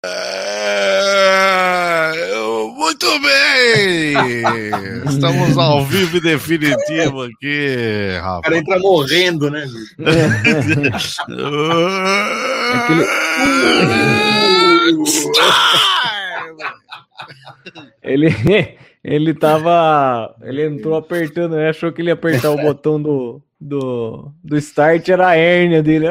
Muito bem! Estamos ao vivo e definitivo aqui, rapaz. O cara entra morrendo, né? Ele entrou apertando, né? Achou que ele ia apertar o botão do start, era a hérnia dele.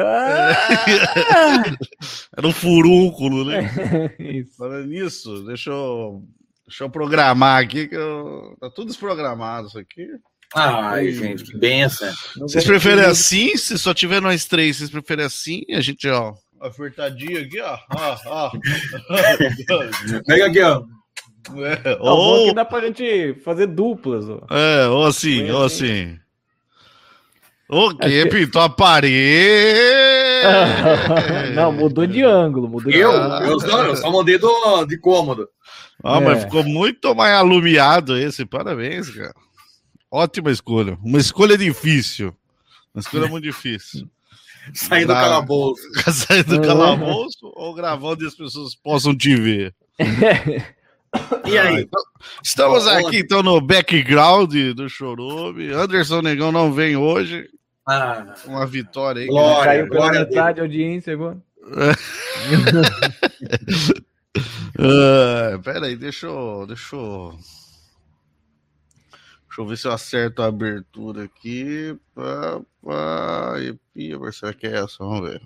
Era um furúnculo, né? Isso. Falando nisso, deixa eu programar aqui, que tá tudo desprogramado isso aqui. Ai, gente, que benção. Vocês preferem assim? Se só tiver nós três, vocês preferem assim? A gente, ó, apertadinho aqui, ó. Pega aqui, ó. Bom que dá pra gente fazer duplas, ó. Ou assim, ou assim. Ok, pintou a parede. Não, mudou de ângulo. Eu só mudei de cômodo. Mas ficou muito mais alumiado esse. Parabéns, cara. Ótima escolha. Uma escolha difícil. Uma escolha muito difícil. Sair do calabouço. Sair do calabouço ou gravar onde as pessoas possam te ver. E aí? Então, estamos aqui então no background do Chorume. Anderson Negão não vem hoje. Uma vitória aí. Caiu pela metade da audiência agora. Pera aí, deixa eu ver se eu acerto a abertura aqui. Será que é essa? Vamos ver.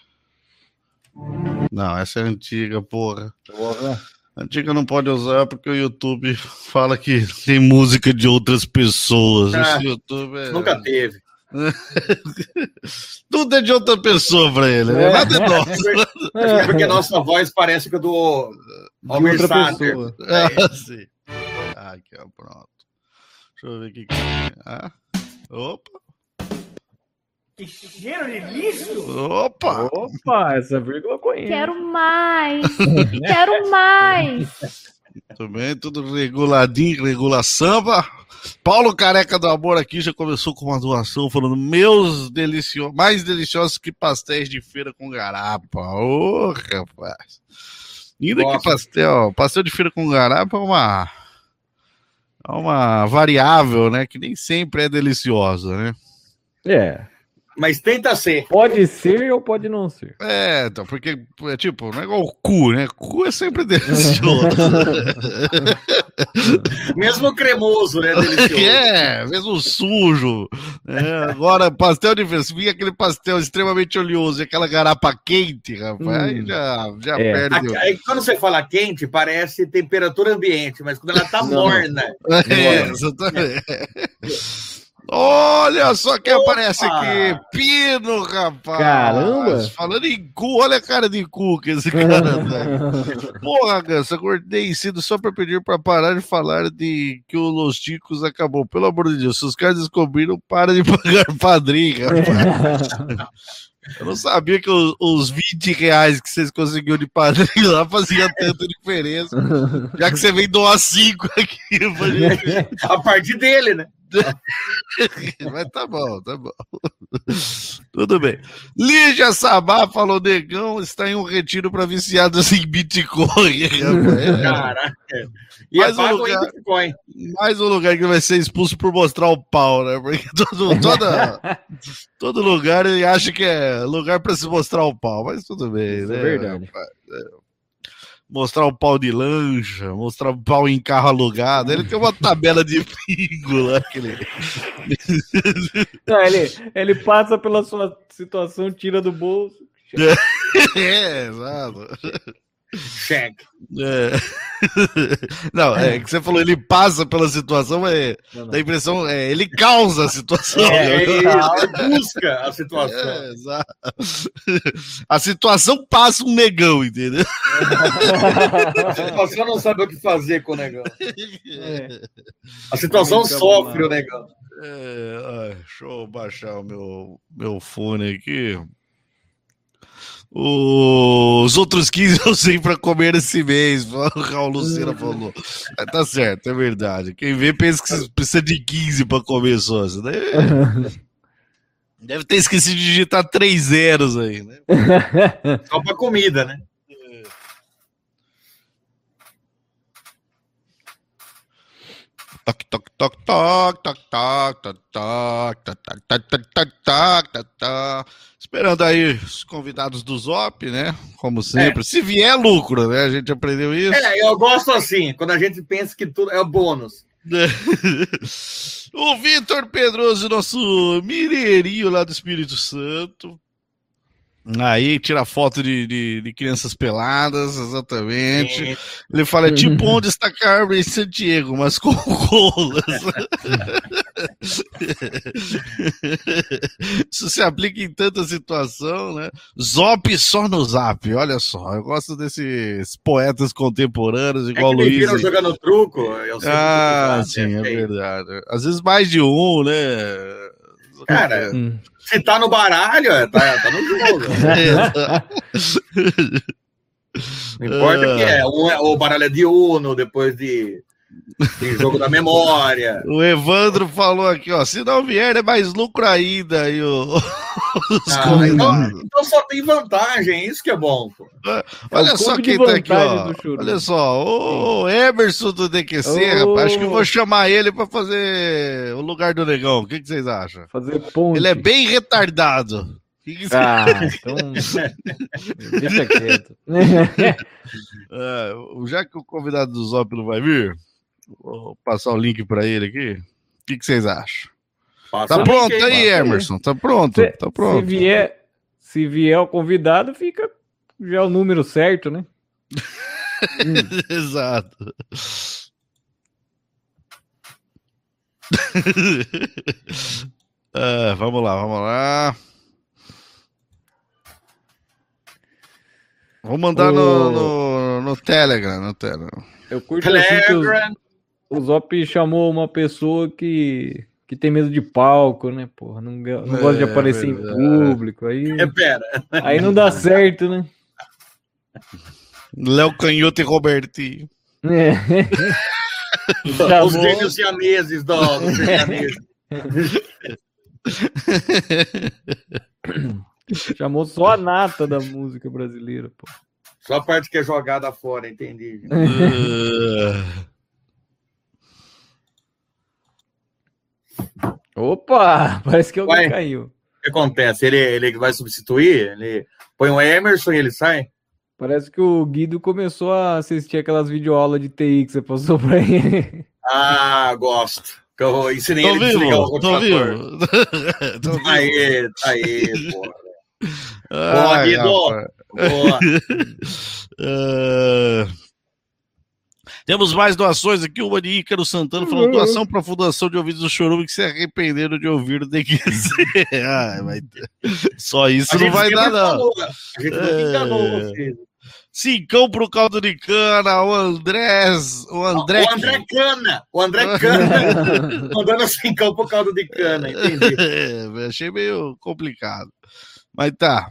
Não, essa é antiga, porra. Antiga não pode usar porque o YouTube fala que tem música de outras pessoas. Esse YouTube nunca teve. Tudo é de outra pessoa pra ele, né? Nada é nosso. É porque nossa voz parece que é do Almir Sater. Sim. Aqui, ó, pronto. Deixa eu ver o que é. Opa! Que cheiro de lixo! Opa, essa vírgula eu conheço. Quero mais! Quero mais! Muito bem, tudo reguladinho, regula samba. Paulo Careca do Amor aqui já começou com uma doação falando mais deliciosos que pastéis de feira com garapa. Ô, rapaz. Ainda que pastel de feira com garapa é uma variável, né, que nem sempre é deliciosa, né? Mas tenta ser. Pode ser ou pode não ser. Então, porque é tipo, não é igual o cu, né? Cu é sempre delicioso. Mesmo cremoso, né? Delicioso. Mesmo sujo. Agora, pastel de feira, se vir aquele pastel extremamente oleoso e aquela garapa quente, rapaz, aí já perde. Aí, quando você fala quente, parece temperatura ambiente, mas quando ela tá morna. Exatamente. Olha só quem aparece aqui, Pino, rapaz. Caramba! Falando em cu, olha a cara de cu que esse cara tá. Porra, Ganso, acordei cedo só pra pedir pra parar de falar de que o Los Ticos acabou. Pelo amor de Deus, se os caras descobriram, para de pagar padrinho, rapaz. Eu não sabia que os 20 reais que vocês conseguiram de padrinho lá fazia tanta diferença. Já que você vem doar 5 aqui pra gente. A partir dele, né? Mas tá bom. Tudo bem. Lígia Sabá falou: Negão está em um retiro para viciados em Bitcoin. Caraca. E mais um lugar que vai ser expulso por mostrar o pau, né? Porque todo lugar ele acha que é lugar para se mostrar o pau, mas tudo bem, isso, né? É verdade. Mostrar o pau de lancha, mostrar o pau em carro alugado. Ele tem uma tabela de pingo lá. Não, ele passa pela sua situação, tira do bolso. Exato. Cheque. Não, é que você falou, ele passa pela situação, mas dá a impressão, ele causa a situação. Ele busca a situação. Exato. A situação passa um negão, entendeu? A situação não sabe o que fazer com o negão. A situação sofre o negão. Deixa eu baixar o meu fone aqui. Os outros 15 eu sei pra comer esse mês. O Raul Lucena falou. Tá certo, é verdade. Quem vê pensa que precisa de 15 pra comer só. Deve ter esquecido de digitar 3 zeros aí, né? Só pra comida, né? toc, toc, toc, toc, toc, toc, toc, toc, toc, toc, toc, toc, toc, toc. Esperando aí os convidados do Zop, né? Como sempre. Se vier, lucro, né? A gente aprendeu isso. Eu gosto assim, quando a gente pensa que tudo é bônus. O Vitor Pedroso, nosso mineirinho lá do Espírito Santo. Aí tira foto de crianças peladas, exatamente. Ele fala, tipo onde está Carmen Sandiego, mas com rolas. Isso se aplica em tanta situação, né? Zop só no Zap, olha só. Eu gosto desses poetas contemporâneos, igual o Luiz. Viram jogando truco. Sim, é verdade. Às vezes mais de um, né? Cara... Se tá no baralho, tá no jogo. Não importa o que é. O baralho é de Uno, depois de jogo da memória. O Evandro falou aqui, ó. Se não vier, é mais lucro ainda. Aí, então só tem vantagem, isso que é bom. Pô. Olha só quem tá aqui, ó. Olha só, o Emerson do DQC, rapaz. Acho que eu vou chamar ele pra fazer o lugar do Negão. O que vocês acham? Fazer ponte. Ele é bem retardado. Então deixa quieto. Já que o convidado do Zop não vai vir, vou passar o link pra ele aqui. O que vocês acham? Tá pronto aí, Emerson? Tá pronto? Tá pronto. Se vier o convidado, fica já o número certo, né? Exato. Vamos lá. Vou mandar no Telegram. Eu curto assim que o Zop chamou uma pessoa que tem medo de palco, né, porra? Não gosta de aparecer em público. Aí não dá certo, né? Léo Canhoto e Robertinho. Os gêmeos siameses do sertanejo. Chamou só a nata da música brasileira, pô. Só a parte que é jogada fora, entendi. Opa, parece que alguém caiu. O que acontece? Ele vai substituir? Ele põe um Emerson e ele sai? Parece que o Guido começou a assistir aquelas videoaulas de TI que você passou pra ele. Gosto. Que eu ensinei ele a desligar o computador. Tô vivo. Aí, porra. Boa, Guido. Boa. Temos mais doações aqui. Uma de Ícaro Santana falou: doação para a Fundação de Ouvidos do Chorume que se arrependeram de ouvir o DQC. Só isso não vai dar, não. A gente não enganou vocês. Cincão pro caldo de cana, o André Cana, mandando cincão pro caldo de cana, entendi. Achei meio complicado. Mas tá.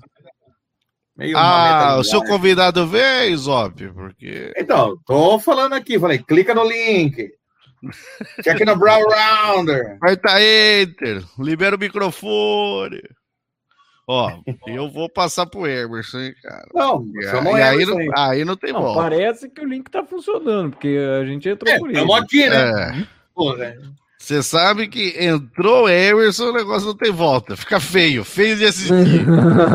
O seu convidado veio, Zop, porque... Então, tô falando aqui, clica no link. Check no Brown Rounder. Aperta Enter, libera o microfone. Ó, eu vou passar pro Emerson, hein, cara. Não, aí não tem volta. Parece que o link tá funcionando, porque a gente entrou por ele. Estamos aqui, né? Você sabe que entrou o Emerson, o negócio não tem volta. Fica feio de assistir.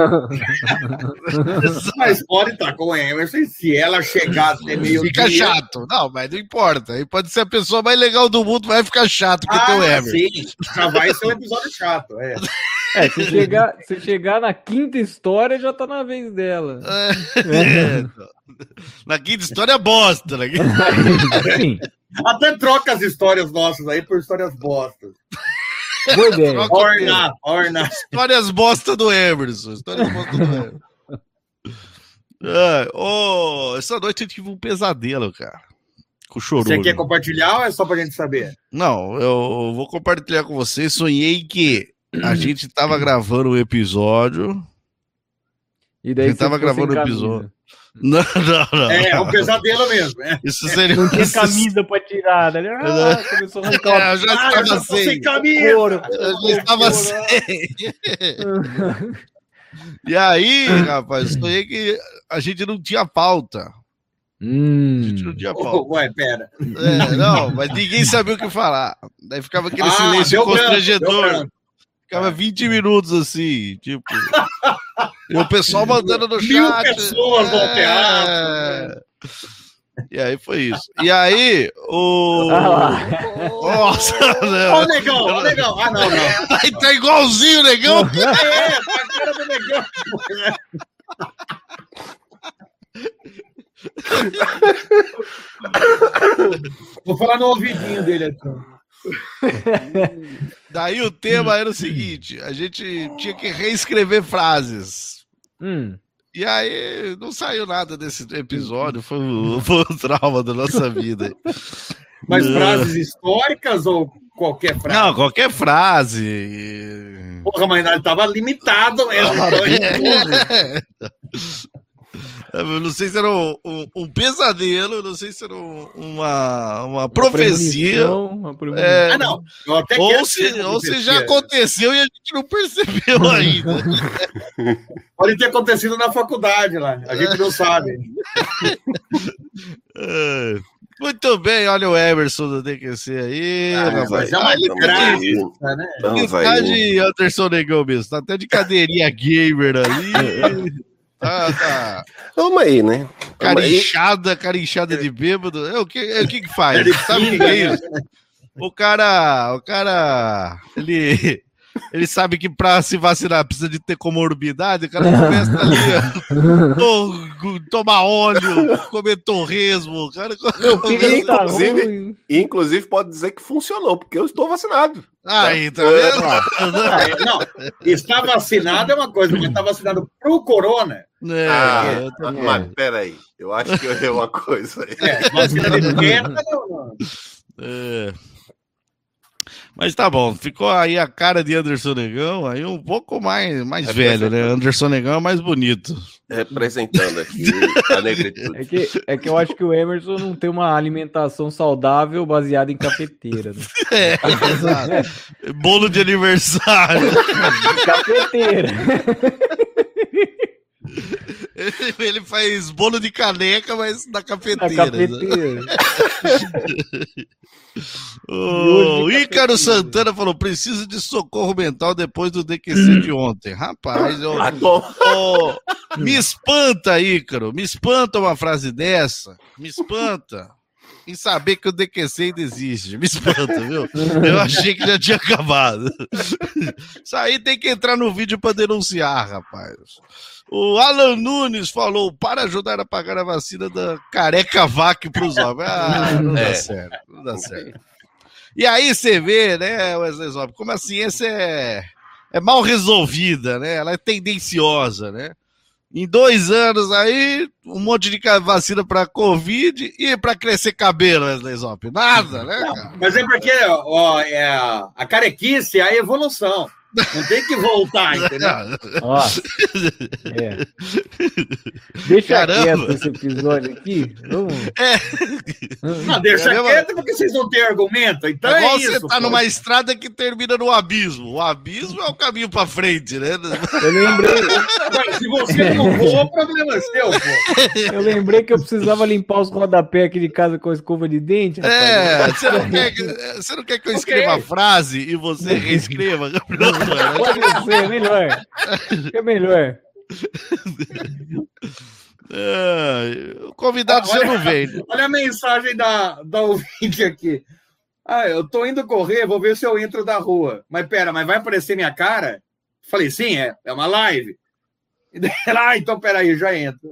Mas pode estar com o Emerson e se ela chegar até meio fica chato. Não, mas não importa. Aí pode ser a pessoa mais legal do mundo, vai ficar chato que tem o Emerson. Sim, já vai ser um episódio chato, se chegar na quinta história, já tá na vez dela. Na quinta história é bosta. Né? Sim. Até troca as histórias nossas aí por histórias bostas. Orna. Histórias bosta do Emerson. Essa noite eu tive um pesadelo, cara. Com chorou. Você quer compartilhar ou é só pra gente saber? Não, eu vou compartilhar com vocês. Sonhei que a gente tava gravando um episódio. E daí a gente tava gravando um episódio. Não. É um pesadelo mesmo. Isso seria... Não tinha camisa pra tirar, né? Começou a arrancar. Eu já estava sem camisa. Eu já estava sem. E aí, rapaz, sonhei que a gente não tinha pauta. A gente não tinha pauta. Ué, pera. Não, mas ninguém sabia o que falar. Daí ficava aquele silêncio constrangedor. Ficava 20 minutos assim, tipo. E o pessoal mandando no chat. 1000 pessoas no teatro. E aí foi isso. E aí, Nossa, né? Ó o negão. Ah, não. Aí tá igualzinho o negão. Tá a cara do negão. Vou falar no ouvidinho dele então. Daí o tema era o seguinte: a gente tinha que reescrever frases. E aí não saiu nada desse episódio, foi um trauma da nossa vida. Mas frases históricas ou qualquer frase? Não, qualquer frase. Porra, mas ele tava limitado mesmo. Eu não sei se era um pesadelo, não sei se era uma profecia. Não. Ou se já aconteceu e a gente não percebeu ainda. Pode ter acontecido na faculdade lá, a gente não sabe. Muito bem, olha o Emerson do DQC aí. Mas é uma graça, né? Tá de Anderson Negão mesmo, tá até de cadeirinha gamer ali. Tá. Vamos aí, né? Carinchada de bêbado. O que faz? Sabe o que é isso? O cara ele sabe que pra se vacinar precisa de ter comorbidade, o cara começa ali tomar óleo, comer torresmo. O cara inclusive pode dizer que funcionou, porque eu estou vacinado. Aí, tá vendo? Não, estar vacinado é uma coisa, mas estar vacinado pro corona. Mas peraí, eu acho que eu errei uma coisa aí. Vacina de tétano, Mas tá bom, ficou aí a cara de Anderson Negão, aí um pouco mais velho, né? Anderson Negão é mais bonito. Representando aqui a negritude. É que eu acho que o Emerson não tem uma alimentação saudável baseada em cafeteira. Né? Bolo de aniversário. Cafeteira. Ele faz bolo de caneca, mas na cafeteira. O Ícaro Santana falou: preciso de socorro mental depois do DQC de ontem. Rapaz, me espanta, Ícaro. Me espanta uma frase dessa. Me espanta. Em saber que o DQC ainda existe. Me espanta, viu? Eu achei que já tinha acabado. Isso aí tem que entrar no vídeo para denunciar, rapaz. O Alan Nunes falou: para ajudar a pagar a vacina da careca vac para os homens. Não dá certo, não dá certo. E aí você vê, né, Wesley Zop, como a ciência é mal resolvida, né? Ela é tendenciosa, né? Em 2 anos aí, um monte de vacina para Covid e para crescer cabelo, Wesley Zop. Nada, né, cara? Mas é porque a carequice é a evolução. Não tem que voltar, entendeu? Deixa quieto esse episódio aqui. Não, deixa quieto porque vocês não têm argumento. Então igual isso. Você tá numa estrada que termina no abismo. O abismo é o caminho pra frente, né? Eu lembrei. Se você não voa, o problema é seu, pô. Eu lembrei que eu precisava limpar os rodapés aqui de casa com a escova de dente. Você não quer que eu escreva a frase e você reescreva? Pode ser, melhor. É melhor. O convidado já não veio. Olha a mensagem da ouvinte aqui. Eu tô indo correr, vou ver se eu entro da rua. Mas pera, vai aparecer minha cara? Falei, sim, é uma live. Então peraí, já entro.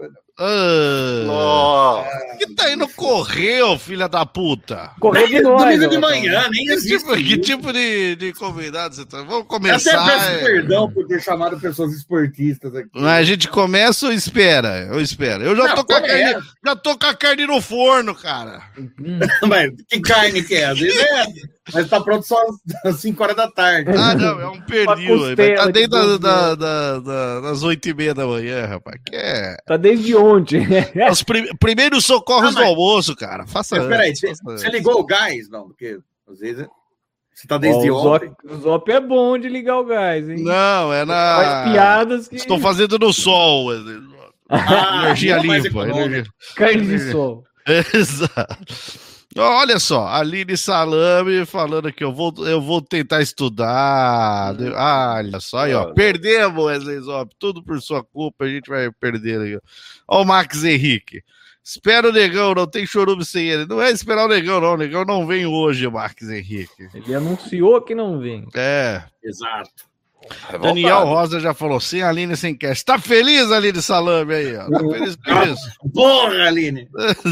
Que tá indo correr, ô filha da puta? Correr de novo. Domingo de manhã, nem existe. Que tipo de convidado você tá? Vamos começar. Eu até peço perdão por ter chamado pessoas esportistas aqui. Mas a gente começa ou espera? Eu espero. Eu já tô com a carne no forno, cara. Mas que carne que é? Às vezes mas tá pronto só às 5 horas da tarde. Não, é um pernil. Tá desde das 8h30 da manhã, rapaz. Tá desde ontem. Os primeiros socorros do almoço, cara. Faça. Peraí, você ligou o gás? Não, porque às vezes você tá desde ontem. O Zop é bom de ligar o gás, hein? Não, é na. Faz piadas que. Estou fazendo no sol. Energia limpa. Carne de sol. Exato. Olha só, Aline Salame falando que eu vou tentar estudar. Olha só aí, ó. Perdemos, Wesley Zop. Tudo por sua culpa, a gente vai perder aí. Ó o Max Henrique. Espera o Negão, não tem chorume sem ele. Não é esperar o Negão, não. O Negão não vem hoje, Max Henrique. Ele anunciou que não vem. Exato. Daniel Rosa já falou, sem Aline, sem cast. Tá feliz, Aline Salame, aí, ó? Tá feliz com isso? Porra, Aline!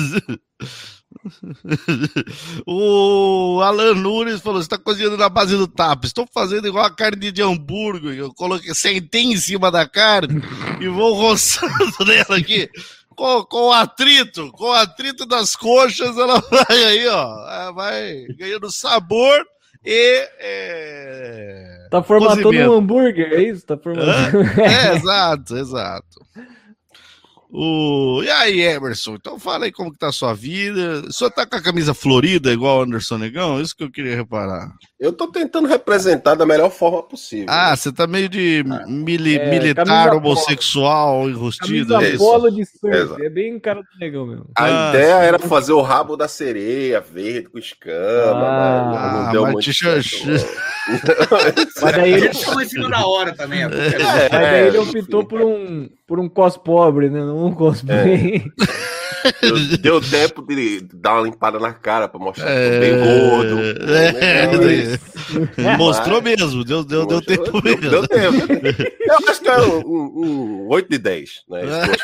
O Alan Nunes falou, você tá cozinhando na base do tapa. Estou fazendo igual a carne de hambúrguer. Eu sentei em cima da carne e vou roçando nela aqui. Com o atrito das coxas, ela vai aí, ó. Vai ganhando sabor e... Tá formatando um hambúrguer, é isso? Tá formatando... Exato. E aí, Emerson? Então fala aí como que tá a sua vida. O senhor tá com a camisa florida igual o Anderson Negão? Isso que eu queria reparar. Eu tô tentando representar da melhor forma possível. Você tá meio de militar homossexual enrustido. Camisa polo de surf. É bem cara do Negão mesmo. A ideia era fazer o rabo da sereia verde com escama. Não deu muito certo. Mas daí ele ficou em cima da hora também. Mas daí ele optou por um cos pobre, né? Não um cos bem. Deu tempo de dar uma limpada na cara pra mostrar que tô bem gordo. Mostrou mesmo, deu tempo mesmo. Deu tempo. Eu acho que é um 8 de 10, né?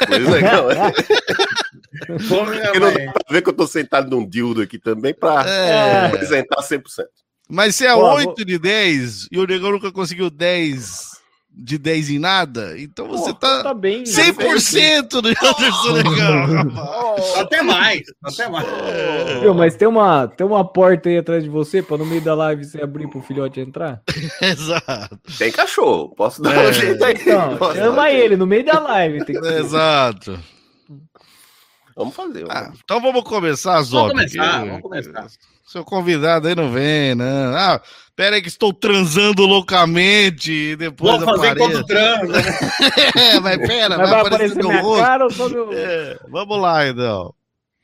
Porque não dá pra ver que eu tô sentado num dildo aqui também pra representar 100%. Mas se é 8 de 10 e o Negão nunca conseguiu 10 de 10 em nada, então você tá bem, 100% do Anderson Negão. Até mais. Mas tem uma porta aí atrás de você pra no meio da live você abrir pro filhote entrar? Exato. Tem cachorro, posso dar um jeito aí. Então, chama ele no meio da live. Exato. Vamos fazer. Então vamos começar, Zop. Vamos começar. Seu convidado aí não vem, não. Pera aí que estou transando loucamente e depois vou fazer enquanto transo, né? Mas pera, vai aparecer meu rosto. Cara ou só meu... Vamos lá, então.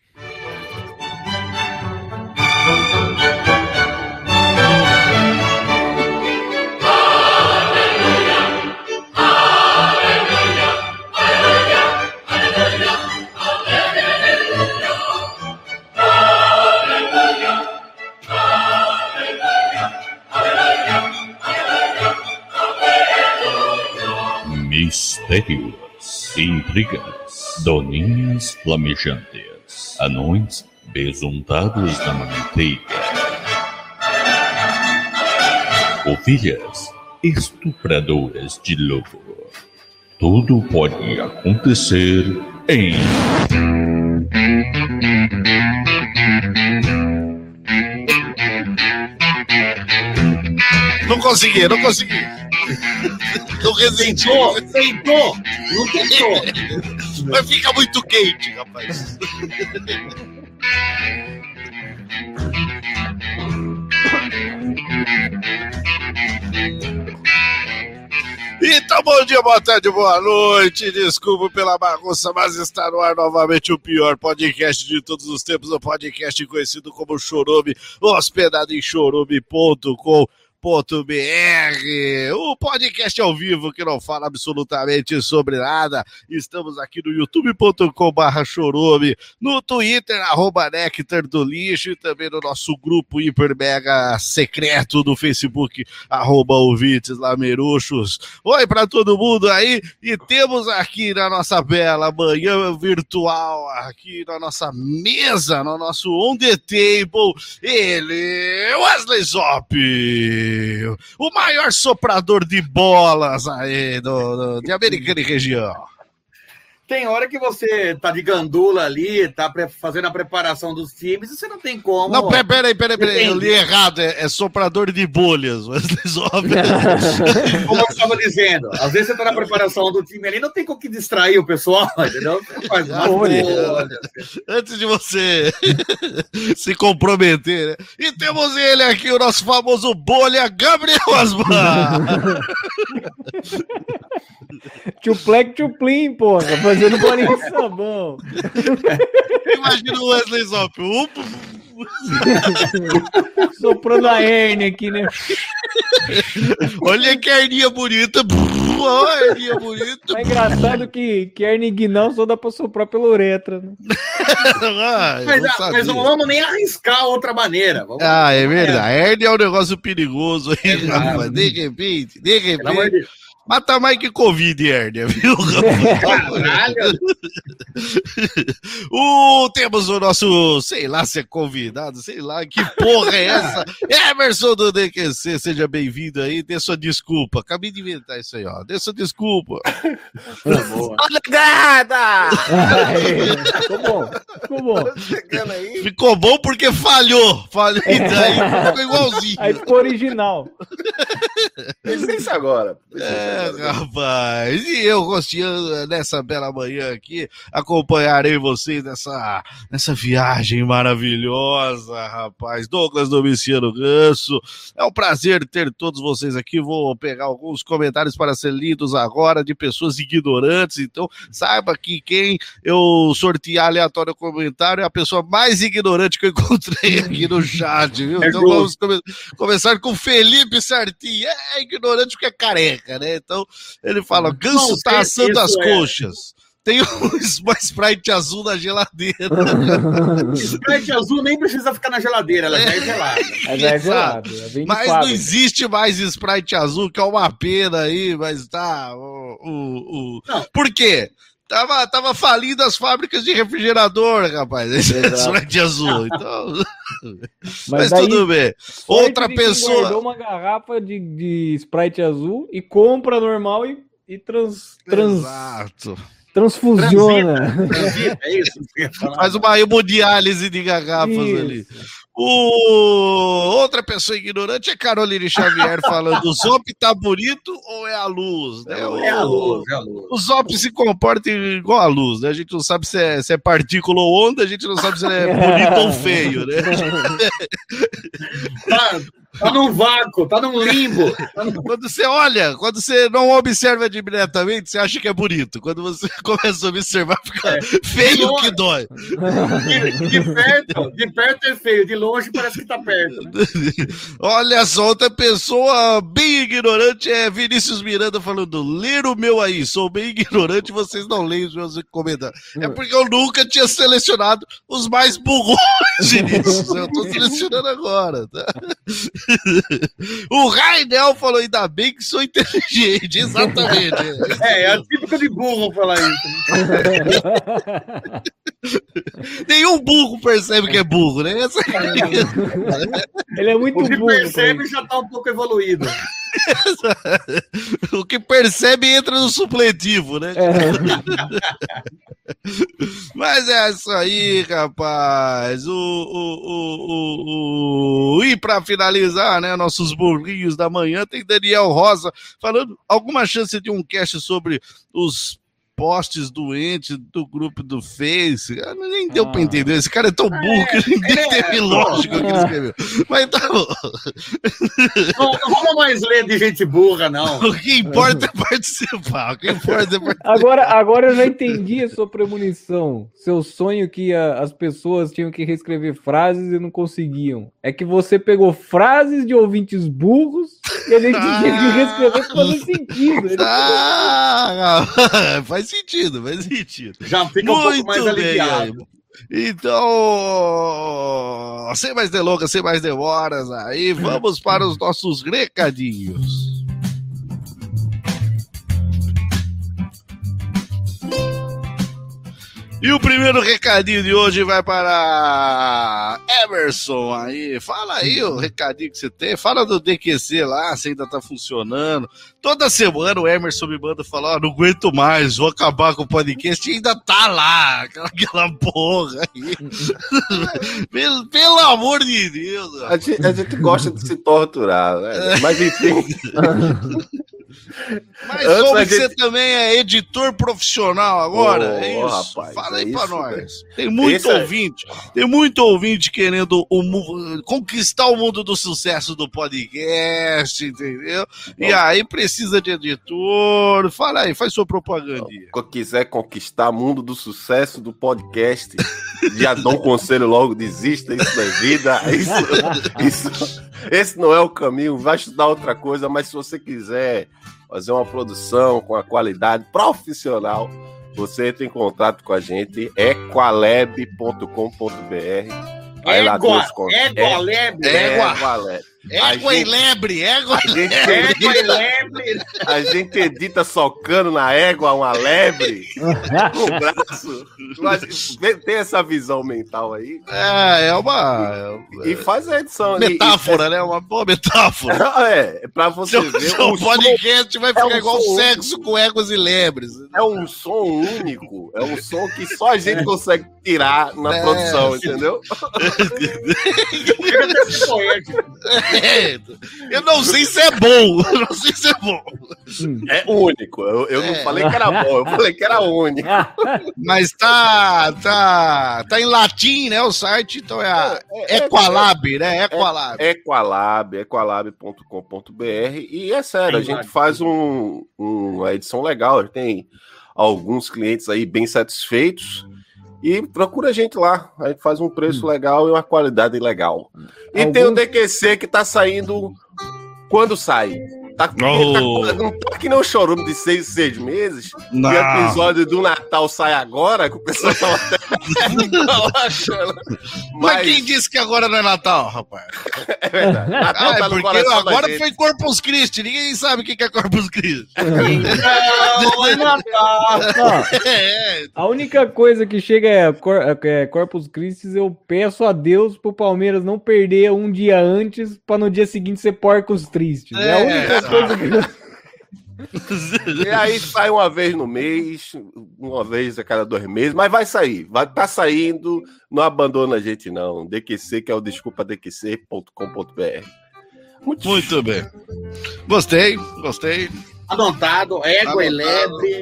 Mistérios, intrigas, doninhas flamejantes, anões besuntados na manteiga, ovelhas estupradoras de lobo. Tudo pode acontecer em... Não consegui. Não ressenti. Tentou. Não tentou. Mas fica muito quente, rapaz. Então, bom dia, boa tarde, boa noite. Desculpa pela bagunça, mas está no ar novamente o pior podcast de todos os tempos, o podcast conhecido como Chorume, hospedado em chorume.com.br. O podcast ao vivo que não fala absolutamente sobre nada. Estamos aqui no youtube.com/chorume, no Twitter @Nectar do Lixo e também no nosso grupo hiper mega secreto do Facebook @ouvintes lameruxos. Oi para todo mundo aí, e temos aqui na nossa bela manhã virtual, aqui na nossa mesa, no nosso on the table, ele, Wesley Zop, o maior soprador de bolas aí de Americana e região. Tem hora que você tá de gandula ali, tá fazendo a preparação dos times, e você não tem como... Não, peraí, eu li errado, é soprador de bolhas. Como eu estava dizendo, às vezes você tá na preparação do time ali, não tem como que distrair o pessoal, entendeu? Você faz uma bolha. Antes de você se comprometer, né? E temos ele aqui, o nosso famoso bolha, Gabriel Asmar. Tchuplec, tchuplim, porra, fazendo bolinha de sabão. Imagina o Wesley Zop. Soprando a hérnia aqui, né? Olha que hernia bonita. Olha, hernia bonita. É engraçado que hernia guinão só dá pra soprar pela uretra, né? Mas não vamos nem arriscar outra maneira. É verdade. A hernia é um negócio perigoso aí, rapaz. De repente. Mas tá mais que Covid, hérnia, viu? Temos o nosso, sei lá se é convidado, sei lá, que porra é essa? Emerson do DQC, seja bem-vindo aí, dê sua desculpa. Acabei de inventar isso aí, ó. Dê sua desculpa. Obrigada! Ficou bom. Ficou bom porque falhou. E daí ficou igualzinho. Aí ficou original. Pensa agora. Rapaz, e eu gostando nessa bela manhã aqui, acompanharei vocês nessa viagem maravilhosa, rapaz. Douglas Domiciano Ganso, é um prazer ter todos vocês aqui. Vou pegar alguns comentários para ser lidos agora de pessoas ignorantes, então saiba que quem eu sortear aleatório comentário é a pessoa mais ignorante que eu encontrei aqui no chat, viu? Então vamos começar com Felipe Sartin, é ignorante porque é careca, né? Então ele fala, Ganso tá assando as coxas. Tem uma Sprite azul na geladeira. Sprite azul nem precisa ficar na geladeira, ela já é gelada. É gelada. Mas não existe mais Sprite azul, que é uma pena aí, mas tá. Por quê? Tava falindo as fábricas de refrigerador, rapaz. Sprite azul. Então... Mas tudo bem. Outra pessoa. Guardou uma garrafa de Sprite azul e compra normal e Exato. Transfusiona. É isso. Faz uma hemodiálise de garrafas ali. Outra pessoa ignorante é Caroline Xavier falando: o Zop tá bonito ou é a luz? Né? É a luz. O Zop se comporta igual a luz, né? A gente não sabe se é partícula ou onda, a gente não sabe se é bonito ou feio, né? Tá num vácuo, tá num limbo. Quando você não observa diretamente, você acha que é bonito. Quando você começa a observar, fica feio que dói. De perto é feio, de longe parece que tá perto. Né? Olha só, outra pessoa bem ignorante é Vinícius Miranda falando: ler o meu aí, sou bem ignorante, vocês não leem os meus comentários. É porque eu nunca tinha selecionado os mais burros, Vinícius. Eu tô selecionando agora, tá? O Rainel falou: ainda bem que sou inteligente, exatamente. É a típica de burro falar isso. Nenhum burro percebe que é burro, né? Ele é muito burro. O que percebe já tá um pouco evoluído. O que percebe entra no supletivo, né? Mas é isso aí, rapaz. E pra finalizar, né, nossos burrinhos da manhã, tem Daniel Rosa falando: alguma chance de um cast sobre os posts doentes do grupo do Face? Nem deu pra entender. Esse cara é tão burro que ninguém teve lógica que ele escreveu. Mas tá bom. Não vamos mais ler de gente burra, não. O que importa é participar. Agora eu já entendi a sua premonição. Seu sonho que as pessoas tinham que reescrever frases e não conseguiam. É que você pegou frases de ouvintes burros e a gente tinha que reescrever pra fazer sentido. Faz sentido. Já fica um pouco mais aliviado. Então, sem mais delongas, sem mais demoras, aí vamos para os nossos recadinhos. E o primeiro recadinho de hoje vai para Emerson aí. Fala aí o recadinho que você tem. Fala do DQC lá, se ainda tá funcionando. Toda semana o Emerson me manda falar: não aguento mais, vou acabar com o podcast. E ainda tá lá, aquela porra aí. Pelo amor de Deus. A gente gosta de se torturar, né? Mas enfim. Mas como você também é editor profissional agora, é isso? Rapaz, fala aí pra nós. Tem muito ouvinte querendo conquistar o mundo do sucesso do podcast, entendeu? E aí precisa de editor. Fala aí, faz sua propaganda. Se quiser conquistar o mundo do sucesso do podcast, já dou um conselho logo, desista, isso não é vida, esse não é o caminho, vai estudar outra coisa, mas se você quiser fazer uma produção com a qualidade profissional, você entra em contato com a gente, equalab.com.br. Égua e lebre. A gente edita socando na égua uma lebre com o braço. Tem essa visão mental aí. E faz a edição. Metáfora, né? Uma boa metáfora. Pra você ver. O podcast vai ficar igual sexo com éguas e lebres. É um som único. É um som que só a gente consegue tirar na produção, entendeu? Eu não sei se é bom. É único. Eu não falei que era bom, eu falei que era único. Mas tá em latim, né? O site, então é Equalab, né? Equalab.com.br. E é sério, a gente faz uma edição legal. Tem alguns clientes aí bem satisfeitos. E procura a gente lá. A gente faz um preço legal e uma qualidade legal. E tem o DQC que tá saindo quando sai. Não tá que nem o chorume de 6 meses. Não. E o episódio do Natal sai agora, que o pessoal tava até achando. Mas quem disse que agora não é Natal, rapaz? É verdade. Natal tá no porque agora foi Corpus Christi. Ninguém sabe o que é Corpus Christi. Não, é Natal. A única coisa que chega é Corpus Christi. Eu peço a Deus pro Palmeiras não perder um dia antes, pra no dia seguinte ser Porcos Tristes. É a única coisa que... E aí sai uma vez no mês, uma vez a cada 2 meses, mas vai sair, tá saindo, não abandona a gente não. DQC, que é o desculpadqc.com.br. Muito bem. Gostei. Anotado, Égua e Lebre.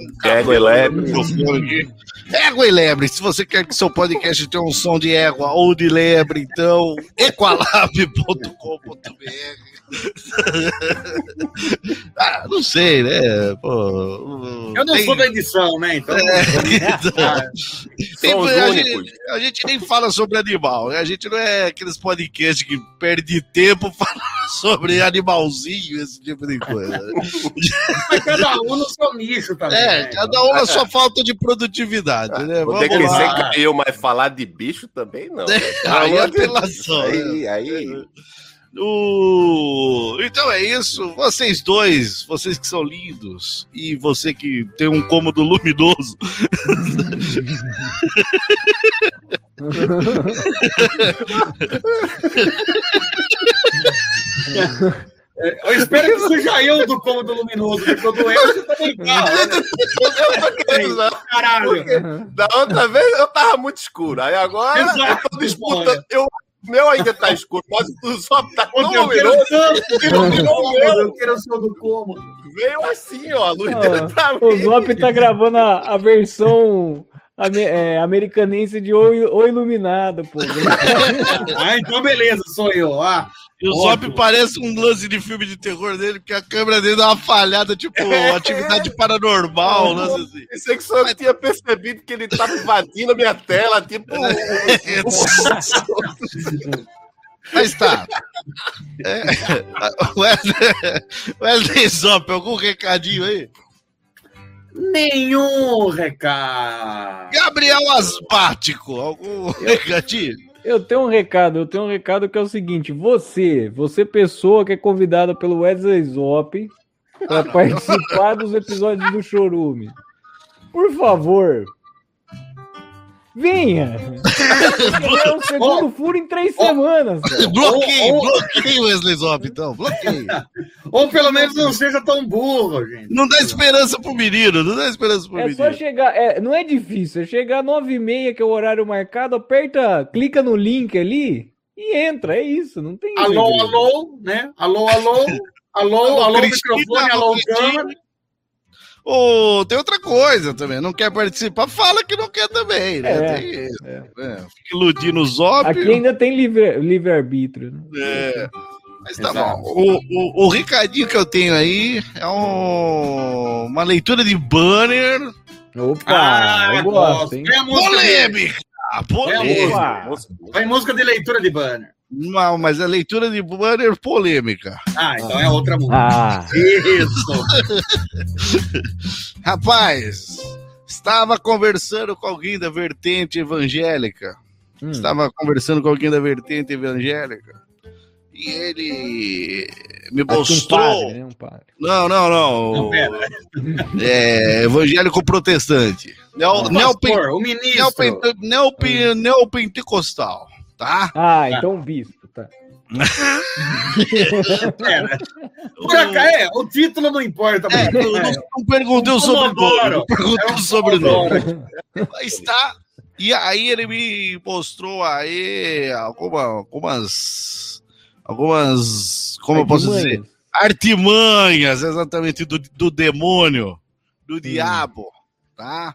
Égua e lebre. Se você quer que seu podcast tenha um som de égua ou de lebre, então equalab.com.br. Não sei, né? Eu não sou da edição, né? Então. A gente nem fala sobre animal, né? A gente não é aqueles podcasts que perde tempo falando sobre animalzinho, esse tipo de coisa. Mas cada um no seu nicho também. Cada um na sua falta de produtividade, né? Vamos lá. Caiu, mas falar de bicho também não. Aí é apelação. Aí. Então é isso, vocês que são lindos e você que tem um cômodo luminoso. Eu espero que seja eu do cômodo luminoso, porque o do Elcio também tá. Caralho. Da outra vez eu tava muito escuro, aí agora eu tô disputando. Meu ainda tá escuro, mas o só tá tão luminoso. Eu quero o seu do cômodo. Veio assim, ó, a luz dele pra mim. O Zop tá gravando a versão americanense de O Iluminado, pô. Então beleza, sou eu. E o Zop parece um lance de filme de terror dele, porque a câmera dele dá uma falhada, tipo, atividade paranormal, lance assim. Pensei que só tinha percebido que ele tava invadindo a minha tela, tipo... Mas tá. Wesley Zop, algum recadinho aí? Nenhum recado. Gabriel Asbático, algum recadinho? Eu tenho um recado que é o seguinte: você pessoa que é convidada pelo Wesley Zop para participar dos episódios do Chorume, por favor, venha! É o segundo furo em 3 semanas. Bloqueio, Wesley Zop, então. Bloqueio. Ou pelo menos não seja tão burro, gente. Não dá esperança pro menino, É só chegar, não é difícil, é chegar 9h30, que é o horário marcado, clica no link ali e entra, é isso, não tem alô, né? Alô. Alô, microfone, alô, câmera. Tem outra coisa também. Não quer participar, fala que não quer também, né? Fica iludindo os óbvios. Aqui ainda tem livre-arbítrio. Né? Mas tá bom. O recadinho que eu tenho aí é uma leitura de banner. Opa, eu gosto, hein? Polêmica! Vai música de leitura de banner. Não, mas é leitura de banner polêmica. Então é outra música. Isso! Rapaz, estava conversando com alguém da vertente evangélica. E ele me mostrou... Um padre. Não, pera. Evangélico protestante. O ministro. Neopentecostal, tá? Então um bispo, tá. O título não importa. Não perguntei o sobrenome. Está... E aí ele me mostrou aí algumas como eu posso dizer? Artimanhas, exatamente, do demônio, do diabo, tá?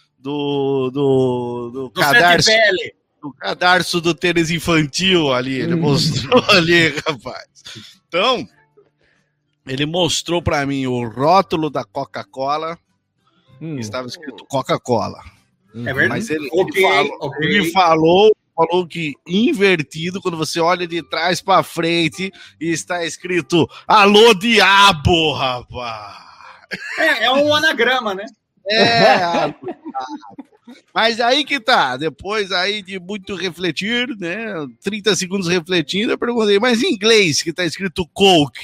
Do cadarço. O cadarço do tênis infantil ali, ele mostrou ali, rapaz. Então, ele mostrou pra mim o rótulo da Coca-Cola, que estava escrito Coca-Cola. É verdade? Mas ele falou que invertido, quando você olha de trás pra frente, e está escrito Alô Diabo, rapaz. É um anagrama, né? Mas aí que tá, depois aí de muito refletir, né, 30 segundos refletindo, eu perguntei, mas em inglês que tá escrito Coke?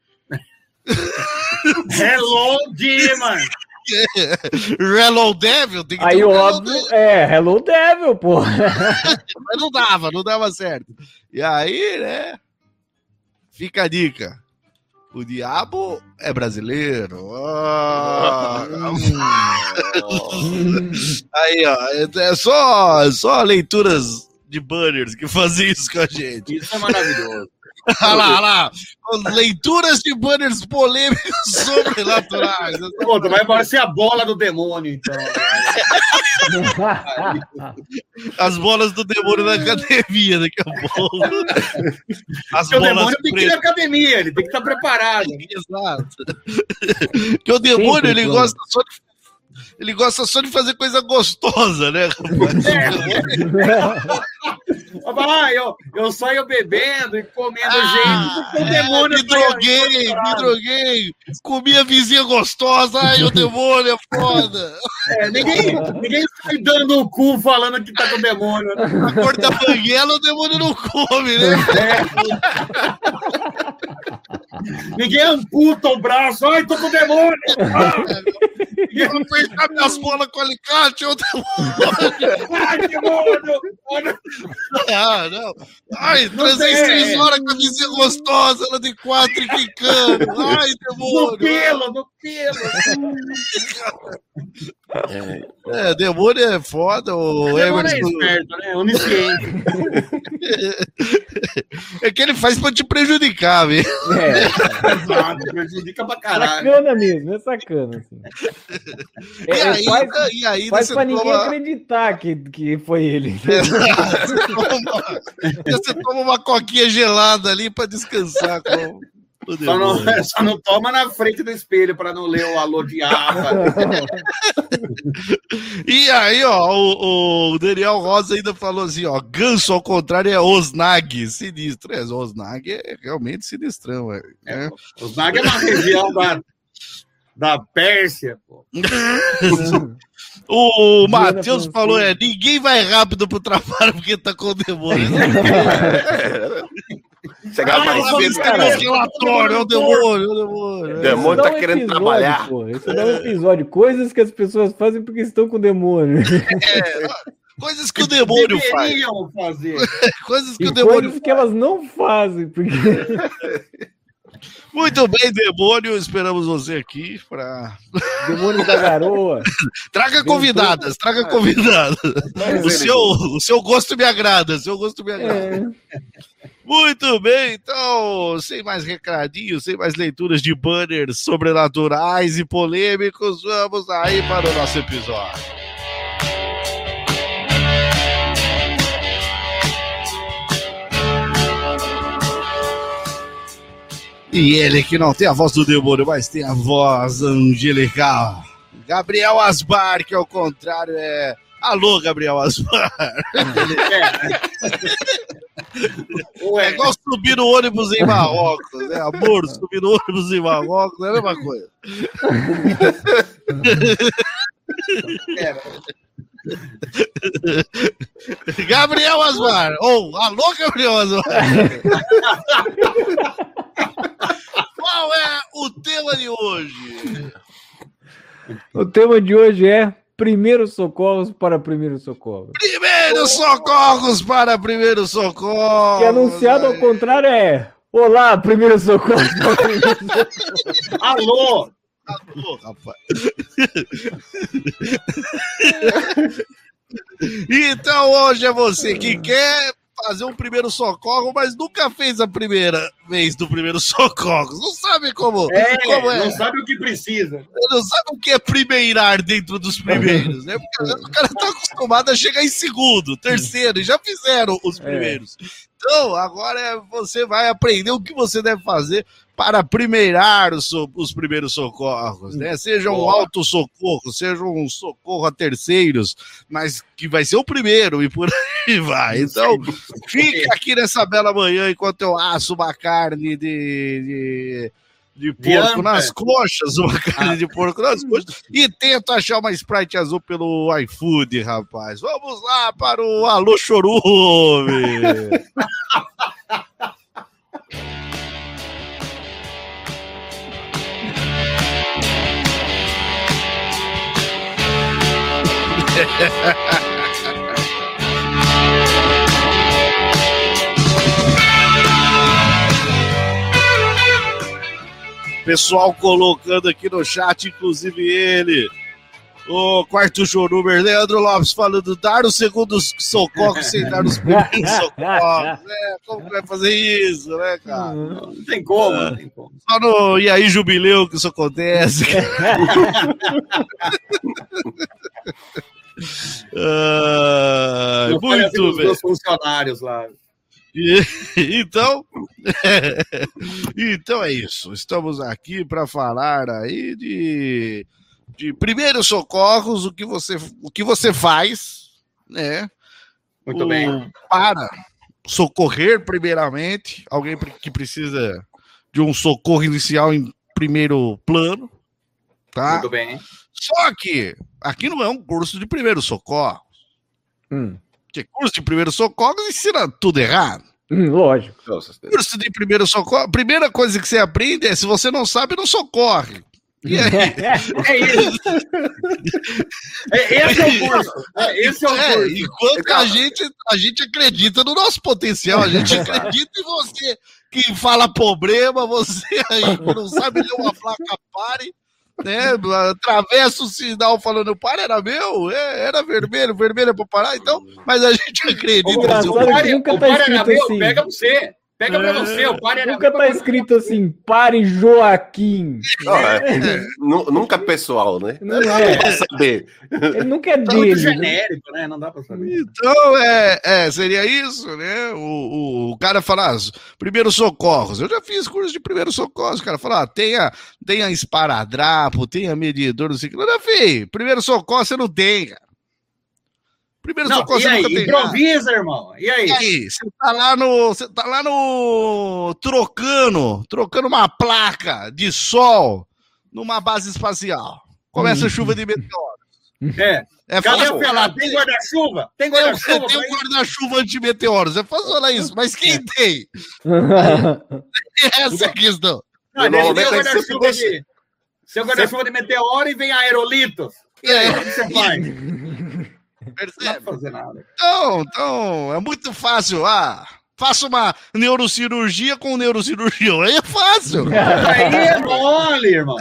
Hello, Demon! Hello Devil? Tem que aí óbvio, Hello Devil, pô. Mas não dava certo. E aí, né, fica a dica. O diabo é brasileiro. Aí, ó. É só leituras de banners que fazem isso com a gente. Isso é maravilhoso. Olha lá. Leituras de banners polêmicos sobrenaturais. Pô, vai parecer a bola do demônio, então. As bolas do demônio na academia daqui a pouco. O demônio tem que ir na academia, ele tem que estar preparado. Exato. Porque o demônio, ele gosta só de fazer coisa gostosa, né? Eu saio bebendo e comendo gente. O demônio me droguei. Comi a vizinha gostosa. Ai, o demônio é foda. Ninguém sai dando no cu falando que tá com o demônio. A cor da banguela, o demônio não come, né? Ninguém amputa o braço. Ai, tô com o demônio. Eu vou apertar minhas bolas com alicate, ô demônio. Ai, demônio. Não. Ai, 306 horas com a vizinha gostosa, ela de 4 e quicando. Ai, demônio. No pelo. Demônio é foda. O Emerson é esperto, né? Onisciente. É que ele faz pra te prejudicar, velho. Exato, prejudica pra caralho. Sacana mesmo, é sacana. Assim. E aí faz pra ninguém acreditar que foi ele. Você toma uma coquinha gelada ali pra descansar. Só não toma na frente do espelho para não ler o Alô Diabo. E aí, ó, o Daniel Rosa ainda falou assim, ó, ganso ao contrário é Osnag, sinistro. Osnag é realmente sinistrão, né? Osnag é uma região da Pérsia, pô. O Matheus falou, ninguém vai rápido pro trabalho porque tá com o demônio. Chegava mais vezes, cara. Relatório, é o demônio. O demônio tá querendo trabalhar. Isso dá um episódio. Coisas que as pessoas fazem porque estão com o demônio. Coisas que o demônio faz. Fazer. Coisas que o demônio coisas que elas não fazem. Porque... Muito bem, demônio, esperamos você aqui para... Demônio da garoa. Traga convidadas. O seu gosto me agrada, Muito bem, então, sem mais recadinhos, sem mais leituras de banners sobrenaturais e polêmicos, vamos aí para o nosso episódio. E ele que não tem a voz do demônio, mas tem a voz angelical. Gabriel Asbar, que ao contrário é... Alô, Gabriel Asbar. É igual subir no ônibus em Marrocos, né? Amor, subir no ônibus em Marrocos é a mesma coisa. Gabriel Asbar. Alô, Gabriel Asbar. Qual é o tema de hoje? O tema de hoje é primeiros socorros para primeiros socorros. Primeiros socorros para primeiros socorros. E anunciado ao contrário é: olá, primeiros socorros para primeiros socorros. Alô, rapaz. Então hoje é você que quer fazer um primeiro socorro, mas nunca fez a primeira vez do primeiro socorro. Não sabe como é. Não sabe o que precisa. Não sabe o que é primeirar dentro dos primeiros, né? Porque o cara tá acostumado a chegar em segundo, terceiro, e já fizeram os primeiros. Então, agora você vai aprender o que você deve fazer para primeirar os primeiros socorros, né? Seja um auto-socorro, seja um socorro a terceiros, mas que vai ser o primeiro e por aí vai. Então, fica aqui nessa bela manhã enquanto eu asso uma carne de porco nas coxas, e tento achar uma Sprite azul pelo iFood, rapaz. Vamos lá para o Alô Chorume! Pessoal colocando aqui no chat, inclusive ele, o quarto chorumer, Leandro Lopes, falando dar os segundos socorros sem dar os primeiros socorros. Como que vai fazer isso, né, cara? Não tem como, não tem como. Só no E aí Jubileu que isso acontece. Muito bem. Os funcionários lá. Então é isso. Estamos aqui para falar aí de primeiros socorros, o que você faz, né? Muito bem. Para socorrer primeiramente alguém que precisa de um socorro inicial em primeiro plano, tá? Muito bem. Só que aqui não é um curso de primeiros socorros. Porque curso de primeiros socorros ensina tudo errado. Lógico. Curso de primeiro socorro, a primeira coisa que você aprende é: se você não sabe, não socorre. E aí? É isso. Esse é o curso. Esse é o curso. Enquanto a gente acredita no nosso potencial, a gente acredita em você que fala problema, você aí que não sabe ler uma placa pare, né? Atravessa o sinal falando para, era meu, era vermelho é pra parar, então, mas a gente acredita. O para era meu, assim. Pega você. Pega pra você, o pare era nunca tá escrito assim, pare Joaquim. Nunca pessoal, né? Não vai saber. Ele nunca é dele. Muito genérico, né? Não dá pra saber. Então, seria isso, né? O cara fala, primeiros socorros. Eu já fiz curso de primeiros socorros. O cara fala, tenha esparadrapo, tenha medidor, não sei o que. Eu já fiz. Primeiro socorro você não tem, cara. Primeiro socorro você nunca tem. Improvisa, irmão. E aí? Você tá lá no trocando uma placa de sol numa base espacial. Começa a chuva de meteoros. Cadê o pelado? Tem guarda-chuva? Tem guarda-chuva? Tem um guarda-chuva anti-meteoros. Você faz falar isso, mas quem tem? Essa é a questão. Seu guarda-chuva de meteoro e vem aerolitos. E aí, o que você faz? Percebe? Não fazer nada. Então, é muito fácil. faço uma neurocirurgia com o neurocirurgião. Aí é fácil. Aí é mole, irmão.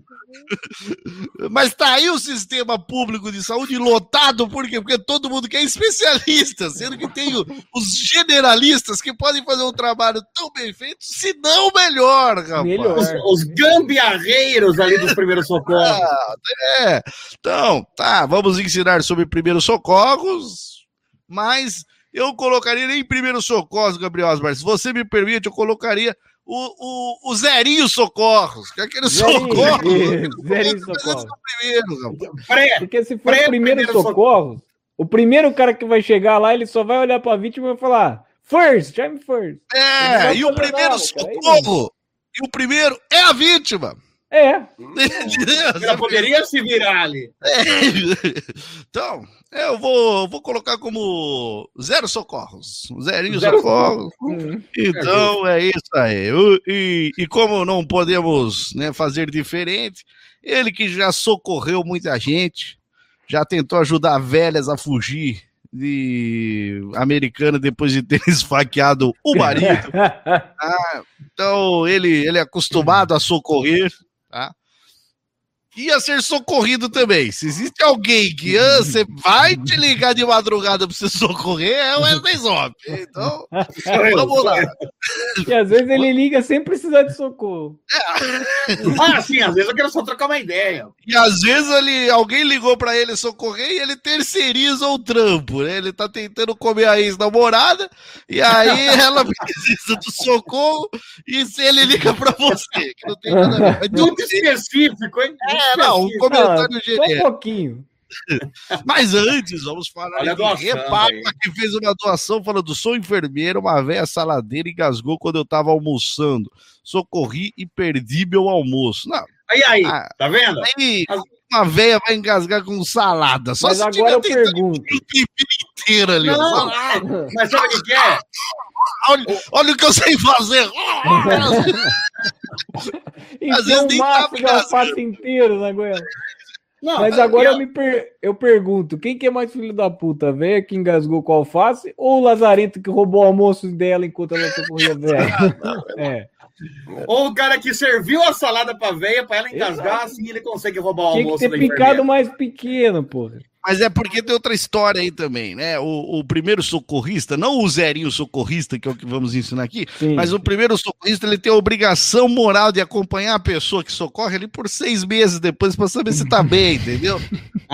Mas tá aí o sistema público de saúde lotado, por quê? Porque todo mundo quer especialista, sendo que tem os generalistas que podem fazer um trabalho tão bem feito, se não melhor, rapaz. Melhor. Os gambiarreiros ali dos primeiros socorros. Então, tá, vamos ensinar sobre primeiros socorros, mas eu colocaria nem primeiros socorros, Gabriel Asmar. Se você me permite, eu colocaria o Zerinho Socorros, que é aquele socorro. Zerinho Socorros. Porque se for o primeiro socorro, o primeiro cara que vai chegar lá, ele só vai olhar pra vítima e vai falar first, I'm first. E o primeiro socorro, e o primeiro é a vítima. Ela poderia se virar ali. Então, eu vou colocar como zero socorros. Zerinho socorros. Então, é isso aí. E como não podemos, né, fazer diferente, ele que já socorreu muita gente, já tentou ajudar velhas a fugir de Americana depois de ter esfaqueado o marido. Então, ele é acostumado a socorrer, tá? E a ser socorrido também. Se existe alguém que você vai te ligar de madrugada pra você socorrer, é o Wesley Zop. Então, vamos lá. E às vezes ele liga sem precisar de socorro. Sim, às vezes eu quero só trocar uma ideia. E às vezes alguém ligou pra ele socorrer e ele terceiriza o trampo, né? Ele tá tentando comer a ex-namorada e aí ela precisa do socorro e se ele liga pra você, que não tem nada a ver. Muito específico, hein? Um comentário genérico. Só um pouquinho. Mas antes, vamos falar de Repapa, que fez uma doação falando: sou enfermeira, uma véia saladeira engasgou quando eu tava almoçando. Socorri e perdi meu almoço. Não. Aí, tá vendo? Aí, uma véia vai engasgar com salada. Só mas se agora eu pergunto. Inteiro ali. Não, mas sabe o que é? Olha o que eu sei fazer. Às vezes nem maço de alface inteiro na goela. Mas agora eu pergunto, quem que é mais filho da puta? A véia que engasgou com alface ou o lazarento que roubou o almoço dela enquanto ela socorria a véia? Ou o cara que serviu a salada pra véia, pra ela engasgar, assim ele consegue roubar o almoço. Tinha que ter picado mais pequeno, porra. Mas é porque tem outra história aí também, né? O primeiro socorrista, não o Zerinho socorrista, que é o que vamos ensinar aqui, mas o primeiro socorrista, ele tem a obrigação moral de acompanhar a pessoa que socorre ali por 6 meses depois pra saber se tá bem, entendeu?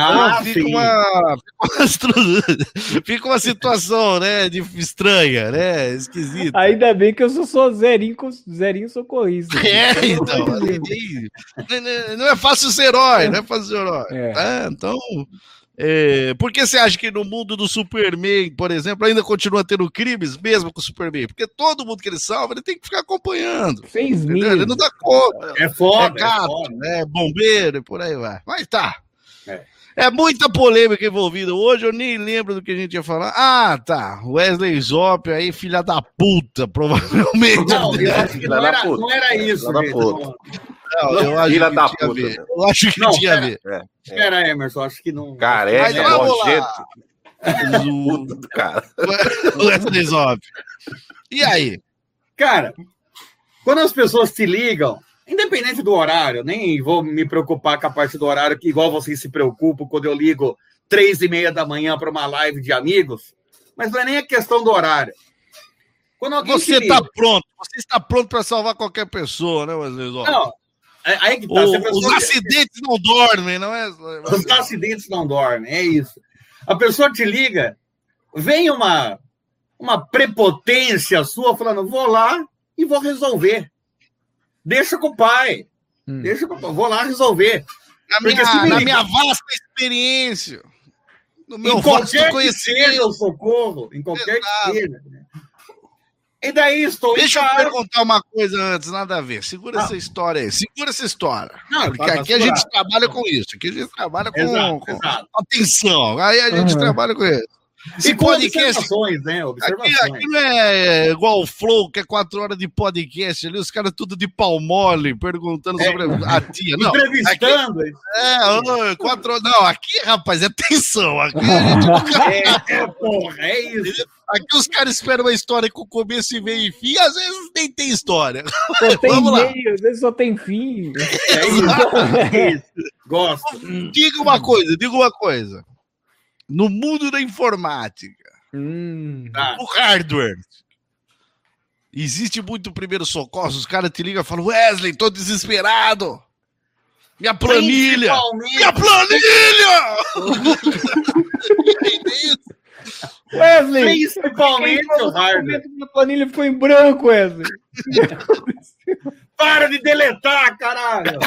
Fica uma situação, né, estranha, né, esquisita. Ainda bem que eu sou só Zerinho socorrista. Então, não é fácil ser herói, Tá? Então... por que você acha que no mundo do Superman, por exemplo, ainda continua tendo crimes mesmo com o Superman? Porque todo mundo que ele salva, ele tem que ficar acompanhando. 6 meses. Ele não dá conta. É foda. É gato, bombeiro e por aí vai. Mas tá. É muita polêmica envolvida. Hoje eu nem lembro do que a gente ia falar. Tá. Wesley Zop aí, filha da puta, provavelmente. Não era isso. Eu acho que tinha a ver. Espera, Emerson, acho que não. Careca, nojento. Puta do cara. Wesley Zop. E aí? Cara, quando as pessoas te ligam, independente do horário, nem vou me preocupar com a parte do horário, que igual vocês se preocupam quando eu ligo 3:30 da manhã para uma live de amigos, mas não é nem a questão do horário. Quando você está pronto, você está pronto para salvar qualquer pessoa, né, Wesley Zop? Não. Aí que tá. Os acidentes não dormem, não é? Os acidentes não dormem, é isso. A pessoa te liga, vem uma prepotência sua falando, vou lá e vou resolver. Deixa com o pai. Vou lá resolver. Na minha vasta experiência. No meu vasto conhecimento. Socorro, em qualquer que seja. E daí Deixa eu perguntar uma coisa antes, nada a ver. Segura essa história aí. Segura essa história. Porque aqui a gente trabalha com isso. Aqui a gente trabalha com atenção. Aí a gente trabalha com isso. Esse podcast, né? Aqui não é igual o Flow, que é 4 horas de podcast ali, os caras tudo de pau mole, perguntando sobre a tia. Não, entrevistando. Aqui, 4 horas. Não, aqui, rapaz, é tensão. Aqui, porra, é isso. Aqui os caras esperam uma história com começo e meio e fim, às vezes nem tem história. Só tem meio, às vezes só tem fim. É isso. Gosto. Diga uma coisa. No mundo da informática, o hardware, existe muito primeiro socorro. Os caras te ligam e falam: Wesley, tô desesperado. Minha planilha! Wesley, principalmente o hardware. Minha planilha ficou em branco, Wesley. Para de deletar, caralho!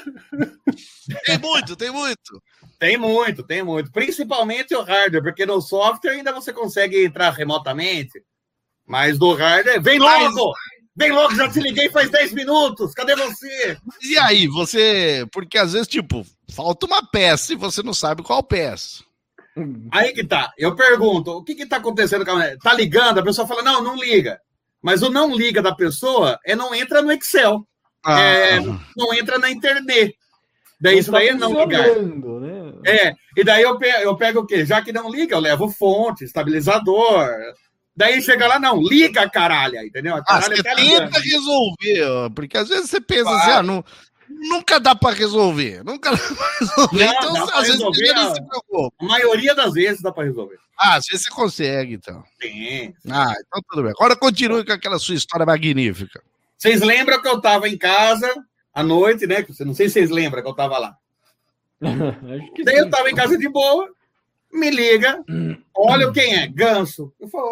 Tem muito. Tem muito. Principalmente o hardware, porque no software ainda você consegue entrar remotamente. Mas do hardware, vem logo, já te liguei faz 10 minutos, cadê você? E aí, porque às vezes, falta uma peça e você não sabe qual peça. Aí que tá, eu pergunto, o que tá acontecendo com a... Tá ligando? A pessoa fala, não liga. Mas o não liga da pessoa não entra no Excel, não entra na internet. Daí isso daí é não ligar. Né? E daí eu pego o quê? Já que não liga, eu levo fonte, estabilizador. Daí chega lá, não, liga, caralho, entendeu? Você tenta resolver, porque às vezes você pensa assim, nunca dá pra resolver. Então, às vezes você não se preocupa. A maioria das vezes dá pra resolver. Às vezes você consegue, então. Sim. Então tudo bem. Agora continue com aquela sua história magnífica. Vocês lembram que eu tava em casa à noite, né? Não sei se vocês lembram que eu tava lá. Daí eu tava em casa de boa, me liga, olha quem é, Ganso. Eu falo,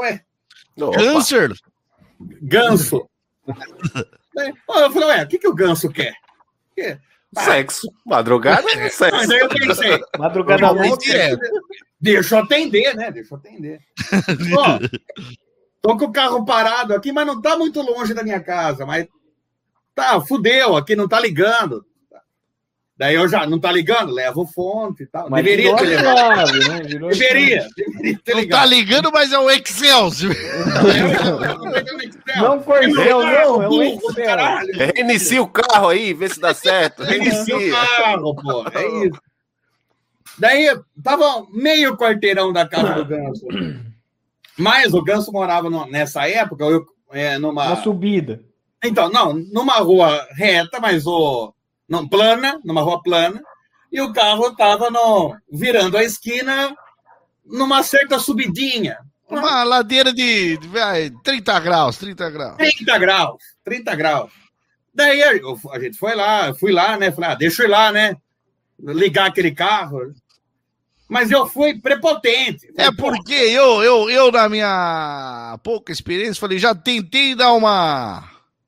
Ganso. Eu falei, o que o Ganso quer? Sexo. Madrugada é sexo. Mas aí eu pensei, madrugada louca. Deixa eu atender, né? Tô com o carro parado aqui, mas não tá muito longe da minha casa, mas fudeu, aqui não tá ligando. Daí eu já, não tá ligando? Levo fonte e tal. Mas deveria ter ligado. Né? Deveria ter ligado. Não tá ligando, mas é o Excel. Não Corcel, não. É o Excel. Reinicia o carro aí, vê se dá certo. Reinicia o carro, pô. É isso. Daí, tava meio quarteirão da casa do Ganso. Mas o Ganso morava nessa época, numa subida. Então, não, numa rua reta, mas numa rua plana, e o carro estava virando a esquina numa certa subidinha. Uma ladeira de 30 graus. 30 graus. Daí a gente fui lá, né? Falei, deixa eu ir lá, né? Ligar aquele carro. Mas eu fui prepotente. Porque eu, na minha pouca experiência, falei, já tentei dar uma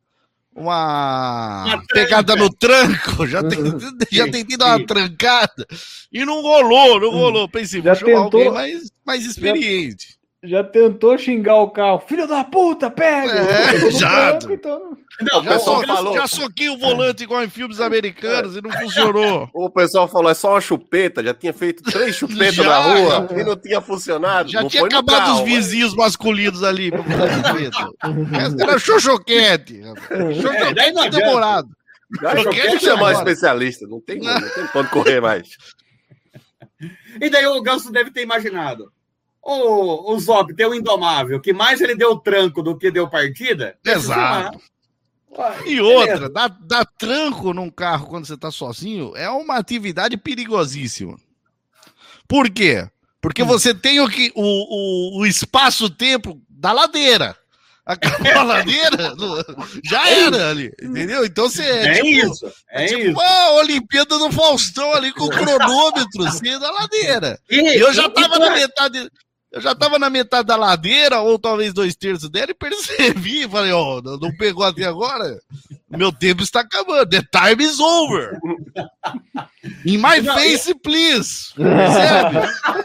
pegada no tranco, já tentei dar uma trancada e não rolou. Pensei, vou chamar alguém mais experiente. Já tentou xingar o carro, filho da puta, pega! Já. Então... Já soquei o volante igual em filmes americanos e não funcionou. O pessoal falou, é só uma chupeta, já tinha feito 3 chupetas na rua e não tinha funcionado. Já tinha acabado os vizinhos masculinos ali pra botar chupeta. Era xoxoquete. Xoxoquete não é demorado. Xoxoquete chamar especialista, não tem quando correr mais. E daí o Ganso deve ter imaginado. O Zop tem o Indomável, que mais ele deu tranco do que deu partida. Exato. E outra, dar tranco num carro quando você tá sozinho é uma atividade perigosíssima. Por quê? Porque você tem o espaço-tempo da ladeira. Acabou a ladeira, já era ali, entendeu? Então você isso. A Olimpíada do Faustão ali com o cronômetro assim, da ladeira. E eu já tava na metade. Eu já tava na metade da ladeira, ou talvez 2/3 dela, e percebi, falei, não pegou até agora? Meu tempo está acabando, the time is over. In my face, please. Percebe?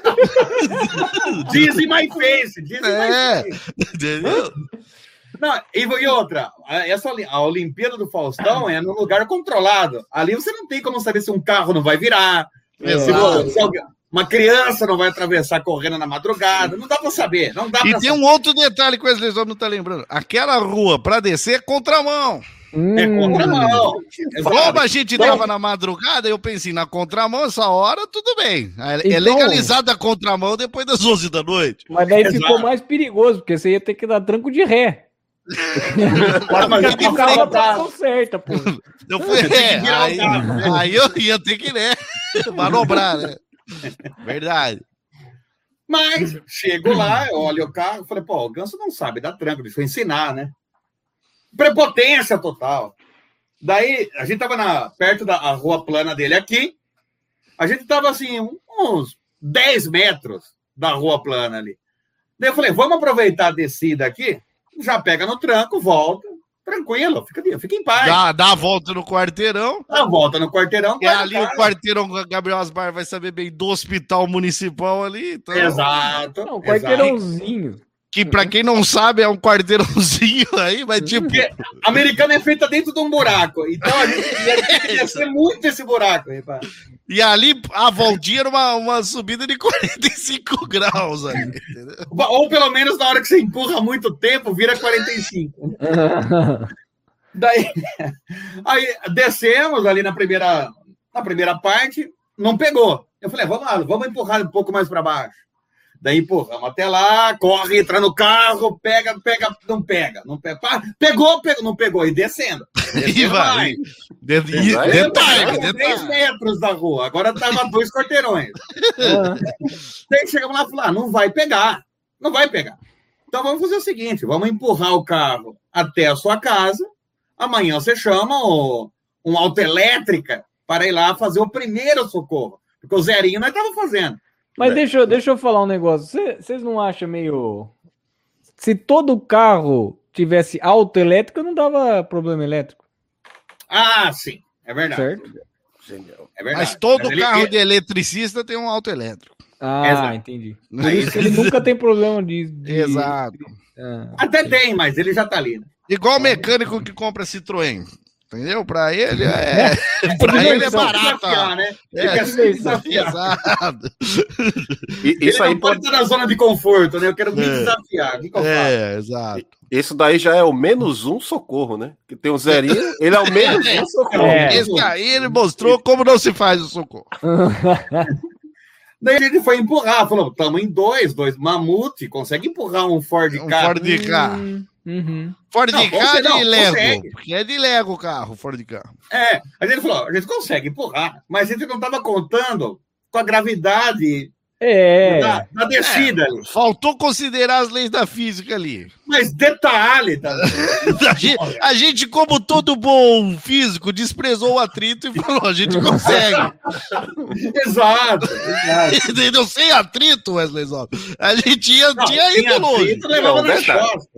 Diz in my face, entendeu? Não, e outra, a Olimpíada do Faustão é num lugar controlado. Ali você não tem como saber se um carro não vai virar. Uma criança não vai atravessar correndo na madrugada. Não dá pra saber. Não dá E pra tem saber. um outro detalhe que o Wesley Zop não tá lembrando. Aquela rua pra descer é contramão. É contramão. Como a gente tava na madrugada, eu pensei, na contramão, essa hora, tudo bem. É legalizada a contramão depois das 11 da noite. Mas daí ficou mais perigoso, porque você ia ter que dar tranco de ré. Mas eu tenho que a posição certa, pô. Eu fui aí eu ia ter que, né, manobrar, né? Verdade. Mas chego lá, eu olho o carro, falei, pô, o Ganso não sabe dar tranco, deixa eu ensinar, né? Prepotência total. Daí, a gente tava perto da rua plana dele aqui, a gente tava assim, uns 10 metros da rua plana ali. Daí eu falei, vamos aproveitar a descida aqui, já pega no tranco, volta, tranquilo, fica em paz. Dá a volta no quarteirão. Dá a volta no quarteirão. E ali o quarteirão, Gabriel Asbar vai saber bem do hospital municipal ali. Então... Exato. Não, quarteirãozinho. Que pra quem não sabe é um quarteirãozinho aí, mas tipo... Porque americana é feita dentro de um buraco. Então a gente ia descer muito esse buraco. Aí, e ali a voltinha era uma subida de 45 graus ali, entendeu? Ou pelo menos na hora que você empurra muito tempo, vira 45. Daí aí descemos ali na primeira parte, não pegou. Eu falei, vamos lá, vamos empurrar um pouco mais para baixo. Daí empurramos até lá, corre, entra no carro, pega, não pega. Pegou, não pegou, e descendo. E vai. Detalhe. 3 metros da rua, agora tava 2 quarteirões. Daí chegamos lá e falamos, não vai pegar. Então vamos fazer o seguinte, vamos empurrar o carro até a sua casa, amanhã você chama uma autoelétrica para ir lá fazer o primeiro socorro, porque o zerinho nós estávamos fazendo. Mas deixa eu falar um negócio. Vocês não acham meio... Se todo carro tivesse autoelétrica, não dava problema elétrico? Ah, sim. É verdade. Certo? É verdade. Mas todo carro de eletricista tem um autoelétrico. Ah, entendi. Por isso ele nunca tem problema de... Exato. Até tem, mas ele já tá ali. Né? Igual o mecânico que compra Citroën. Entendeu? Pra ele é barato. Né? Exato. Isso aí pode estar na zona de conforto, né? Eu quero me desafiar. Exato. Isso daí já é o menos um socorro, né? Que tem um zerinho, ele é o menos um socorro. Esse aí ele mostrou como não se faz o socorro. Daí a gente foi empurrar, falou, estamos em dois mamute, consegue empurrar um Ford Ka? Ford Ka. Ford Ka é de Lego, porque é de Lego o carro, Ford Ka. A gente falou, a gente consegue empurrar, mas a gente não estava contando com a gravidade da descida ali. Faltou considerar as leis da física ali. Mas detalhe, tá? A gente, como todo bom físico, desprezou o atrito e falou, a gente consegue. Exato. Entendeu? Sem atrito, Wesley Zop. A gente tinha ido longe. Levava na costa.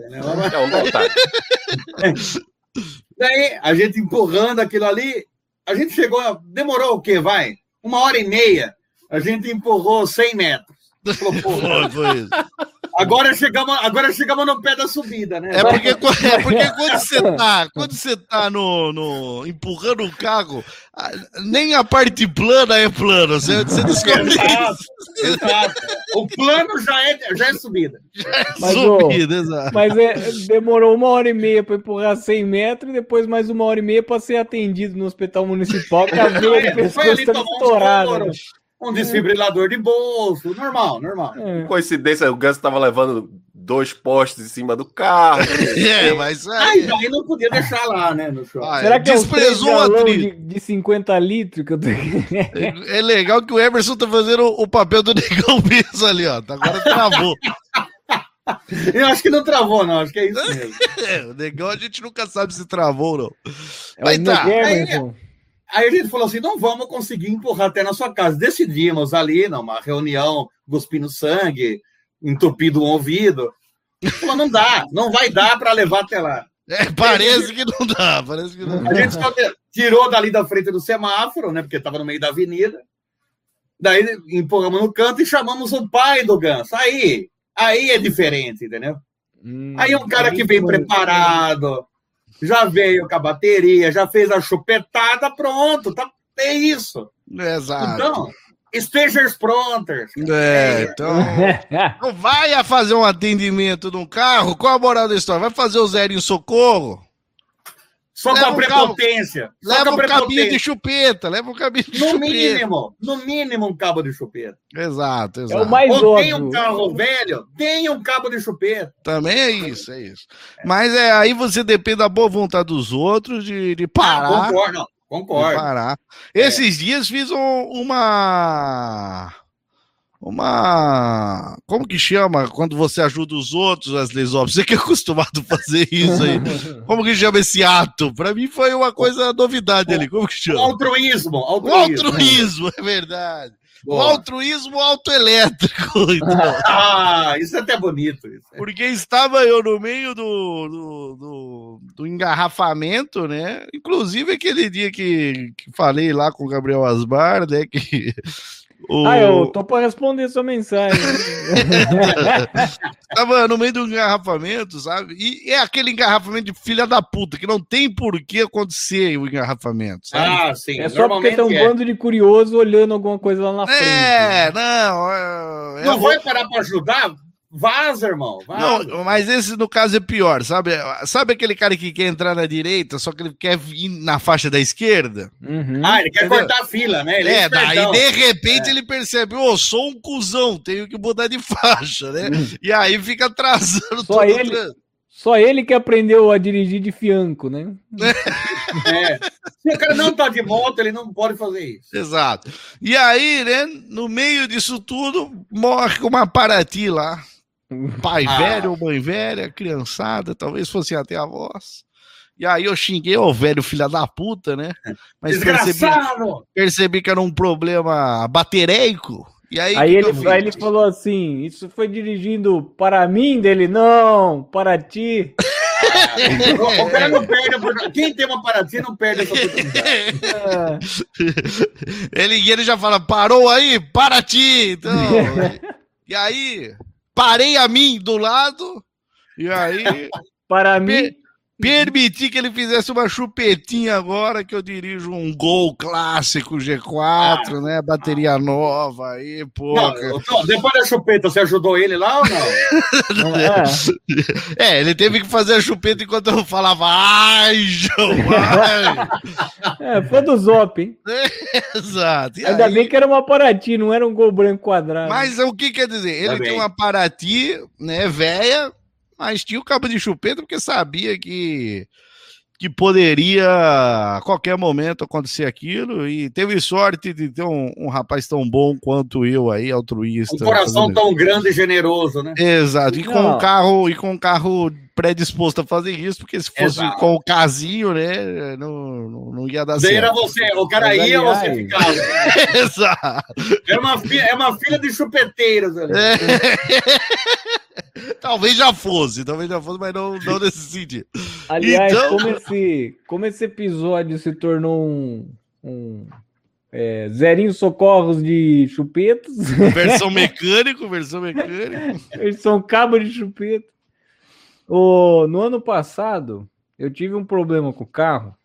Daí, a gente empurrando aquilo ali, a gente chegou, demorou o quê? 1h30. A gente empurrou 100 metros. Falou, foi isso. Agora chegamos no pé da subida, né? É porque quando você tá no empurrando o carro, nem a parte plana é plana. Você descobre isso. Exato. O plano já é subida. Exato. Mas demorou 1h30 para empurrar 100 metros e depois mais 1h30 para ser atendido no hospital municipal, que a veia do pescoço estava estourada. Um desfibrilador de bolso, normal. Coincidência, o Ganso estava levando 2 postes em cima do carro. Mas aí não podia deixar lá, né? No show. Será que desprezou é um de 50 litros que eu tenho? É legal que o Emerson tá fazendo o papel do negão mesmo ali, ó. Agora travou. Eu acho que não travou, não. Acho que é isso mesmo. O negão a gente nunca sabe se travou ou não. Mas tá. Aí a gente falou assim, não vamos conseguir empurrar até na sua casa. Decidimos ali, numa reunião, cuspindo sangue, entupido um ouvido. Falou, não vai dar para levar até lá. Parece que não dá. A gente só tirou dali da frente do semáforo, né, porque estava no meio da avenida. Daí empurramos no canto e chamamos o pai do Ganso. Aí é diferente, entendeu? Aí um cara que vem preparado... Já veio com a bateria, já fez a chupetada, pronto, é isso. Exato. Então, Estejam prontas. Então não vai a fazer um atendimento num carro, qual a moral da história? Vai fazer o zerinho socorro? Só com a prepotência. Leva um cabinho de chupeta. No mínimo um cabo de chupeta. Exato. É o mais óbvio. Tem um carro velho, tem um cabo de chupeta. Também é isso. Mas aí você depende da boa vontade dos outros de parar. Concordo. De parar. Esses dias fiz uma... Como que chama quando você ajuda os outros, Wesley Zop? Você que é acostumado a fazer isso aí. Como que chama esse ato? Pra mim foi uma coisa novidade ali. Como que chama? Altruísmo. Altruísmo, é verdade. Boa. O altruísmo autoelétrico. Então. Isso é até bonito. Isso. Porque estava eu no meio do engarrafamento, né? Inclusive aquele dia que falei lá com o Gabriel Asbar, né? Que... eu tô para responder sua mensagem. Tava no meio do engarrafamento, sabe? E é aquele engarrafamento de filha da puta, que não tem por que acontecer o engarrafamento, sabe? Sim. É só porque tem um bando de curioso olhando alguma coisa lá na frente. Não vai parar para ajudar? Vaza, irmão. Vaza. Não, mas esse, no caso, é pior, sabe? Sabe aquele cara que quer entrar na direita, só que ele quer ir na faixa da esquerda? Uhum. Ele quer cortar a fila, né? Daí de repente ele percebe, sou um cuzão, tenho que mudar de faixa, né? E aí fica atrasando todo Só ele que aprendeu a dirigir de fianco, né? Se o cara não tá de moto, ele não pode fazer isso. Exato. E aí, né, no meio disso tudo, morre uma Paraty lá. Pai velho ou mãe velha, criançada, talvez fosse até avós. E aí eu xinguei o velho filho da puta, né? Mas percebi que era um problema batereico. E aí ele falou assim, isso foi dirigindo para mim dele? Não, para ti. O cara não perde. Quem tem uma Paraty não perde essa oportunidade. Ele já fala, parou aí, Paraty. Então, e aí... Parei a mim do lado, e aí... Para mim... Permiti que ele fizesse uma chupetinha agora, que eu dirijo um Gol clássico G4, né? Bateria nova aí, pô. Depois da chupeta, você ajudou ele lá ou não? Ele teve que fazer a chupeta enquanto eu falava, ai, João, ai. Foi do Zop, hein? Exato. E ainda bem que era uma Paraty, não era um Gol branco quadrado. Mas o que quer dizer? Ele tem uma Paraty, né, velha, mas tinha o cabo de chupeta porque sabia que poderia a qualquer momento acontecer aquilo, e teve sorte de ter um rapaz tão bom quanto eu aí, altruísta. Um coração tão grande e generoso, né? Exato, e com um carro predisposto a fazer isso, porque se fosse com o casinho, né, não ia dar certo. Era você, o cara ia ou você ficava. Exato. É uma filha de chupeteiros ali. Talvez já fosse, mas não nesse sentido. Aliás, então... como esse episódio se tornou zerinho socorros de chupetos. Versão mecânico. Versão cabo de chupeta. No ano passado, eu tive um problema com o carro,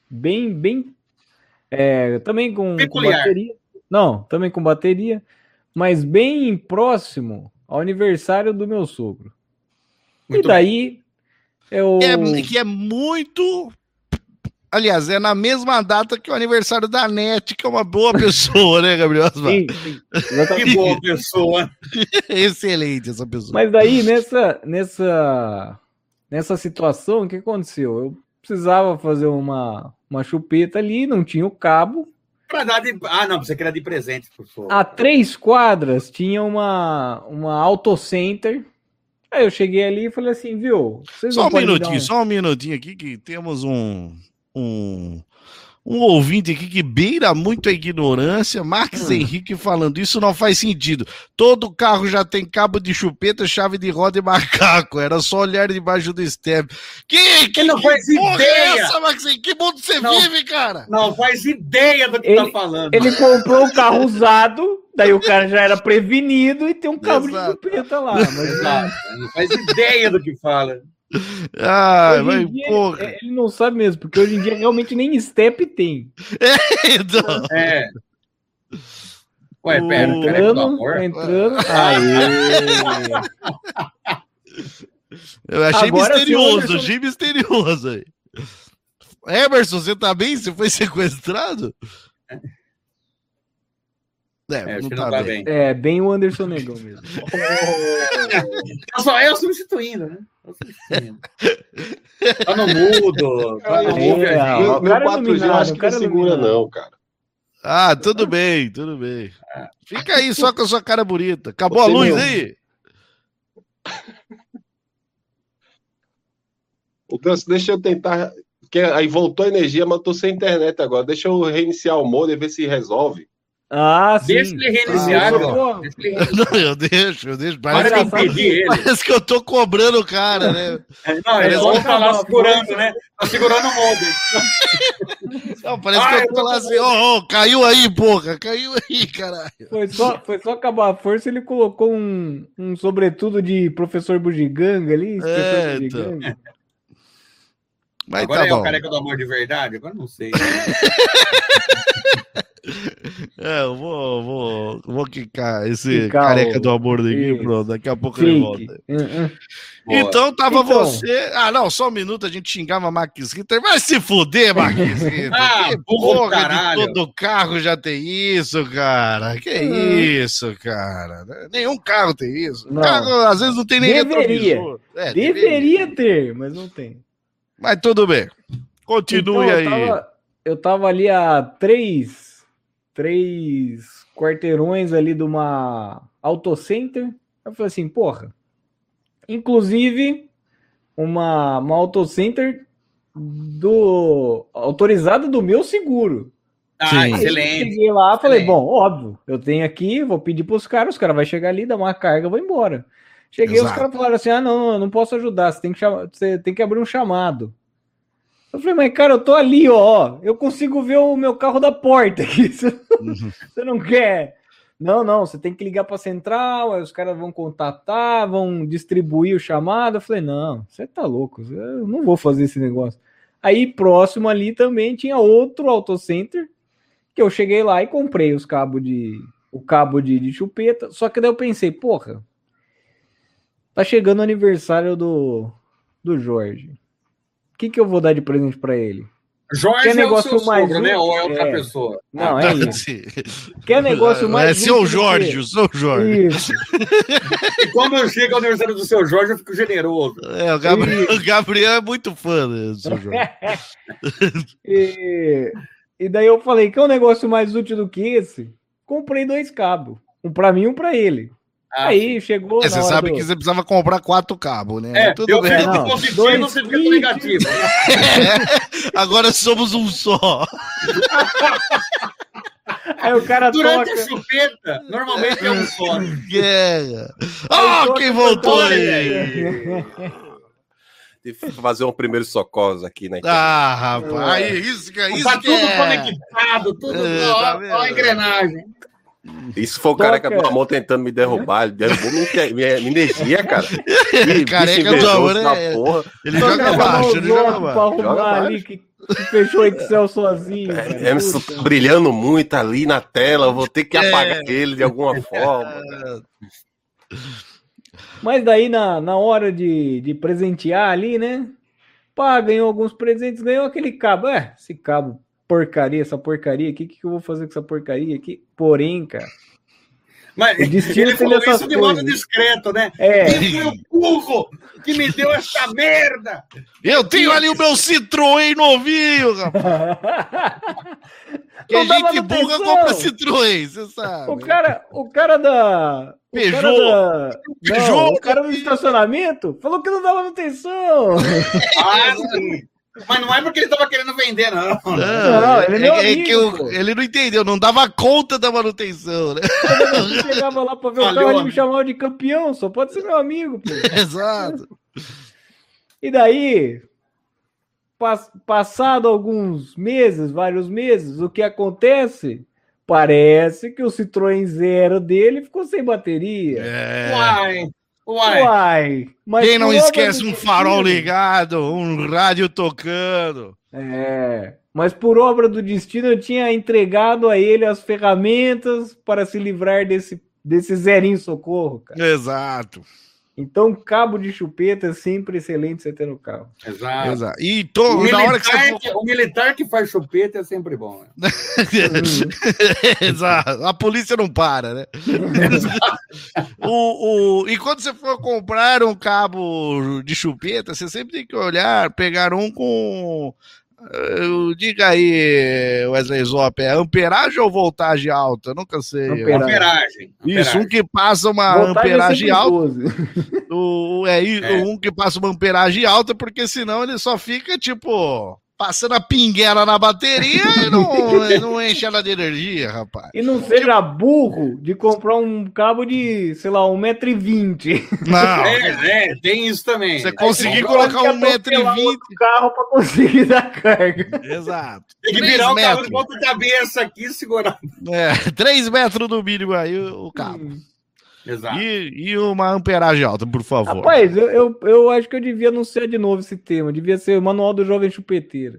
também com bateria. Não, também com bateria, mas bem próximo ao aniversário do meu sogro. Muito e daí eu... Que é muito... Aliás, é na mesma data que o aniversário da NET, que é uma boa pessoa, né, Gabriel? Sim. Que boa pessoa. Excelente essa pessoa. Mas daí, nessa situação, o que aconteceu? Eu precisava fazer uma chupeta ali, não tinha o cabo. Não, você queria de presente, por favor. A 3 quadras tinha uma Auto Center. Aí eu cheguei ali e falei assim, viu? Só um minutinho aqui, que temos um ouvinte aqui que beira muito a ignorância, Marcos Henrique falando, isso não faz sentido. Todo carro já tem cabo de chupeta, chave de roda e macaco. Era só olhar debaixo do step. Que não faz ideia! É essa, Marcos Henrique? Que mundo você vive, cara? Não faz ideia do que tá falando. Ele comprou um carro usado, daí o cara já era prevenido e tem um cabo de chupeta lá. Mas não faz ideia do que fala. Mas porra. Ele não sabe mesmo, porque hoje em dia realmente nem step tem. Então. Ué, pera, entrando. Aê! Eu achei misterioso aí. Emerson, você tá bem? Você foi sequestrado? Não tá bem. É, bem o Anderson Negão mesmo. Só eu substituindo, né? Tá no mudo. Meu 4G eu acho que não segura, não, cara. Ah, tudo bem. Fica aí só com a sua cara bonita. Acabou a luz aí? O Ganso, deixa eu tentar. Aí voltou a energia, mas eu tô sem internet agora. Deixa eu reiniciar o modem e ver se resolve. Ah, sim. Deixa ele reiniciar, Não, eu deixo. Parece que eu tô cobrando o cara, né? Não, ele só tá lá segurando, né? Tá segurando o modem. Não, parece que eu tô lá assim, caiu aí, porra. Caiu aí, caralho. Foi só acabar a força, ele colocou um sobretudo de professor Bugiganga ali. Então. Mas agora tá é bom. O careca do amor de verdade? Agora não sei. Eu vou quicar esse careca do amor daqui, pronto. Daqui a pouco ele volta. Então tava você. Ah, não, só um minuto a gente xingava Max Ritter. Vai se fuder, Max Ritter. Burro, caralho. De todo carro já tem isso, cara. Que isso, cara. Nenhum carro tem isso. Não. Carro, às vezes não tem nem retrovisor. Deveria ter, mas não tem. Mas tudo bem. Continue então, aí. Eu tava ali a 3 quarteirões ali de uma autocenter. Eu falei assim, porra. Inclusive, uma autocenter autorizada do meu seguro. Excelente. Eu cheguei lá, falei, bom, óbvio, eu tenho aqui, vou pedir pros caras, os caras vão chegar ali, dar uma carga, eu vou embora. Cheguei, os caras falaram assim, não, eu não posso ajudar, você tem que abrir um chamado. Eu falei, mas cara, eu tô ali, ó, eu consigo ver o meu carro da porta aqui, você não quer? Não, você tem que ligar pra central, aí os caras vão contatar, vão distribuir o chamado. Eu falei, não, você tá louco, eu não vou fazer esse negócio. Aí próximo ali também tinha outro autocenter, que eu cheguei lá e comprei o cabo de chupeta, só que daí eu pensei, porra, tá chegando o aniversário do Jorge. O que eu vou dar de presente pra ele? Jorge é o seu sogro, né? Ou é outra pessoa? Não, é isso. Quer negócio mais... É seu Jorge, o seu Jorge. Isso. E quando chega o aniversário do seu Jorge, eu fico generoso. O Gabriel é muito fã do seu Jorge. E daí eu falei, quer um negócio mais útil do que esse? Comprei 2 cabos. Um pra mim e um pra ele. Aí chegou. Você sabe que você precisava comprar 4 cabos, né? Tudo bem. Eu positivo, você fica com negativo. Agora somos um só. Aí o cara durante a chupeta, normalmente é um só. Quem voltou aí? Fazer um primeiro socorro aqui, né? Rapaz, isso tá tudo conectado, tudo a engrenagem. Isso foi o careca do amor tentando me derrubar. Ele derrubou minha energia, cara. Careca do amor ele joga baixo. Ali que fechou o Excel sozinho. Emerson tá brilhando muito ali na tela. Eu vou ter que apagar ele de alguma forma. Mas daí na hora de presentear ali, né? Ganhou alguns presentes, ganhou aquele cabo. Esse cabo. Essa porcaria aqui, o que eu vou fazer com essa porcaria aqui? Porém, cara. Mas ele falou isso de modo discreto, né? Quem foi o burro que me deu essa merda? Eu tenho ali o meu Citroën novinho, rapaz. Que a gente burra compra Citroën, você sabe. O cara da... Peugeot. O cara do estacionamento falou que não dava manutenção. Sim. Mas não é porque ele estava querendo vender, não. Ele não entendeu, não dava conta da manutenção, né? Ele chegava lá para ver o carro, ele me chamava de campeão, só pode ser meu amigo, pô. Exato. E daí, passado vários meses, o que acontece? Parece que o Citroën Zero dele ficou sem bateria. Uai. Mas quem não esquece um farol ligado, um rádio tocando? Mas por obra do destino eu tinha entregado a ele as ferramentas para se livrar desse zerinho socorro, cara. Exato. Então, cabo de chupeta é sempre excelente você ter no carro. Exato. E na hora que você... O militar que faz chupeta é sempre bom. Né? Exato. A polícia não para, né? E quando você for comprar um cabo de chupeta, você sempre tem que pegar um com... diga aí, Wesley Zop, é amperagem ou voltagem alta? Eu nunca sei. Amperagem. Isso, um que passa uma amperagem alta. Um que passa uma amperagem alta, porque senão ele só fica, tipo, passando a pinguela na bateria e não enche ela de energia, rapaz. E não seja burro de comprar um cabo de, sei lá, 1,20 m. Não. Tem isso também. Você conseguir colocar 1,20 m carro para conseguir dar carga. Exato. Tem que virar o carro de ponta cabeça aqui e segurar. 3 metros no mínimo aí o cabo. Exato. E uma amperagem alta, por favor. Rapaz, eu acho que eu devia anunciar de novo esse tema. Devia ser o Manual do Jovem Chupeteiro.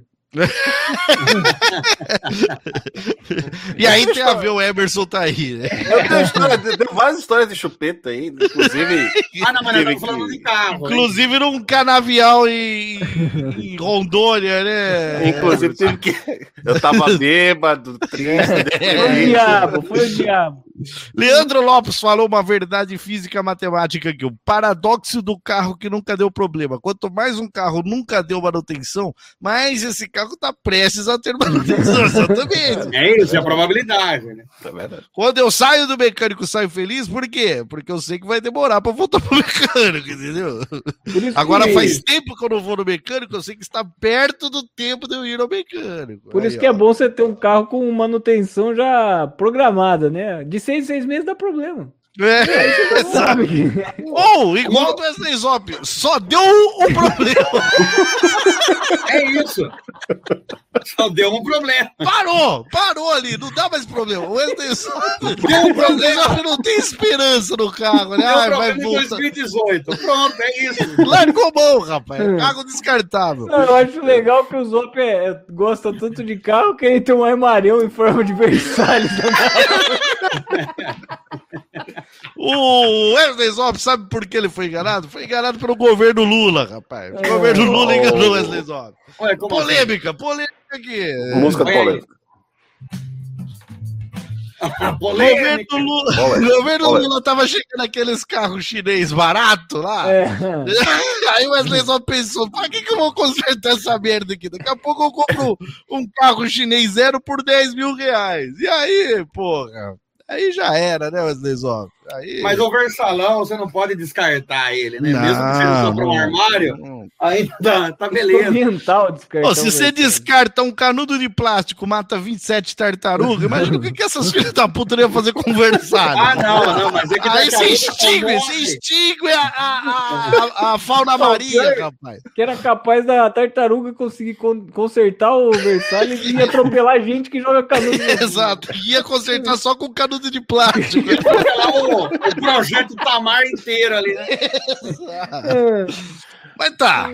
E aí tem a ver o Emerson tá aí, né? Eu tenho várias histórias de chupeta aí, inclusive. Não, mas nós estamos falando de carro. Inclusive num canavial em Rondônia, né? Inclusive teve que. Eu tava bêbado, triste. Foi o diabo. Leandro Lopes falou uma verdade física matemática aqui. O paradoxo do carro que nunca deu problema. Quanto mais um carro nunca deu manutenção, mais esse carro tá prestes a ter manutenção. Exatamente. É isso, é a probabilidade, né? É verdade. Quando eu saio do mecânico, saio feliz, por quê? Porque eu sei que vai demorar pra voltar pro mecânico, entendeu? Agora faz tempo que eu não vou no mecânico, eu sei que está perto do tempo de eu ir ao mecânico. Por isso que é bom você ter um carro com manutenção já programada, né? De 6 em 6 meses dá problema. Aí você sabe que... Ou, igual do Wesley Zop, só deu um problema. É isso. Só deu um problema. Parou ali, não dá mais problema. O Wesley Zop deu um problema, não tem esperança no carro, né? Vai voltar. Em 2018. Pronto, é isso. Largou mão, rapaz. Carro descartável. Eu acho legal que o Zop gosta tanto de carro que ele tem um armarião em forma de Versalhes. O Wesley Zop, sabe por que ele foi enganado? Foi enganado pelo governo Lula, rapaz. O governo Lula enganou o Wesley Zop. Polêmica aqui. Música polêmica. O governo Lula tava chegando aqueles carros chinês barato lá. Aí o Wesley Zop pensou, pra que eu vou consertar essa merda aqui? Daqui a pouco eu compro um carro chinês zero por R$10 mil. E aí, porra... Aí já era, né, Wesley Zop? Mas o Versalão, você não pode descartar ele, né? Mesmo que você não compre um armário, ainda tá beleza. Se você descarta um canudo de plástico, mata 27 tartarugas, imagina o que essas filhas da puta iam fazer com o Versalhes. Não, mas é que aí você extingue a fauna marinha, rapaz. Que era capaz da tartaruga conseguir consertar o Versalhes e atropelar gente que joga canudo. Exato, ia consertar só com canudo de plástico. O projeto Tamar inteiro ali, né? Mas tá.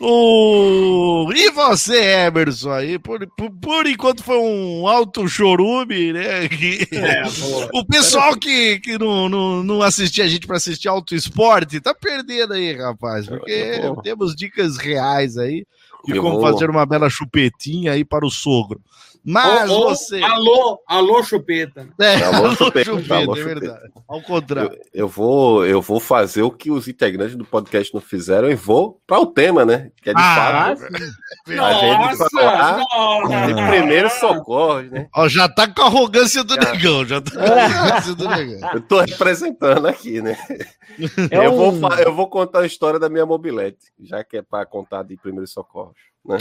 E você, Emerson, aí? Por enquanto foi um alto chorume, né? O pessoal que não assistia a gente para assistir Auto Esporte tá perdendo aí, rapaz. Porque temos dicas reais aí de como fazer uma bela chupetinha aí para o sogro. Mas você... Alô, chupeta. Alô, chupeta, é verdade. Ao contrário. Eu vou fazer o que os integrantes do podcast não fizeram e vou para o tema, né? Que é de fato. A gente falar de primeiros socorros, né? Já tá com a arrogância do negão. Eu tô representando aqui, né? Eu vou contar a história da minha mobilete, já que é para contar de primeiros socorros. Né?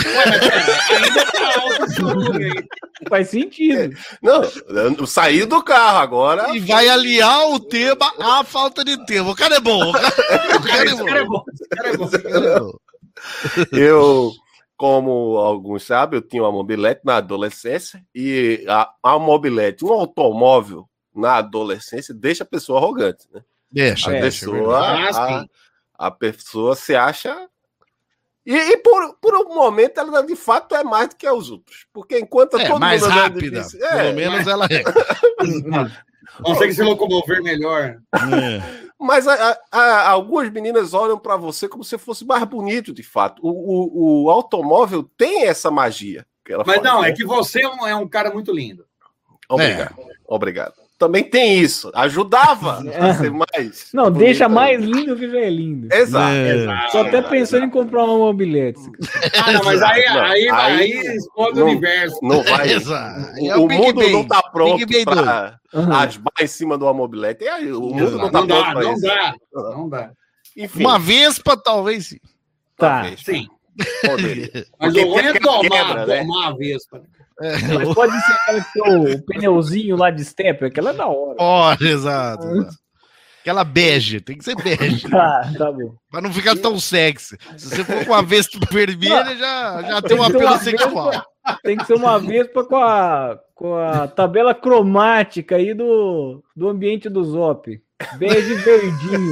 Faz sentido. Não, eu saí do carro agora. E vai aliar o tema à falta de tema. O cara é bom. O cara é bom. Eu, como alguns sabem, eu tinha uma mobilete na adolescência. E a mobilete, um automóvel na adolescência, deixa a pessoa arrogante, né? Deixa. A pessoa se acha E por um momento ela de fato é mais do que os outros. Porque enquanto todo mais mundo rápida, pelo menos ela é. Consegue se locomover melhor. Mas algumas meninas olham para você como se fosse mais bonito, de fato. O automóvel tem essa magia. Mas não, é que você é um cara muito lindo. Obrigado. Também tem isso. Ajudava a ser mais. Não, deixa mais lindo que já é lindo. Exato. Tô até pensando em comprar uma mobilete. Não, mas aí explode o universo. Não vai. O mundo não tá pronto para asbar em cima de uma mobilete. O mundo não tá pronto para isso. Não dá. Enfim. Uma Vespa, talvez sim. Tá. Sim. Mas o ruim é tomar a Vespa. Mas pode ser aquela que tem o pneuzinho lá de step, aquela é da hora. Exato. Aquela bege, tem que ser bege. Tá bom. Pra não ficar tão sexy. Se você for com uma Vespa vermelha, já tem um apelo sexual. Tem que ser uma Vespa com a tabela cromática aí do ambiente do Zop. Bege verdinho.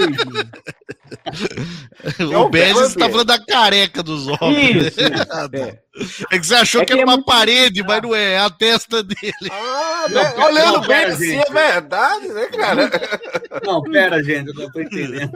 O bege, você tá falando da careca do Zop. Isso. É que você achou que era uma parede, mas não é a testa dele. Olhando bem assim, é verdade, né, cara? Não, pera, gente, eu não tô entendendo.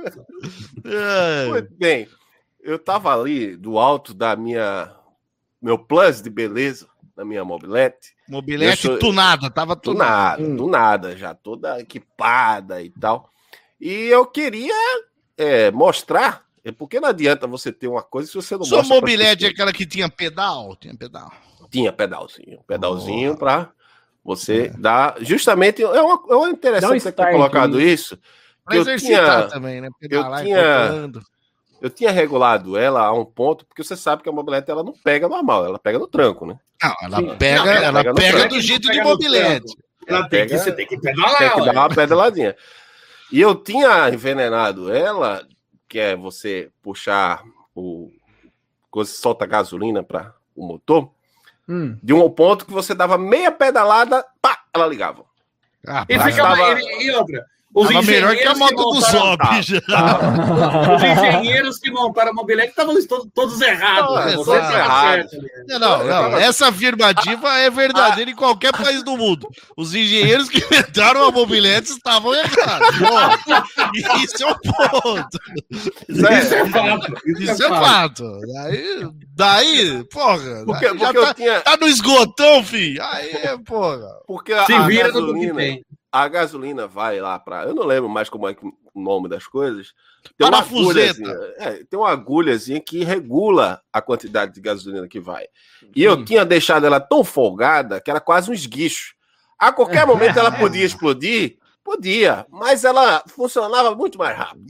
Muito bem. Eu tava ali do alto da meu plus de beleza, da minha mobilete. Mobilete tunada, tava tunada. Do nada, já toda equipada e tal. E eu queria mostrar, porque não adianta você ter uma coisa se você não mostra. Sua mobilete é aquela que tinha pedal? Tinha pedalzinho para você dar. Justamente, é uma interessante você ter colocado isso. Pra exercitar também, né? Pedalar eu tinha regulado ela a um ponto, porque você sabe que a mobilete ela não pega normal, ela pega no tranco, né? Não, ela pega do jeito de mobilete. Você tem que pedalar. Tem que dar uma pedaladinha. E eu tinha envenenado ela, que é você puxar quando você solta gasolina para o motor, de um ponto que você dava meia pedalada, pá, ela ligava. E outra. Os melhor que a moto do Zop. Os engenheiros que montaram a mobilete estavam todos errados. Não. Essa afirmativa é verdadeira em qualquer país do mundo. Os engenheiros que inventaram a mobilete estavam errados. Isso é um ponto. Isso é fato. Daí, porra. Porque tá no esgotão, filho. Aí, porra. Porque se vira no que tem. A gasolina vai lá para. Eu não lembro mais como é o nome das coisas. Tem uma agulhazinha que regula a quantidade de gasolina que vai. E eu tinha deixado ela tão folgada que era quase um esguicho. A qualquer momento ela podia explodir. Podia, mas ela funcionava muito mais rápido.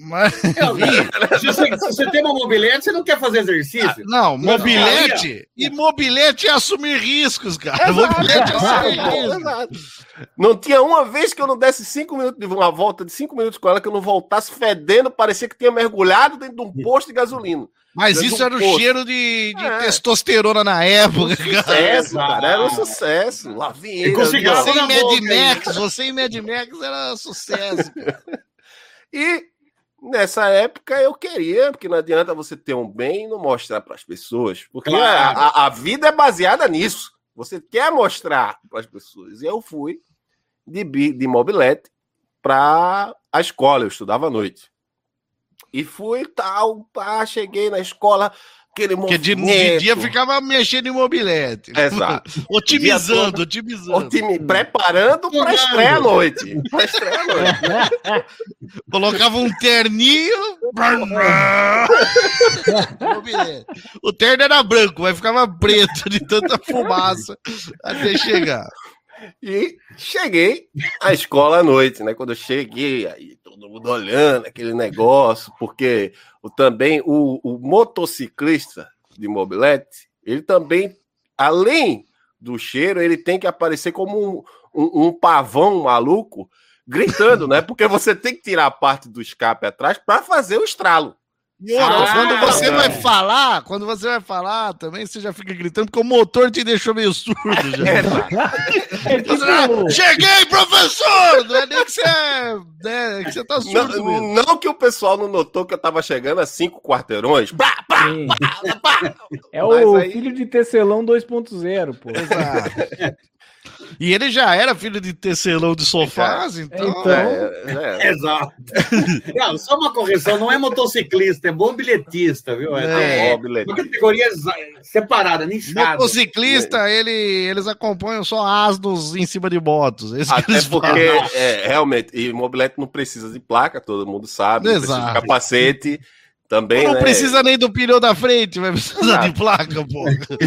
Se você tem uma mobilete, você não quer fazer exercício? Mobilete. E mobilete é assumir riscos, cara. Mobilete é assumir riscos. Não tinha uma vez que eu não desse 5 minutos, uma volta de 5 minutos com ela, que eu não voltasse fedendo, parecia que tinha mergulhado dentro de um posto de gasolina. Mas isso era o cheiro de testosterona na época, cara. Era um sucesso. Lá vinha ele. Você em Mad Max era sucesso, cara. E nessa época eu queria, porque não adianta você ter um bem e não mostrar para as pessoas. Porque a vida é baseada nisso. Você quer mostrar para as pessoas. E eu fui de mobilete para a escola. Eu estudava à noite. E fui tal, cheguei na escola, aquele movimento. Porque de dia ficava mexendo em mobilete. Exato. Otimizando. Preparando para a estreia à noite. Colocava um terninho. O terno era branco, mas ficava preto de tanta fumaça até chegar. E cheguei à escola à noite, né? Quando eu cheguei, aí todo mundo olhando aquele negócio, porque também o motociclista de mobilete, ele também, além do cheiro, ele tem que aparecer como um pavão maluco, gritando, né? Porque você tem que tirar a parte do escape atrás para fazer o estralo. Quando você vai falar também, você já fica gritando porque o motor te deixou meio surdo já. Cheguei, professor! Não é nem que você tá surdo mesmo. Não que o pessoal não notou que eu tava chegando a 5 quarteirões. Sim. É o filho de Tecelão 2.0, pô. Exato. E ele já era filho de tecelão de sofás, então... Exato. Não, só uma correção, não é motociclista, é mobiletista, viu? É uma categoria separada, nichada. Motociclista, eles acompanham só asnos em cima de motos. Até porque, realmente, e mobilete não precisa de placa, todo mundo sabe, não precisa de capacete... Também, não precisa nem do pneu da frente, vai precisar de placa, pô.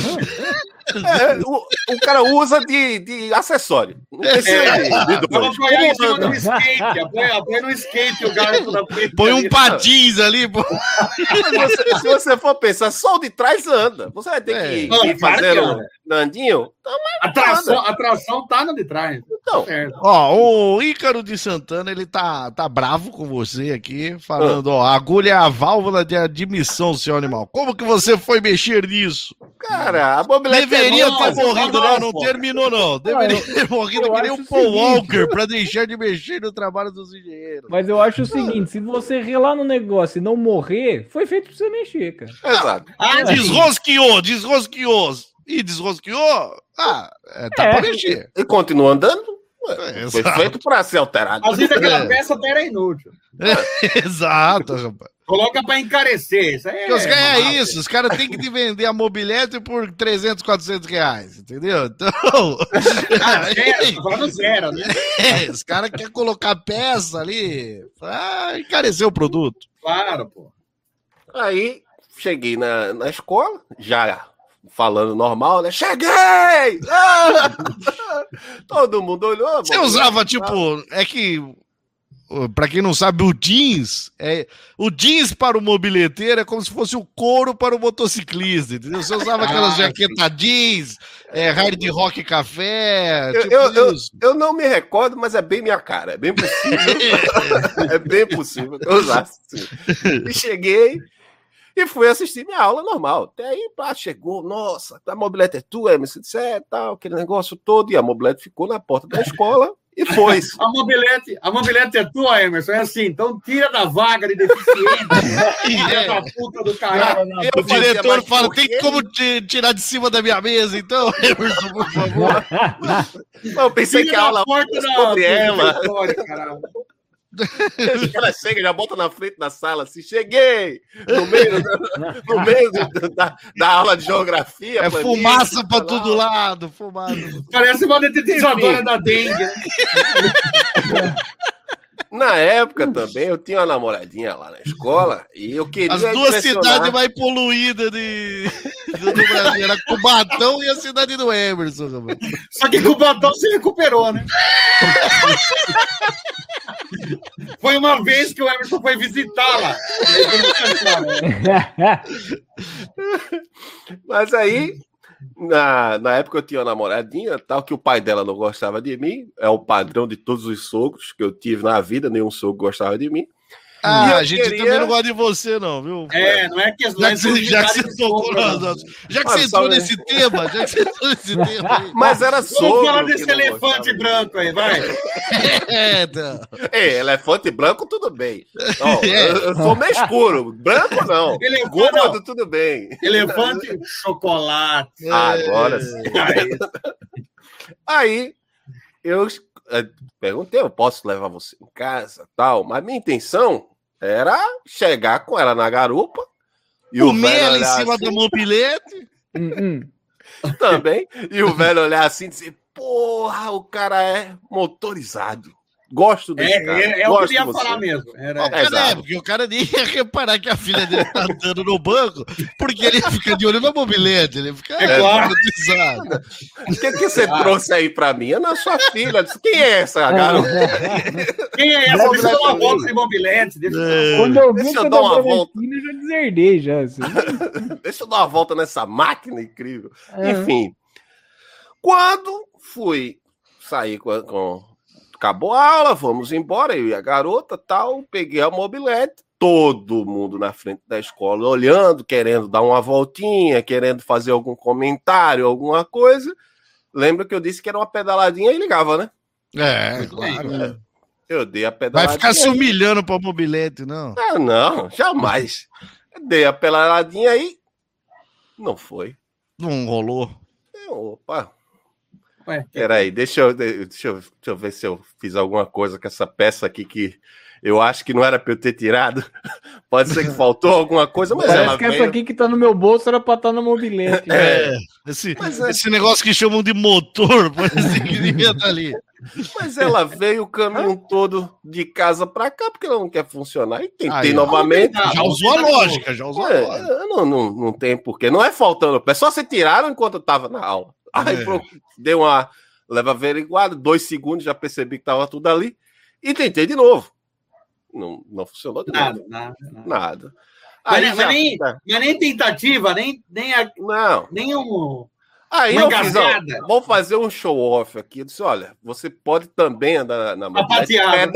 O cara usa de acessório. Não precisa de vamos apoiar em cima do skate. Apoia no skate o garoto da frente. Põe um patins ali, pô. Se você for pensar, só o de trás anda. Você vai ter que fazer um Nandinho. A tração tá no de trás. Então, o Ícaro de Santana, ele tá bravo com você aqui, falando, a agulha é a válvula de admissão, seu animal. Como que você foi mexer nisso? Cara, a mobilete deveria ter morrido, não terminou, não. Deveria ter morrido que nem um Paul Walker pra deixar de mexer no trabalho dos engenheiros. Mas eu acho o seguinte, se você relar no negócio e não morrer, foi feito pra você mexer, cara. Exato. Desrosqueou. E desrosqueou? Tá pra mexer. E continua andando? Foi feito pra ser alterado. Às vezes aquela peça até era inútil. Exato, rapaz. Coloca pra encarecer. Isso aí isso. Os caras têm que te vender a mobilete por 300, 400 reais. Entendeu? Então. Tô falando zero, né? Os caras querem colocar peça ali. Encarecer o produto. Claro, pô. Aí, cheguei na escola, já falando normal, né? Cheguei! Todo mundo olhou. Você usava, é que. Pra quem não sabe, o jeans para o mobileteiro é como se fosse o couro para o motociclista, entendeu? Você usava aquelas jaquetas jeans, hard rock café. Eu não me recordo, mas é bem minha cara, é bem possível. É bem possível que eu usasse. E cheguei e fui assistir minha aula normal. Até aí, chegou, nossa, a mobilete é tua, Emerson, tal, aquele negócio todo, e a mobilete ficou na porta da escola. E foi. A mobilete é tua, Emerson. É assim, então tira da vaga de deficiente. Tira da puta do caralho. O diretor fala, tem como tirar de cima da minha mesa, então, Emerson, por favor. Eu pensei que a aula sobre ela. Ela chega, já bota na frente da sala assim, cheguei! No meio da aula de geografia. Fumaça pra todo lado, fumaça. Parece uma detetizadora da dengue. Na época também, eu tinha uma namoradinha lá na escola e eu queria. As duas cidades mais poluídas do Brasil era Cubatão e a cidade do Emerson. Também. Só que Cubatão se recuperou, né? Foi uma vez que o Emerson foi visitá-la. Mas aí, na época eu tinha uma namoradinha, tal, que o pai dela não gostava de mim. É o padrão de todos os sogros que eu tive na vida, nenhum sogro gostava de mim. A gente também não gosta de você, não, viu? Não é que já que você tocou já que você entrou nesse tema, aí. Mas era sogro. Vamos falar desse elefante branco aí, vai. Elefante branco, tudo bem. Não, eu sou meio escuro. Branco, não. Gordo, tudo bem. Elefante, chocolate. Agora sim. Aí, eu perguntei, eu posso levar você em casa, tal, mas minha intenção era chegar com ela na garupa e o velho ela em cima do mobilete também, e o velho olhar assim e dizer, porra, o cara é motorizado. Gosto desse cara. É o que eu ia falar mesmo. Porque o cara nem ia reparar que a filha dele tá andando no banco, porque ele fica de olho na mobilete, ele fica claro. O que você trouxe aí pra mim? É na sua filha. Quem é essa garota? Quem é essa? Deixa eu dar uma volta de mobilete. Quando eu vi que eu dar uma volta, eu já deserdei já. Assim. Deixa eu dar uma volta nessa máquina incrível. Enfim, quando fui sair com acabou a aula, vamos embora, eu e a garota, tal, peguei a mobilete, todo mundo na frente da escola olhando, querendo dar uma voltinha, querendo fazer algum comentário, alguma coisa. Lembra que eu disse que era uma pedaladinha e ligava, né? Claro. Eu dei a pedaladinha. Vai ficar se humilhando pra mobilete, não? Não, jamais. Dei a pedaladinha aí, não foi. Não rolou. Opa. Peraí, deixa eu ver se eu fiz alguma coisa com essa peça aqui que eu acho que não era pra eu ter tirado. Pode ser que faltou alguma coisa, mas parece que essa aqui que tá no meu bolso era pra estar na mobilete. Esse negócio que chamam de motor, parece que devia estar ali. Mas ela veio o caminho todo de casa pra cá, porque ela não quer funcionar. E tentei novamente. Já usou a lógica, Não tem porquê. Não é faltando. É só você tiraram enquanto eu tava na aula. Aí deu uma leva averiguada, 2 segundos, já percebi que tava tudo ali. E tentei de novo. Não funcionou de nada. Aí mas nem tentativa, nem um... Aí eu fiz, vou fazer um show-off aqui. Eu disse, olha, você pode também andar na mobilete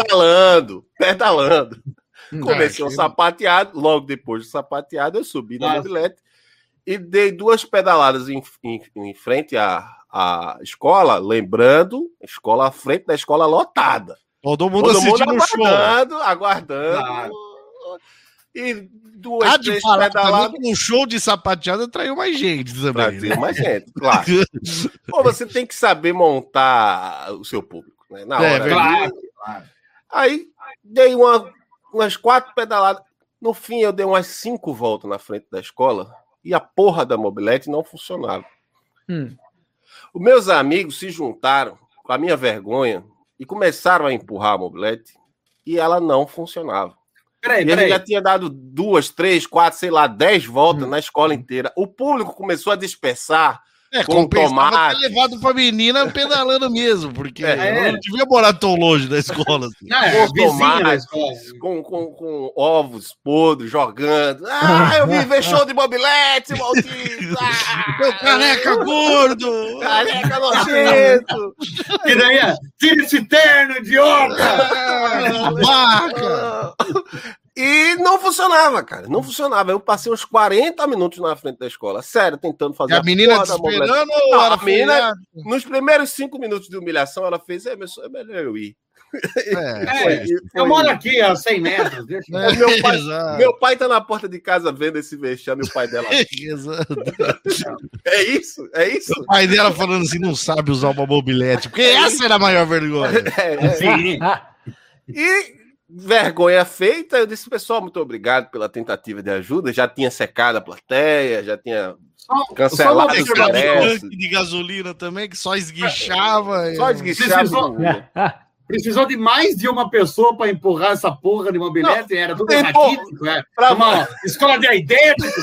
pedalando. Comecei o sapateado, logo depois do sapateado eu subi na mobilete e dei 2 pedaladas em frente à escola, lembrando, escola à frente da escola lotada. Todo mundo assistindo o show. Aguardando. E 2, 3 pedaladas. Um show de sapateada traiu mais gente também. Traiu mais gente, claro. Pô, você tem que saber montar o seu público, né? Na hora. Claro. Aí dei umas 4 pedaladas. No fim, eu dei umas 5 voltas na frente da escola e a porra da mobilete não funcionava. Os meus amigos se juntaram com a minha vergonha e começaram a empurrar a mobilete e ela não funcionava. Ele já tinha dado 2, 3, 4, sei lá, 10 voltas na escola inteira. O público começou a dispersar com tomate. Ter levado pra menina pedalando mesmo, porque não devia morar tão longe da escola. Assim. Com tomate, com ovos podres, jogando. Eu vim ver show de mobilete, maldito! Meu careca gordo! Careca nojento! Tira esse terno, idiota! Vaca! E não funcionava, cara. Não funcionava. Eu passei uns 40 minutos na frente da escola. Sério, tentando fazer a menina te esperando ou a menina, nos primeiros 5 minutos de humilhação, ela fez, é melhor eu ir. Eu moro aqui a 100 metros. Meu pai tá na porta de casa vendo esse vexame, o pai dela. É isso. O pai dela falando assim, não sabe usar uma mobilete, porque essa era a maior vergonha. Sim. E vergonha feita, eu disse, pessoal, muito obrigado pela tentativa de ajuda. Já tinha secado a plateia, já tinha cancelado os ingressos. De gasolina também, que só esguichava. Só esguichava. Precisou de mais de uma pessoa para empurrar essa porra de mobilete? Era tudo raquítico, uma escola de aidéticos.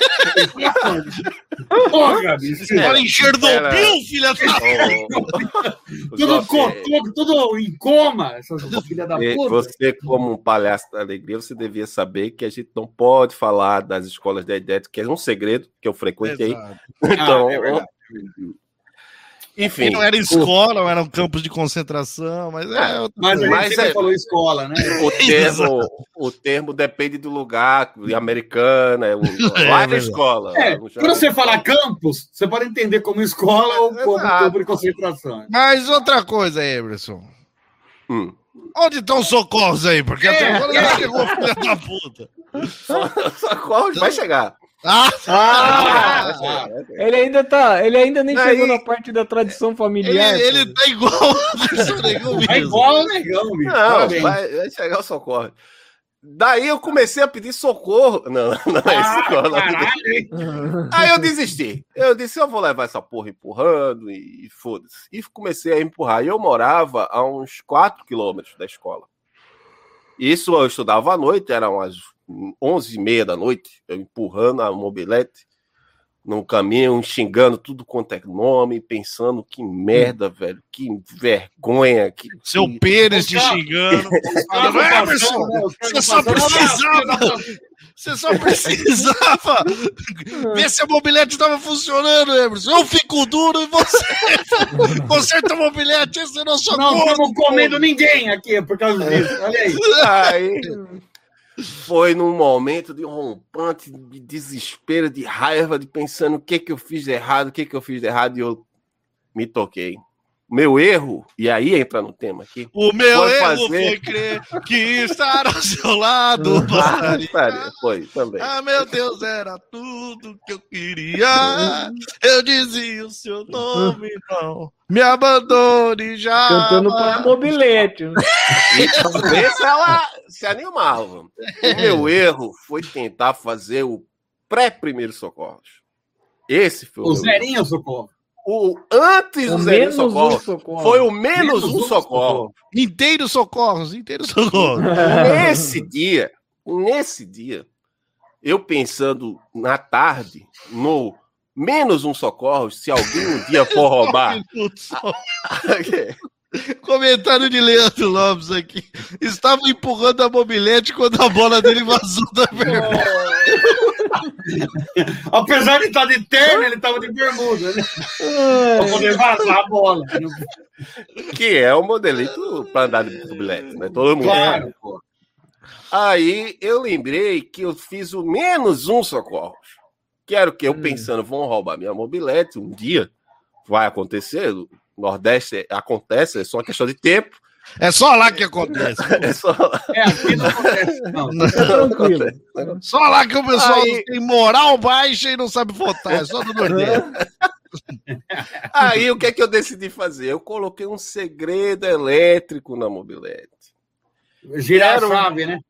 Porra, bicho. Escola em Chernobyl, filha da tudo em coma, essas filha da puta. Você, como um palhaço da alegria, você devia saber que a gente não pode falar das escolas de aidéticos, que é um segredo que eu frequentei. Exato. Então, é verdade. Enfim, não era escola, não eram campos de concentração, mas você falou escola, né? O termo depende do lugar, americana, lá é escola. Quando você falar campus, você pode entender como escola ou como campo de concentração. Mas outra coisa, Emerson. Onde estão os socorros aí? Porque até agora não chegou, filha da puta. Socorros vai chegar. Ele ainda nem chegou na parte da tradição familiar. Ele tá igual o Negão mesmo. É igual o Negão, bicho. Não, vai chegar o socorro. Daí eu comecei a pedir socorro. Não é socorro. Aí eu desisti. Eu disse, eu vou levar essa porra empurrando e foda-se. E comecei a empurrar. E eu morava a uns 4 quilômetros da escola. Isso eu estudava à noite, eram umas 11h30 da noite, eu empurrando a mobilete no caminho, xingando tudo quanto é nome, pensando que merda, velho, que vergonha. Seu pênis te xingando. Você só precisava ver se a mobilete estava funcionando, Emerson. Eu fico duro e você conserta a mobilete, esse é o nosso acordo. Não estamos comendo ninguém aqui por causa disso, olha aí. Foi num momento de rompante, de desespero, de raiva, de pensando o que eu fiz de errado, e eu me toquei. meu erro, e aí entra no tema aqui. O meu erro foi crer que estar ao seu lado. Foi também. Ah, meu Deus, era tudo que eu queria. Eu dizia o seu nome, não. Me abandone já. Cantando para mobilete. E talvez ela se animava. O meu erro foi tentar fazer o pré-primeiro socorros. Esse foi o zerinho socorro. Antes do zerinho socorro. Foi o menos um socorro. Inteiro socorros. Nesse dia, eu pensando na tarde, no menos um socorro, se alguém um dia for roubar. Comentário de Leandro Lopes aqui. Estava empurrando a mobilete quando a bola dele vazou da bermuda. Apesar de estar de terno, ele estava de bermuda, né? Para poder vazar a bola. Que é o modelito para andar de mobilete, né? Todo mundo. Claro, pô. Aí eu lembrei que eu fiz o menos um socorro. Que era o que eu pensando, vão roubar minha mobilete um dia. Vai acontecer. No Nordeste acontece, é só uma questão de tempo. É só lá que acontece. Aqui não acontece. Não, tranquilo. Só lá que o pessoal tem moral baixa e não sabe votar. É só do Nordeste. Aí o que é que eu decidi fazer? Eu coloquei um segredo elétrico na mobilete. Girar a chave, né?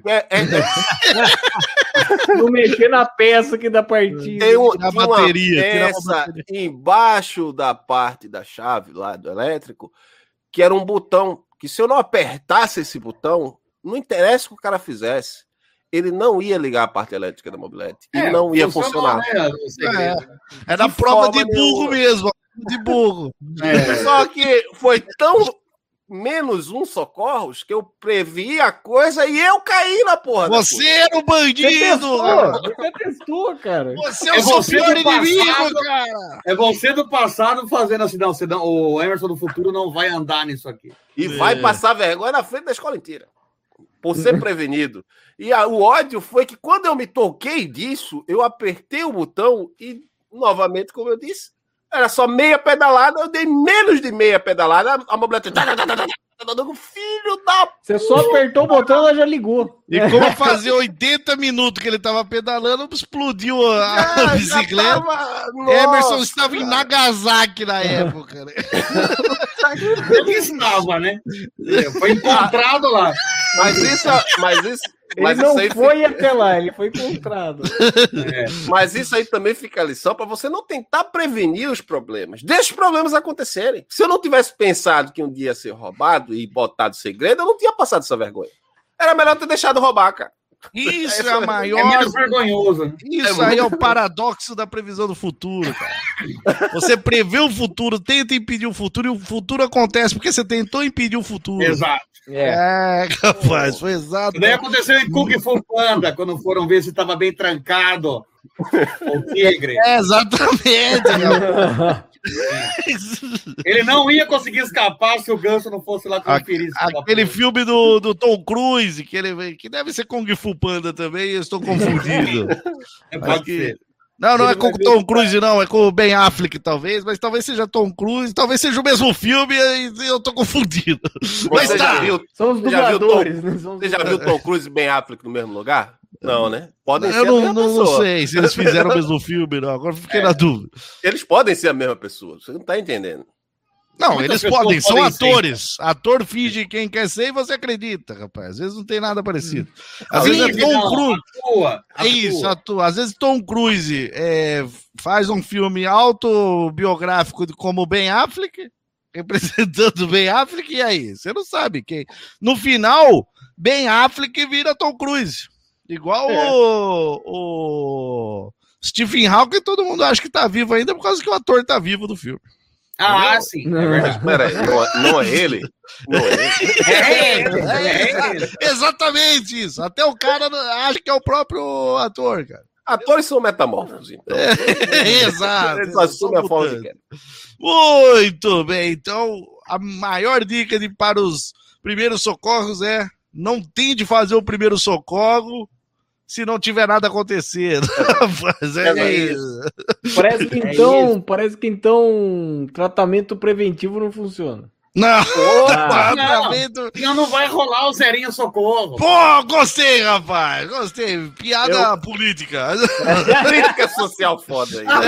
Não mexer na peça que dá partida. Tem uma peça embaixo da parte da chave lá do elétrico, que era um botão, que se eu não apertasse esse botão, não interessa o que o cara fizesse, ele não ia ligar a parte elétrica da mobilete. E não ia funcionar. Era prova de burro mesmo. De burro. Só que foi tão menos um socorros que eu previ a coisa e eu caí na porra. Você era um bandido! Você testou, cara. Você é o seu pior inimigo, cara! É você do passado fazendo assim, não, o Emerson do futuro não vai andar nisso aqui. E vai passar vergonha na frente da escola inteira. Por ser prevenido. E o ódio foi que quando eu me toquei disso, eu apertei o botão e, novamente, como eu disse, era só meia pedalada, eu dei menos de meia pedalada, a mobilete... Filho da... Você só apertou o botão, ela já ligou. E como fazia 80 minutos que ele tava pedalando, explodiu a bicicleta. Emerson estava em Nagasaki na época. Né? Ele estava, né? Foi encontrado lá. Mas isso ele não foi até lá, ele foi encontrado. Mas isso aí também fica a lição para você não tentar prevenir os problemas. Deixa os problemas acontecerem. Se eu não tivesse pensado que um dia ia ser roubado e botado segredo, eu não tinha passado essa vergonha. Era melhor ter deixado roubar, cara. Isso é a maior. É menos vergonhoso. Isso aí é o paradoxo da previsão do futuro, cara. Você prevê o futuro, tenta impedir o futuro e o futuro acontece porque você tentou impedir o futuro. Exato. Capaz, foi exato. Daí aconteceu em Kung Fu Panda, quando foram ver se estava bem trancado o tigre. Exatamente. Ele não ia conseguir escapar se o ganso não fosse lá conferir. Aquele filme do Tom Cruise, que deve ser Kung Fu Panda também, eu estou confundido. Pode ser. Não é com o Tom Cruise, não, é com o Ben Affleck, talvez, mas talvez seja Tom Cruise, talvez seja o mesmo filme e eu tô confundido. Mas são os dubladores, né? Você já viu Tom Cruise e Ben Affleck no mesmo lugar? Não, né? Podem ser não sei se eles fizeram o mesmo filme, não. Agora fiquei na dúvida. Eles podem ser a mesma pessoa, você não tá entendendo. Não, eles podem, são atores. Ser. Ator finge quem quer ser e você acredita, rapaz. Às vezes não tem nada parecido. Às vezes é Tom Cruise. É isso, atua. Às vezes Tom Cruise faz um filme autobiográfico como Ben Affleck, representando Ben Affleck, e aí? Você não sabe quem. No final, Ben Affleck vira Tom Cruise. Igual o Stephen Hawking, todo mundo acha que tá vivo ainda por causa que o ator tá vivo do filme. Sim. É verdade. Peraí, não é ele? Não é ele? É ele. Exatamente isso. Até o cara acha que é o próprio ator, cara. Atores são metamorfos, então. Exato. Eles assumem a forma que querem. Muito bem. Então, a maior dica para os primeiros socorros é: não tente fazer o primeiro socorro se não tiver nada acontecendo. Parece que então tratamento preventivo não funciona. Não, não vai rolar o zerinho socorro. Pô, gostei, rapaz. Gostei. Piada política. Crítica social foda aí.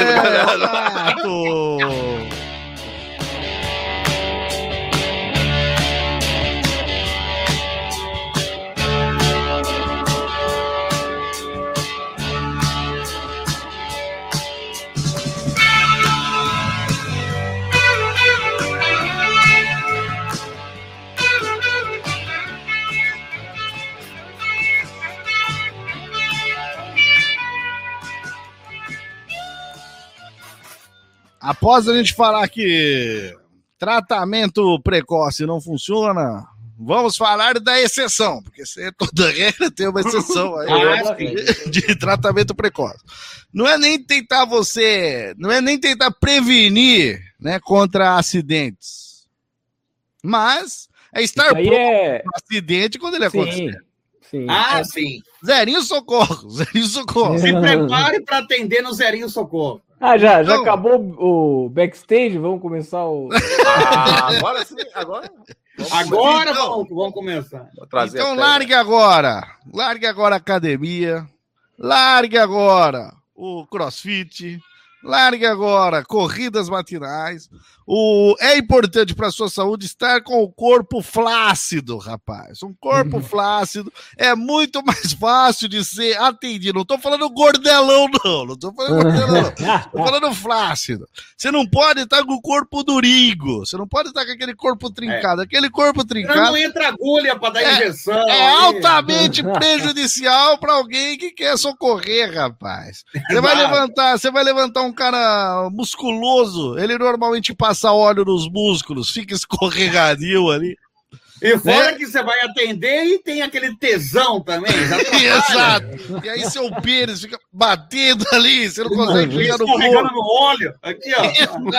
Após a gente falar que tratamento precoce não funciona, vamos falar da exceção, porque toda regra tem uma exceção aí, de tratamento precoce. Não é nem tentar prevenir, né, contra acidentes, mas é estar pronto para o acidente quando ele acontecer. Sim. Sim. Zerinho socorro. Se prepare para atender no zerinho socorro. Já acabou o backstage? Vamos começar o... agora sim, agora vamos começar. Então largue agora a academia, largue agora o crossfit, largue agora corridas matinais. É importante para a sua saúde estar com o corpo flácido, rapaz. Um corpo flácido é muito mais fácil de ser atendido. Não estou falando gordelão, não. Estou falando flácido. Você não pode estar com o corpo durinho. Você não pode estar com aquele corpo trincado. Aquele corpo trincado... Não entra agulha para dar injeção. É altamente prejudicial para alguém que quer socorrer, rapaz. Você vai levantar um cara musculoso, ele normalmente passa óleo nos músculos, fica escorregadio ali. E fora que você vai atender e tem aquele tesão também. Exato. E aí seu pênis fica batendo ali, você não consegue pegar no corpo. No óleo. Aqui, ó.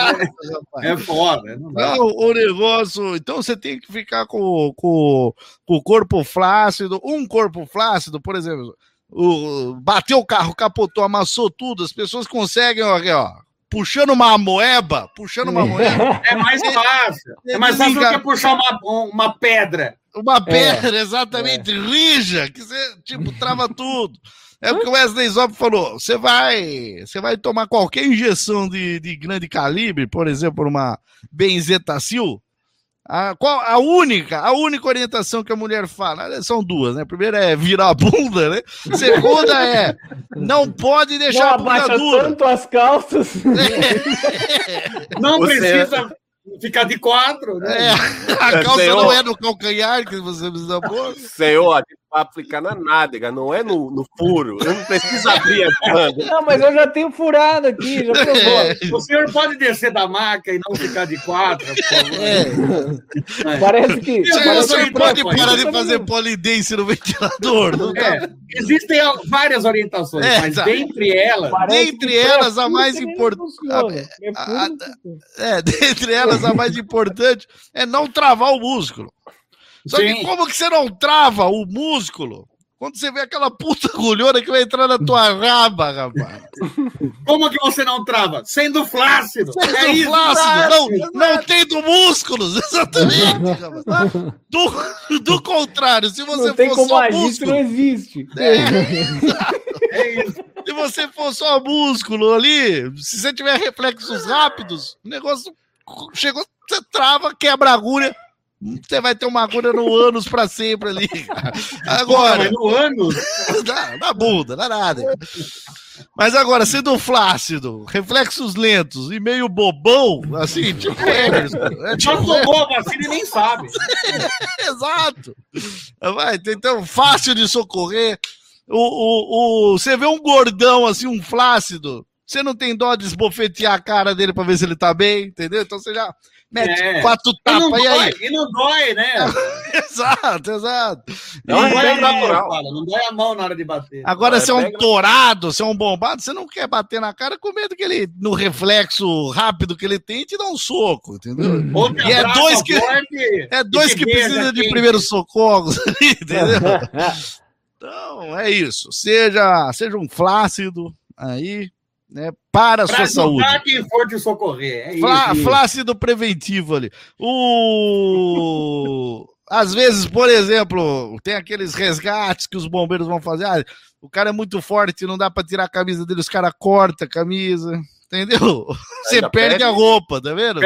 É foda. Não, o negócio... Então você tem que ficar com o corpo flácido. Um corpo flácido, por exemplo, bateu o carro, capotou, amassou tudo, as pessoas conseguem, ó, puxando uma moeba. É mais fácil. É mais fácil do que puxar uma pedra. Uma pedra, exatamente, rija, que você, trava tudo. É o que o Wesley Zop falou. Você vai tomar qualquer injeção de grande calibre, por exemplo, uma benzetacil. A única orientação que a mulher fala, são duas, né? Primeira é virar a bunda, né? Segunda é não pode deixar a bunda dura. Tanto as calças. Não precisa ficar de 4, né? A calça não é no calcanhar que você precisa pôr. Senhor, para aplicar na nádega, não é no furo. Eu não preciso abrir a banda. Não, mas eu já tenho furado aqui, já provou. O senhor pode descer da maca e não ficar de 4, por favor. Parece que... Você pode parar de fazer polidense no ventilador. Existem várias orientações, mas dentre elas a mais importante... Dentre elas a mais importante é não travar o músculo. Só que como que você não trava o músculo quando você vê aquela puta agulhona que vai entrar na tua raba, rapaz? Como que você não trava? Sendo flácido. Não tendo músculos, exatamente. Do contrário, se você for só músculo... não existe. É isso. Se você for só músculo ali, se você tiver reflexos rápidos, o negócio chegou, você trava, quebra a agulha. Você vai ter uma agulha no ânus pra sempre ali. Agora. No ânus? Na bunda, não é nada. Mas agora, sendo flácido, reflexos lentos e meio bobão, assim, tipo já tomou a vacina e nem sabe. Exato. Então, fácil de socorrer. Você vê um gordão, assim, um flácido, você não tem dó de esbofetear a cara dele pra ver se ele tá bem, entendeu? Então você já mete 4 tapas e aí. E não dói, né? Exato. Não dói natural. Não dói a mão na hora de bater. Agora, se é um torado, se é um bombado, você não quer bater na cara com medo que ele, no reflexo rápido que ele tem, te dá um soco, entendeu? E é dois que precisam de primeiros socorros, entendeu? Então, é isso. Seja um flácido aí, né? Para a sua saúde. Para quem for te socorrer. Flácido preventivo ali. Às vezes, por exemplo, tem aqueles resgates que os bombeiros vão fazer. O cara é muito forte, não dá para tirar a camisa dele, os caras cortam a camisa. Entendeu? Você perde a roupa, tá vendo?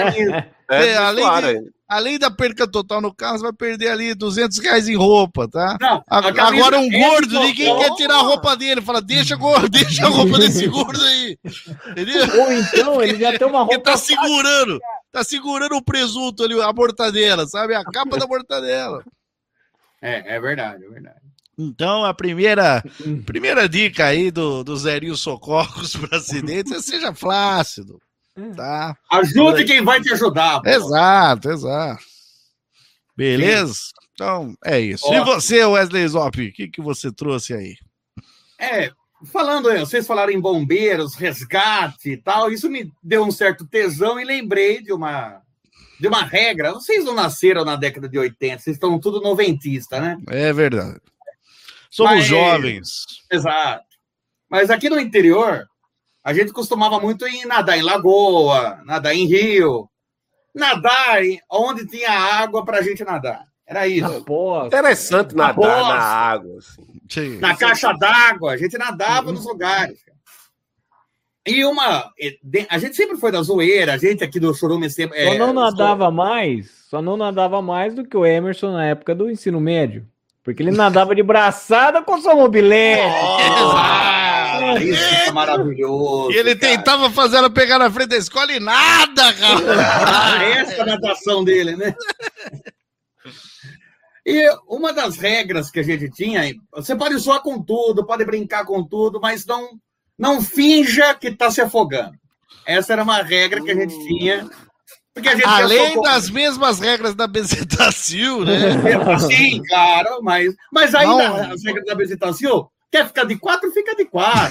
Além da perca total no carro, você vai perder ali R$200 em roupa, tá? Não, agora um gordo, ninguém quer tirar a roupa dele. Fala, deixa a roupa desse gordo aí. Entendeu? Ou então ele já tem uma roupa... Tá segurando o presunto ali, a mortadela, sabe? A capa da mortadela. É verdade, é verdade. Então, a primeira dica aí do Zerinho Socorros para acidentes é seja flácido, tá? Ajude quem vai te ajudar. Pô. Exato. Beleza? Sim. Então, é isso. Ótimo. E você, Wesley Zop, o que você trouxe aí? Vocês falaram em bombeiros, resgate e tal, isso me deu um certo tesão e lembrei de uma regra. Vocês não nasceram na década de 80, vocês estão tudo noventista, né? É verdade. Somos jovens. Exato. Mas aqui no interior, a gente costumava muito nadar em lagoa, nadar em rio, nadar onde tinha água pra gente nadar. Era isso. Interessante nadar na água. Assim. Na caixa d'água, a gente nadava nos lugares. E a gente sempre foi da zoeira, a gente aqui do Chorume sempre... Só não nadava mais do que o Emerson na época do ensino médio. Porque ele nadava de braçada com sua mobilete. Isso é maravilhoso. E ele tentava fazer ela pegar na frente da escola e nada, cara. Essa natação dele, né? E uma das regras que a gente tinha, você pode zoar com tudo, pode brincar com tudo, mas não finja que está se afogando. Essa era uma regra que a gente tinha. Além das mesmas regras da Bezetacil, né? Sim, claro, mas ainda as regras da Bezetacil, quer ficar de 4, fica de 4.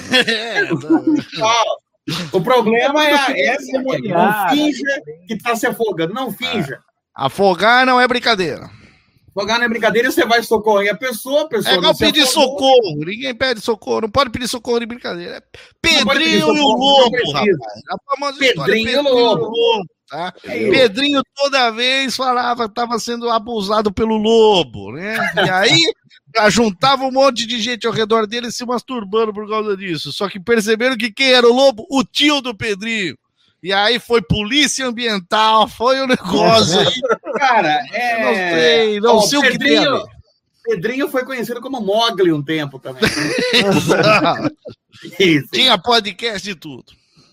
O problema é não finja que está se afogando, não finja. Afogar não é brincadeira. Afogar não é brincadeira, você vai socorrer a pessoa é igual pedir socorro, ninguém pede socorro, não pode pedir socorro de brincadeira. Pedrinho e o Lobo, rapaz. A famosa Pedrinho e o Lobo. Tá? Pedrinho toda vez falava que estava sendo abusado pelo lobo, né? E aí juntava um monte de gente ao redor dele se masturbando por causa disso. Só que perceberam que quem era o lobo? O tio do Pedrinho. E aí foi polícia ambiental, foi o negócio aí. Cara, não sei o que tem a ver. Pedrinho foi conhecido como Mogli um tempo também. Isso. Tinha podcast e tudo.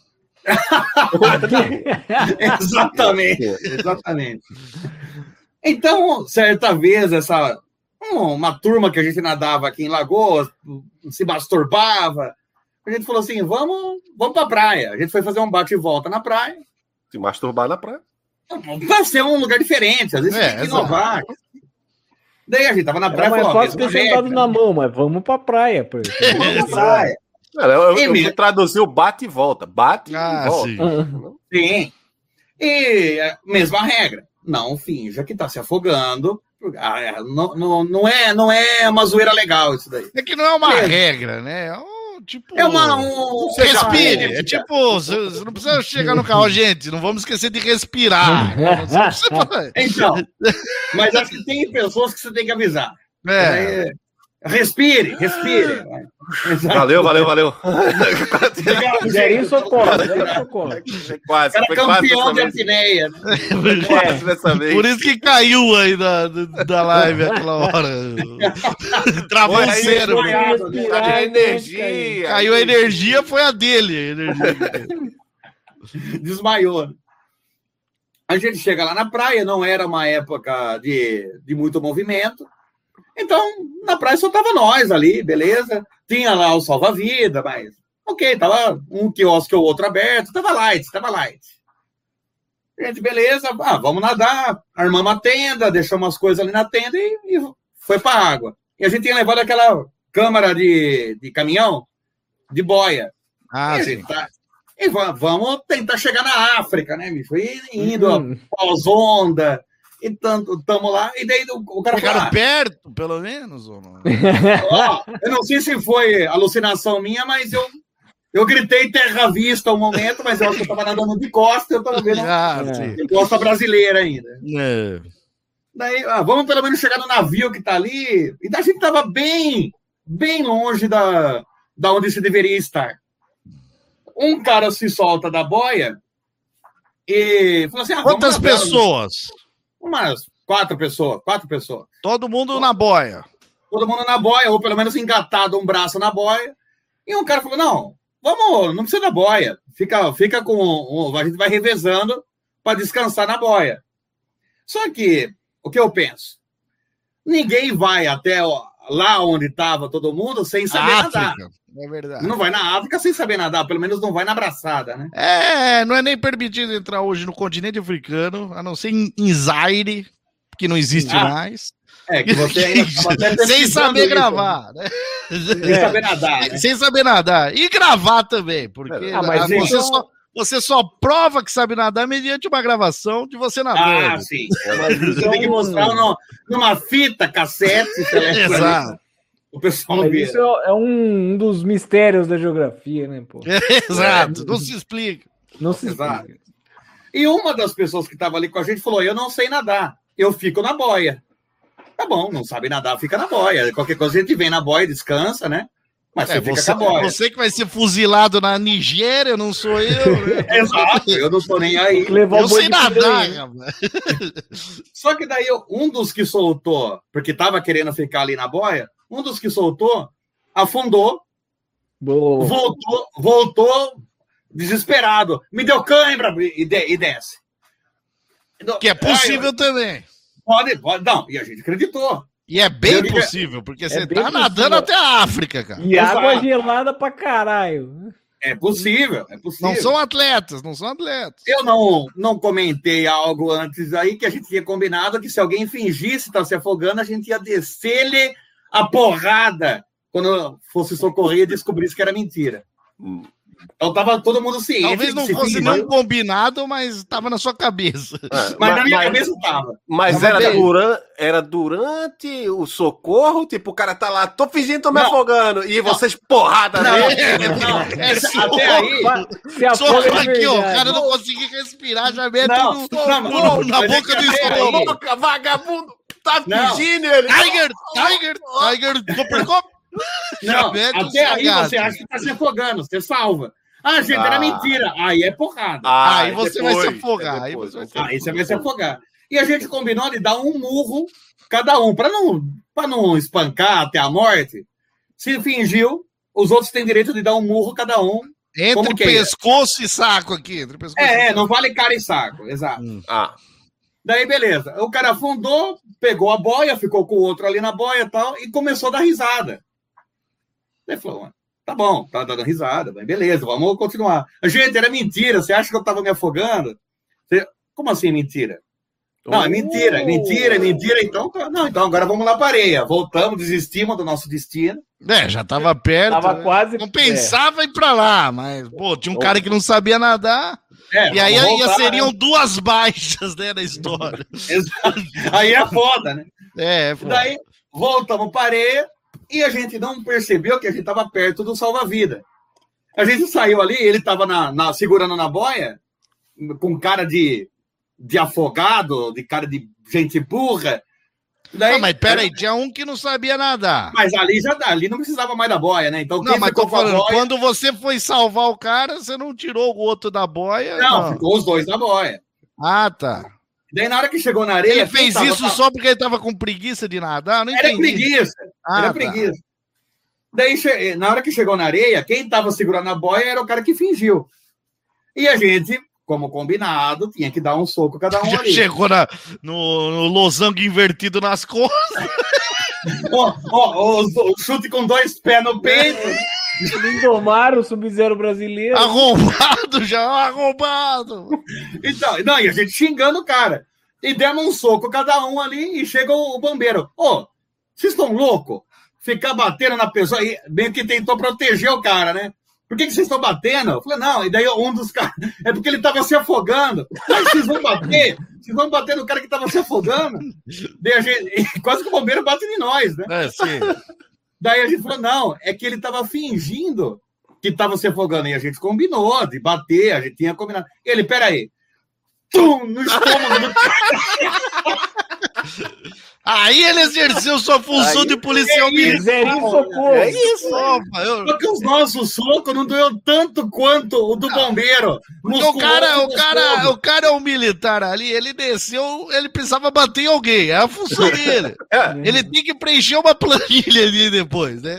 Exatamente. Então, certa vez, uma turma que a gente nadava aqui em Lagoas, se masturbava, a gente falou assim, vamos pra praia. A gente foi fazer um bate e volta na praia. Se masturbar na praia? Vai ser um lugar diferente, às vezes tem que inovar. Daí a gente tava na praia e falou, pode ter sentado na mão, mas vamos pra praia. Vamos pra praia. Eu traduzi o bate e volta. Bate e volta. Sim. E mesma regra. Não finja que tá se afogando. Não é uma zoeira legal isso daí. É que não é uma regra, né? Respire. É tipo, você não precisa chegar no carro, gente. Não vamos esquecer de respirar. Então, mas acho que tem pessoas que você tem que avisar. Respire. Valeu. Zerinho socorro. Quase, era campeão de apneia. Por isso que caiu aí da live aquela hora. Travou o cérebro. Caiu a energia. Caiu a energia, foi a dele. Desmaiou. A gente chega lá na praia, não era uma época de muito movimento. Então, na praia só tava nós ali, beleza? Tinha lá o salva-vida, mas... Ok, tava um quiosque ou outro aberto, tava light. Gente, beleza, vamos nadar, armamos a tenda, deixamos as coisas ali na tenda e foi pra água. E a gente tinha levado aquela câmara de caminhão, de boia. Sim. E vamos tentar chegar na África, né, bicho? Indo pós-onda... Então, tamo lá, e daí o cara ficaram perto, pelo menos, ou não? Eu não sei se foi alucinação minha, mas eu gritei terra vista um momento, mas eu acho que eu tava nadando de costa, eu tava vendo de costa brasileira ainda. Daí, vamos pelo menos chegar no navio que tá ali, e a gente tava bem longe da onde se deveria estar. Um cara se solta da boia e falou assim, quantas pessoas? Umas 4 pessoas. Todo mundo na boia. Todo mundo na boia, ou pelo menos engatado um braço na boia. E um cara falou, não precisa da boia. Fica com... A gente vai revezando para descansar na boia. Só que, o que eu penso? Ninguém vai até lá onde estava todo mundo sem saber nadar. É verdade. Não vai na África sem saber nadar, pelo menos não vai na braçada, né? Não é nem permitido entrar hoje no continente africano, a não ser em Zaire, que não existe mais. Que você ainda sem saber gravar, né? Sem saber nadar. Né? Sem saber nadar. E gravar também, porque você só prova que sabe nadar mediante uma gravação de você nadando. Sim. Mas você tem que mostrar numa fita cassete. Exato. O pessoal não vê. Isso é um dos mistérios da geografia, né, pô? Exato, não se explica. Não se explica. E uma das pessoas que estava ali com a gente falou, eu não sei nadar, eu fico na boia. Tá bom, não sabe nadar, fica na boia. Qualquer coisa a gente vem na boia e descansa, né? Mas você fica com a boia. Você que vai ser fuzilado na Nigéria, não sou eu. Exato, eu não tô nem aí. Eu sei nadar. Só que daí um dos que soltou, porque tava querendo ficar ali na boia, um dos que soltou, afundou, voltou desesperado. Me deu cãibra e desce. Que é possível também. Pode, não, e a gente acreditou. E é bem possível, porque você tá nadando até a África, cara. E água gelada pra caralho. É possível. Não são atletas. Eu não comentei algo antes aí que a gente tinha combinado que se alguém fingisse estar se afogando, a gente ia descer-lhe a porrada quando fosse socorrer e descobrisse que era mentira. Então tava todo mundo ciente. Talvez não fosse não combinado, mas estava na sua cabeça. Mas na minha cabeça estava. Mas era durante o socorro? Tipo, o cara tá lá, tô fingindo, tô me afogando. E vocês porrada nele. Até aí. Só aqui, ó. O cara não conseguia respirar, já mete na boca do estômago. Vagabundo. Tá fingindo ele. Tiger, Coppercop. Não, até aí você acha que tá se afogando, você salva. Gente, era mentira. Aí é porrada. Aí você vai se afogar. Aí você vai se afogar. E a gente combinou de dar um murro cada um, para não espancar até a morte. Se fingiu, os outros têm direito de dar um murro cada um. Entre pescoço e saco aqui. Não vale cara e saco, exato. Daí, beleza. O cara afundou, pegou a boia, ficou com o outro ali na boia e tal, e começou a dar risada. Ele falou, tá bom, tá dando risada, beleza, vamos continuar. Gente, era mentira, você acha que eu tava me afogando? Como assim mentira? Não, é mentira, então agora vamos lá para a areia. Voltamos, desistimos do nosso destino. Já tava perto. Tava quase. Não pensava em ir pra lá, mas, tinha um cara que não sabia nadar. E aí seriam 2 baixas, né, na história. Exato. Aí é foda, né? Foda. Daí, voltamos para a areia. E a gente não percebeu que a gente estava perto do salva-vida. A gente saiu ali, ele estava segurando na boia, com cara de afogado, de cara de gente burra. Daí, mas peraí, tinha um que não sabia nadar. Mas ali não precisava mais da boia, né? Então, não, mas tô falando, quando você foi salvar o cara, você não tirou o outro da boia? Não, ficou os 2 na boia. Tá. Daí, na hora que chegou na areia... Ele fez isso só porque ele tava com preguiça de nadar? Não entendi. Era preguiça. Daí, na hora que chegou na areia, quem tava segurando a boia era o cara que fingiu. E a gente, como combinado, tinha que dar um soco cada um ali. Chegou no losango invertido nas costas. O chute com 2 pés no peito. Lindomar, o Sub-Zero brasileiro. Arrombado. Então, e a gente xingando o cara. E demos um soco cada um ali e chega o bombeiro. Vocês estão loucos? Ficar batendo na pessoa. E bem que tentou proteger o cara, né? Por que vocês estão batendo? Eu falei, não. E daí um dos caras... É porque ele estava se afogando. Mas vocês vão bater? vocês vão bater no cara que tava se afogando. Daí a gente, quase que o bombeiro bate em nós, né? Sim. Daí a gente falou, não, é que ele tava fingindo que tava se afogando. E a gente combinou de bater, a gente tinha combinado. Ele, peraí. Tum, no estômago do cara. Aí ele exerceu sua função de policial militar. É isso. Só que os nossos socos não doeu tanto quanto o do bombeiro. O cara é um militar ali, ele desceu, ele precisava bater em alguém, é a função dele. Ele tem que preencher uma planilha ali depois, né?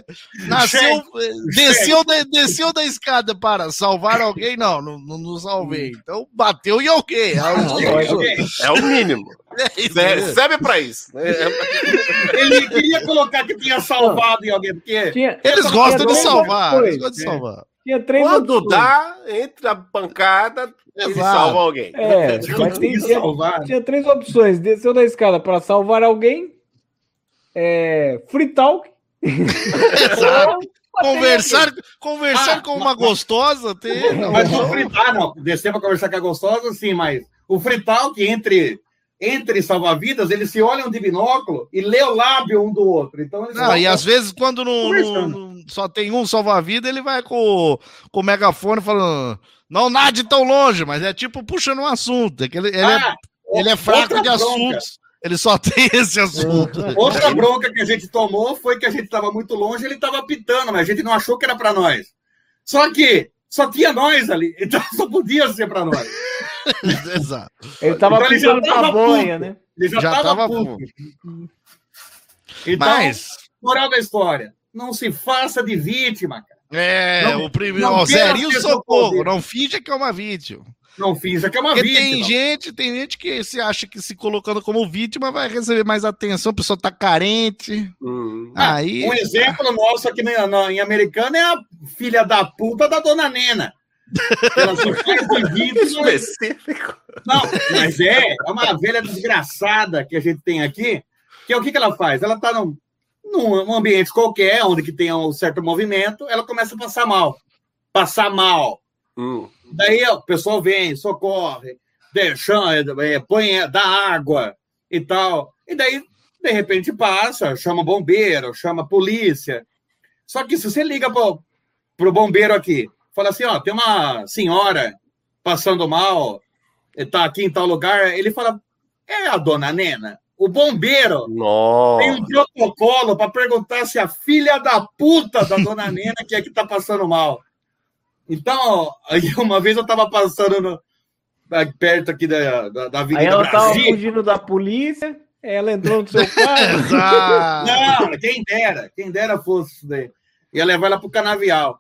Desceu da escada para salvar alguém, não salvei. Então bateu em alguém. É o mínimo. Serve pra isso. Ele queria colocar que tinha salvado em alguém, porque eles gostam de salvar. Tinha 3 Quando opções. dá, entre a pancada, ele salva alguém. Tinha 3 opções. Desceu da escada para salvar alguém, free talk. Exato. Conversar com uma gostosa. Mas o free talk, descer para conversar com a gostosa, sim, mas o free talk entre salva-vidas, eles se olham de binóculo e lê o lábio um do outro. Então, e às vezes, quando não só tem um salva-vida, ele vai com o megafone falando, não nade tão longe, mas é tipo puxando um assunto. É que ele é fraco de assuntos. Ele só tem esse assunto. Outra bronca que a gente tomou foi que a gente estava muito longe, ele estava apitando, mas a gente não achou que era para nós. Só que só tinha nós ali, então só podia ser para nós. Exato. Ele tava pisando pra boia, né? Ele já tava puto. Então, moral da história, não se faça de vítima, cara. O primeiro, zerinho socorro, não finja que é uma vítima. Não finja que é uma vítima. Tem gente que se acha que se colocando como vítima vai receber mais atenção, a pessoa tá carente. Aí... Um exemplo nosso aqui em Americana é a filha da puta da Dona Nena. Ela se faz de vítima. Específico. Não, mas é uma velha desgraçada que a gente tem aqui, que é o que ela faz? Ela tá num ambiente qualquer, onde que tem um certo movimento, ela começa a passar mal. Daí o pessoal vem, socorre, dá água e tal. E daí, de repente, passa, chama bombeiro, chama polícia. Só que se você liga pro bombeiro aqui, fala assim, tem uma senhora passando mal, tá aqui em tal lugar, ele fala, é a Dona Nena. O bombeiro tem um protocolo para perguntar se a filha da puta da Dona Nena que é que tá passando mal. Então, aí uma vez eu estava passando perto aqui da Avenida Brasil. Aí ela estava fugindo da polícia, ela entrou no seu carro. Não, quem dera fosse isso daí. Ia levar ela pro canavial.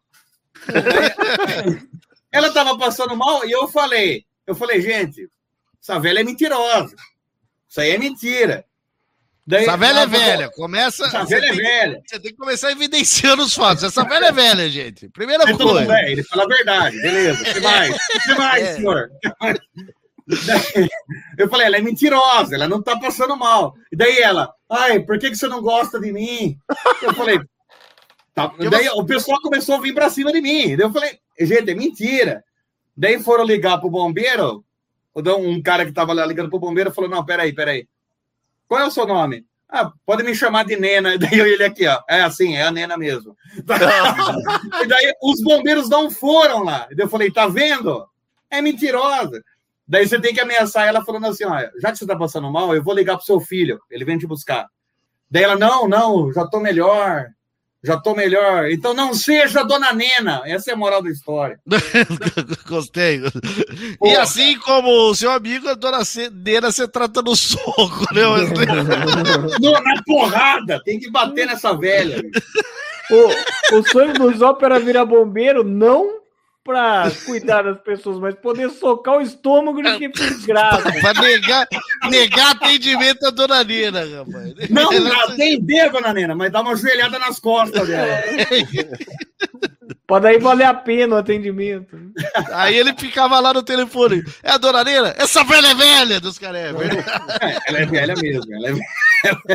Ela estava passando mal e eu falei, gente, essa velha é mentirosa. Isso aí é mentira. Daí, essa velha é velha. Essa velha é velha. Você tem que começar evidenciando os fatos. Essa velha é velha, gente. Primeira coisa. Ele fala a verdade, beleza. O que mais, senhor? Daí, eu falei, ela é mentirosa, ela não tá passando mal. E daí ela, por que você não gosta de mim? Eu falei, tá. Daí o pessoal começou a vir pra cima de mim. Daí eu falei, gente, é mentira. Daí foram ligar pro bombeiro. Um cara que tava lá ligando pro bombeiro falou, não, peraí. Qual é o seu nome? Pode me chamar de Nena. Daí ele aqui, ó. É assim, é a Nena mesmo. E daí os bombeiros não foram lá. Daí eu falei, tá vendo? É mentirosa. Daí você tem que ameaçar ela falando assim, já que você tá passando mal, eu vou ligar pro seu filho. Ele vem te buscar. Daí ela, não, já tô melhor. Então não seja Dona Nena. Essa é a moral da história. Gostei. Pô, e assim como o seu amigo, a Dona Nena, você trata no soco, né? Na porrada. Tem que bater nessa velha. O sonho do Zop era virar bombeiro, não pra cuidar das pessoas, mas poder socar o estômago de quem fez graça. Pra negar atendimento à Dona Nena, rapaz. Não atender a Dona Nena, mas dar uma joelhada nas costas dela. Pra daí valer a pena o atendimento. Aí ele ficava lá no telefone. É a Dona Nena? Essa velha é velha dos caras. Ela é velha mesmo.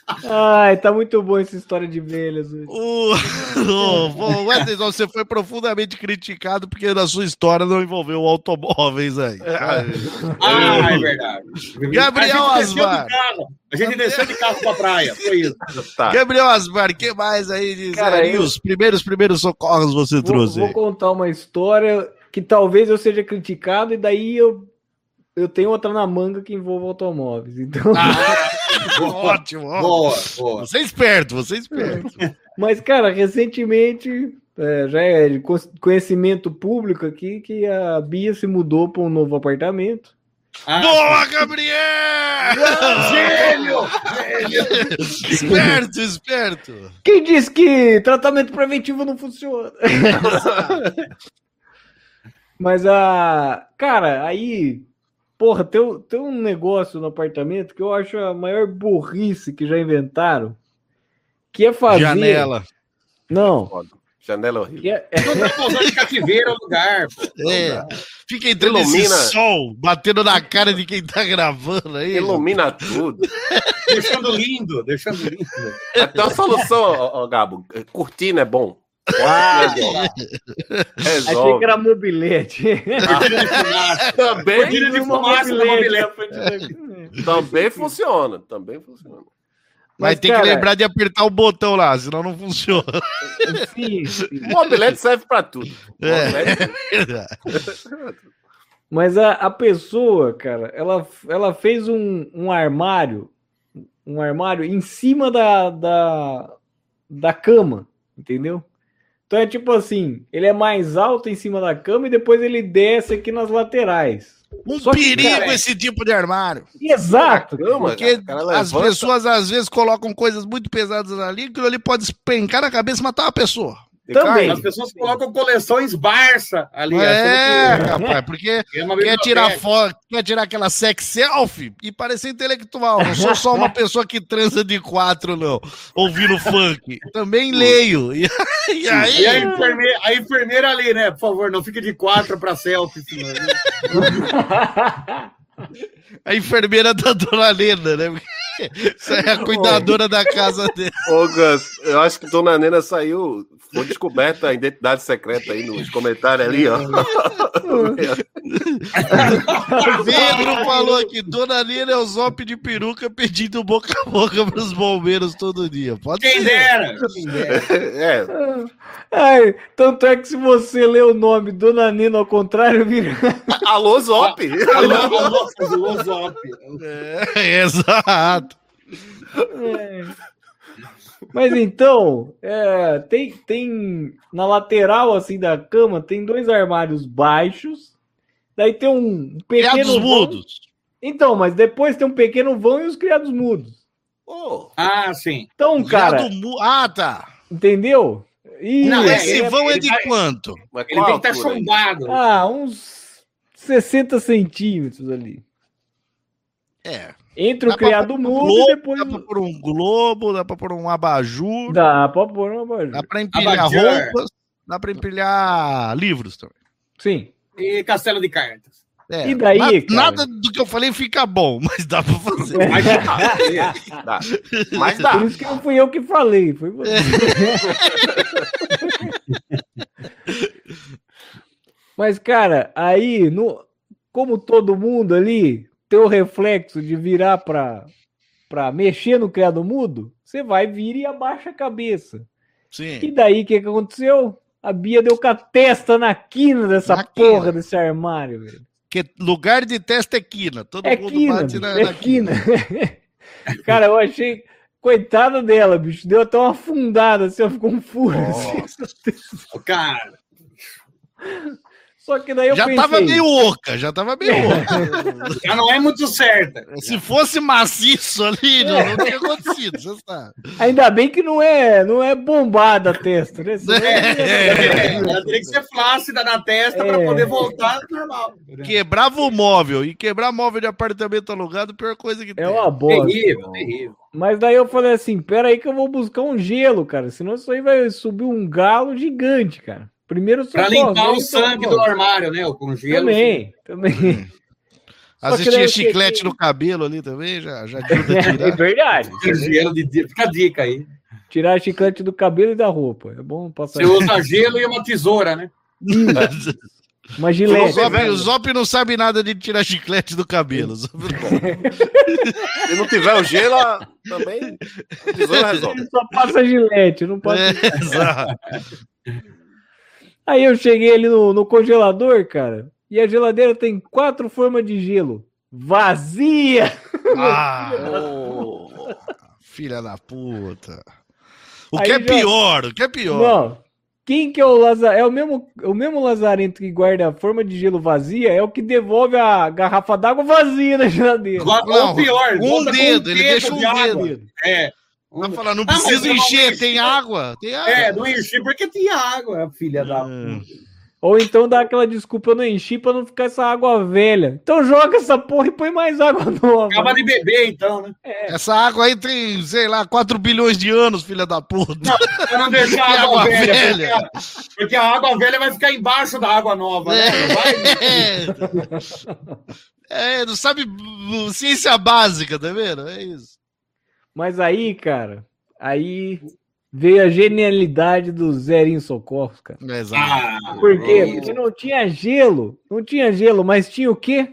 Ai, tá muito bom essa história de velhas hoje. O Wesley, você foi profundamente criticado porque na sua história não envolveu automóveis aí. É verdade. Gabriel Asmar. A gente desceu de carro pra praia, foi isso. Tá. Gabriel Asmar, o que mais aí de os primeiros socorros você trouxe? Vou contar uma história que talvez eu seja criticado e daí eu tenho outra na manga que envolve automóveis. Então... ótimo. Boa. Você é esperto. Mas, cara, recentemente, já é de conhecimento público aqui, que a Bia se mudou para um novo apartamento. Boa, Gabriel! Gênio! Esperto! Quem disse que tratamento preventivo não funciona? Mas, cara, aí... Porra, tem um negócio no apartamento que eu acho a maior burrice que já inventaram, que é fazer... Janela. Não. Janela horrível. Não tá pousando de cativeiro no lugar. Fica entrando esse sol, batendo na cara de quem tá gravando aí. Ilumina tudo. Deixando lindo. Até a solução, Gabo. Cortina é bom. Achei que era mobilete. Também funciona. Mas tem que lembrar de apertar o botão lá, senão não funciona. Sim. O mobilete serve para tudo. Mas a pessoa, cara, ela fez um armário em cima da cama, entendeu? Então é tipo assim, ele é mais alto em cima da cama e depois ele desce aqui nas laterais. Perigo esse tipo de armário. Exato. Porque as pessoas às vezes colocam coisas muito pesadas ali, que ali pode espencar na cabeça e matar uma pessoa. Também. As pessoas colocam coleções Barça ali. Rapaz, porque quer tirar foto, quer tirar aquela sex selfie e parecer intelectual. Não sou só uma pessoa que transa de 4, não. Ouvindo funk. Também leio. E aí... E a enfermeira ali, né? Por favor, não fique de 4 pra selfie. A enfermeira da Dona Nena, né? Isso é a cuidadora da casa dele. Ô, Gus, eu acho que Dona Nena foi descoberta a identidade secreta aí nos comentários ali, ó. Pedro falou aqui, Dona Nena é o Zop de peruca pedindo boca a boca pros bombeiros todo dia. Pode Quem dera! Tanto é que se você ler o nome Dona Nena ao contrário, vira... Alô, Zop! Alô, Zop! Exato. Mas então, tem na lateral assim da cama, tem 2 armários baixos, daí tem um pequeno criados mudos. Então, mas depois tem um pequeno vão e os criados mudos. Sim. Então, cara... tá. Entendeu? Esse vão é de quanto? Ele tem que estar chumbado. Uns 60 centímetros ali. Entre o criado mudo e depois... Dá pra pôr um globo, dá pra pôr um abajur. Dá pra pôr um abajur. Dá pra empilhar roupas, dá pra empilhar livros também. Sim. E castelo de cartas. E daí, nada do que eu falei fica bom, mas dá pra fazer. Mas dá. Por isso que não fui eu que falei, foi você. Mas, cara, aí, como todo mundo ali tem o reflexo de virar pra mexer no criado mudo, você vai vir e abaixa a cabeça. Sim. E daí, o que aconteceu? A Bia deu com a testa na quina dessa porra desse armário, velho. Que lugar de testa é quina. Todo mundo quina, bate na quina. Cara, eu achei... Coitada dela, bicho. Deu até uma afundada, assim, ficou um furo. Assim. Cara... Só que daí eu pensei... Já tava meio oca. Já não é muito certa. Se fosse maciço ali, não teria acontecido, você sabe. Ainda bem que não é bombada a testa, né? Ela teria que ser flácida na testa para poder voltar normal. Quebrava o móvel. E quebrar móvel de apartamento alugado, a pior coisa que tem. É uma bosta. Terrível. Mas daí eu falei assim, pera aí que eu vou buscar um gelo, cara. Senão isso aí vai subir um galo gigante, cara. Primeiro para limpar o sangue do armário, né? Com gelo. Também. Às vezes tinha chiclete no cabelo ali também, já ajuda a tirar. É verdade. Fica a dica aí. Tirar chiclete do cabelo e da roupa. É bom passar. Você usa gelo e uma tesoura, né? Uma gilete. O Zop não sabe nada de tirar chiclete do cabelo. Se não tiver o gelo, também a tesoura resolve. Ele só passa gilete, não passa. Exato. Aí eu cheguei ali no congelador, cara, e a geladeira tem 4 formas de gelo. Vazia! Filha da puta. O que é pior? Não. Quem que é o lazarento? É o mesmo lazarento que guarda a forma de gelo vazia, é o que devolve a garrafa d'água vazia na geladeira. Ou pior, um dedo, ele deixa um dedo. Tá falando, não precisa encher, tem água. Não enchi porque tinha água, filha da puta. Ou então dá aquela desculpa, eu não enchi pra não ficar essa água velha. Então joga essa porra e põe mais água nova. Acaba de beber, então, né? Essa água aí tem, sei lá, 4 bilhões de anos, filha da puta. Não, pra não deixar a água velha. Porque a água velha vai ficar embaixo da água nova, né? Não sabe ciência básica, tá vendo? É isso. Mas aí, cara, veio a genialidade do Zerinho Socorros, cara. Exato. Por quê? Porque não tinha gelo, mas tinha o quê?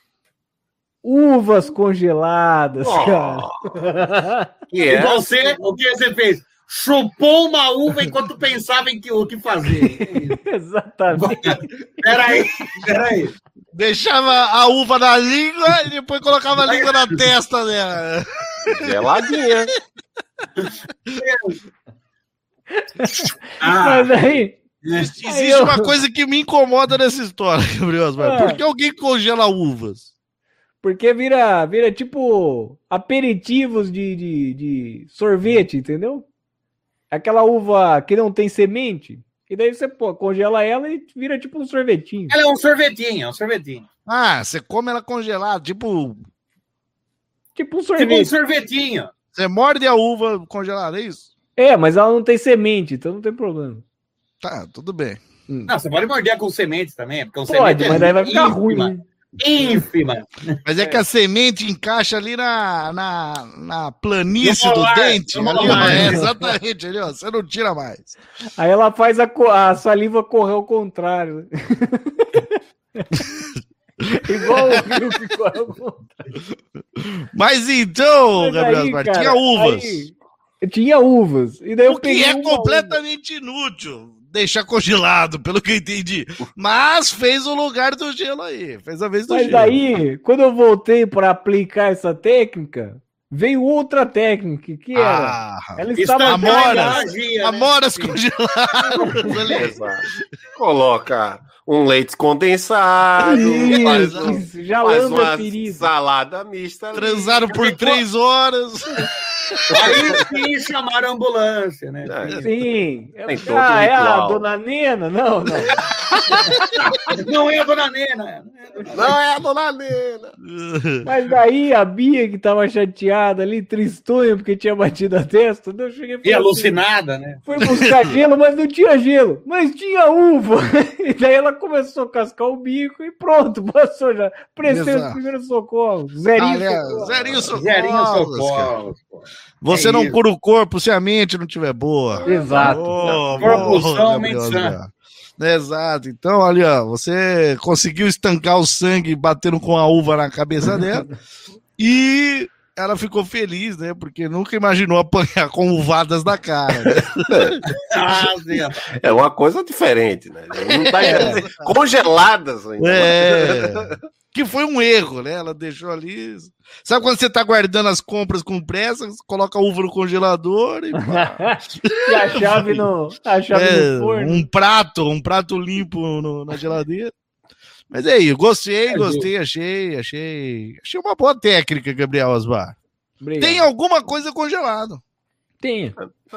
Uvas congeladas, cara. E você, o que você fez? Chupou uma uva enquanto pensava em o que fazer. Exatamente. Peraí. Deixava a uva na língua e depois colocava a língua na testa dela. Geladinha. Mas aí... Existe uma coisa que me incomoda nessa história, Gabriel. Por que alguém congela uvas? Porque vira tipo aperitivos de sorvete, entendeu? Aquela uva que não tem semente, e daí você congela ela e vira tipo um sorvetinho. Ela é um sorvetinho. Ah, você come ela congelada, tipo um sorvete. Tipo um sorvetinho. Você morde a uva congelada, é isso? Mas ela não tem semente, então não tem problema. Tá, tudo bem. Não, você pode morder com sementes também. Porque pode, mas daí vai ficar ruim, né? Ínfima. Mas é que a semente encaixa ali na planície do dente. Ali, exatamente, ali, ó, você não tira mais. Aí ela faz a saliva correr ao contrário. Igual o rio que corre ao contrário. Mas então, Gabriel, tinha uvas. Tinha uvas. E daí o que é completamente inútil. Deixar congelado, pelo que eu entendi. Mas fez o lugar do gelo aí. Fez a vez do gelo. Mas aí, quando eu voltei para aplicar essa técnica, veio outra técnica, que era... ela estava amoras congeladas ali. Coloca um leite condensado. Isso, já faz lamba uma ferida. Salada mista. Transaram por 3 horas. Aí sim chamaram a ambulância, né? Sim. É a Dona Nena? Não. Não é a Dona Nena. Não é a Dona Nena. Mas daí a Bia, que tava chateada ali, tristonha, porque tinha batido a testa, eu cheguei e alucinada, assim, né? Foi buscar gelo, mas não tinha gelo. Mas tinha uva. E daí ela começou a cascar o bico e pronto, passou já. Prestei os primeiros socorros. Zerinho socorros. Você não isso. cura o corpo se a mente não tiver boa. Exato. Propulsão, mente sã. Exato. Então, ali, ó, você conseguiu estancar o sangue batendo com a uva na cabeça dela e ela ficou feliz, né? Porque nunca imaginou apanhar com uvadas na cara. Né? É uma coisa diferente, né? Não tá congeladas ainda. Que foi um erro, né? Ela deixou ali. Sabe quando você tá guardando as compras com pressa, coloca a uva no congelador e e a chave no forno. Um prato limpo na geladeira. Mas é isso, gostei, achei uma boa técnica, Gabriel Osmar. Obrigado. Tem alguma coisa congelada? Tem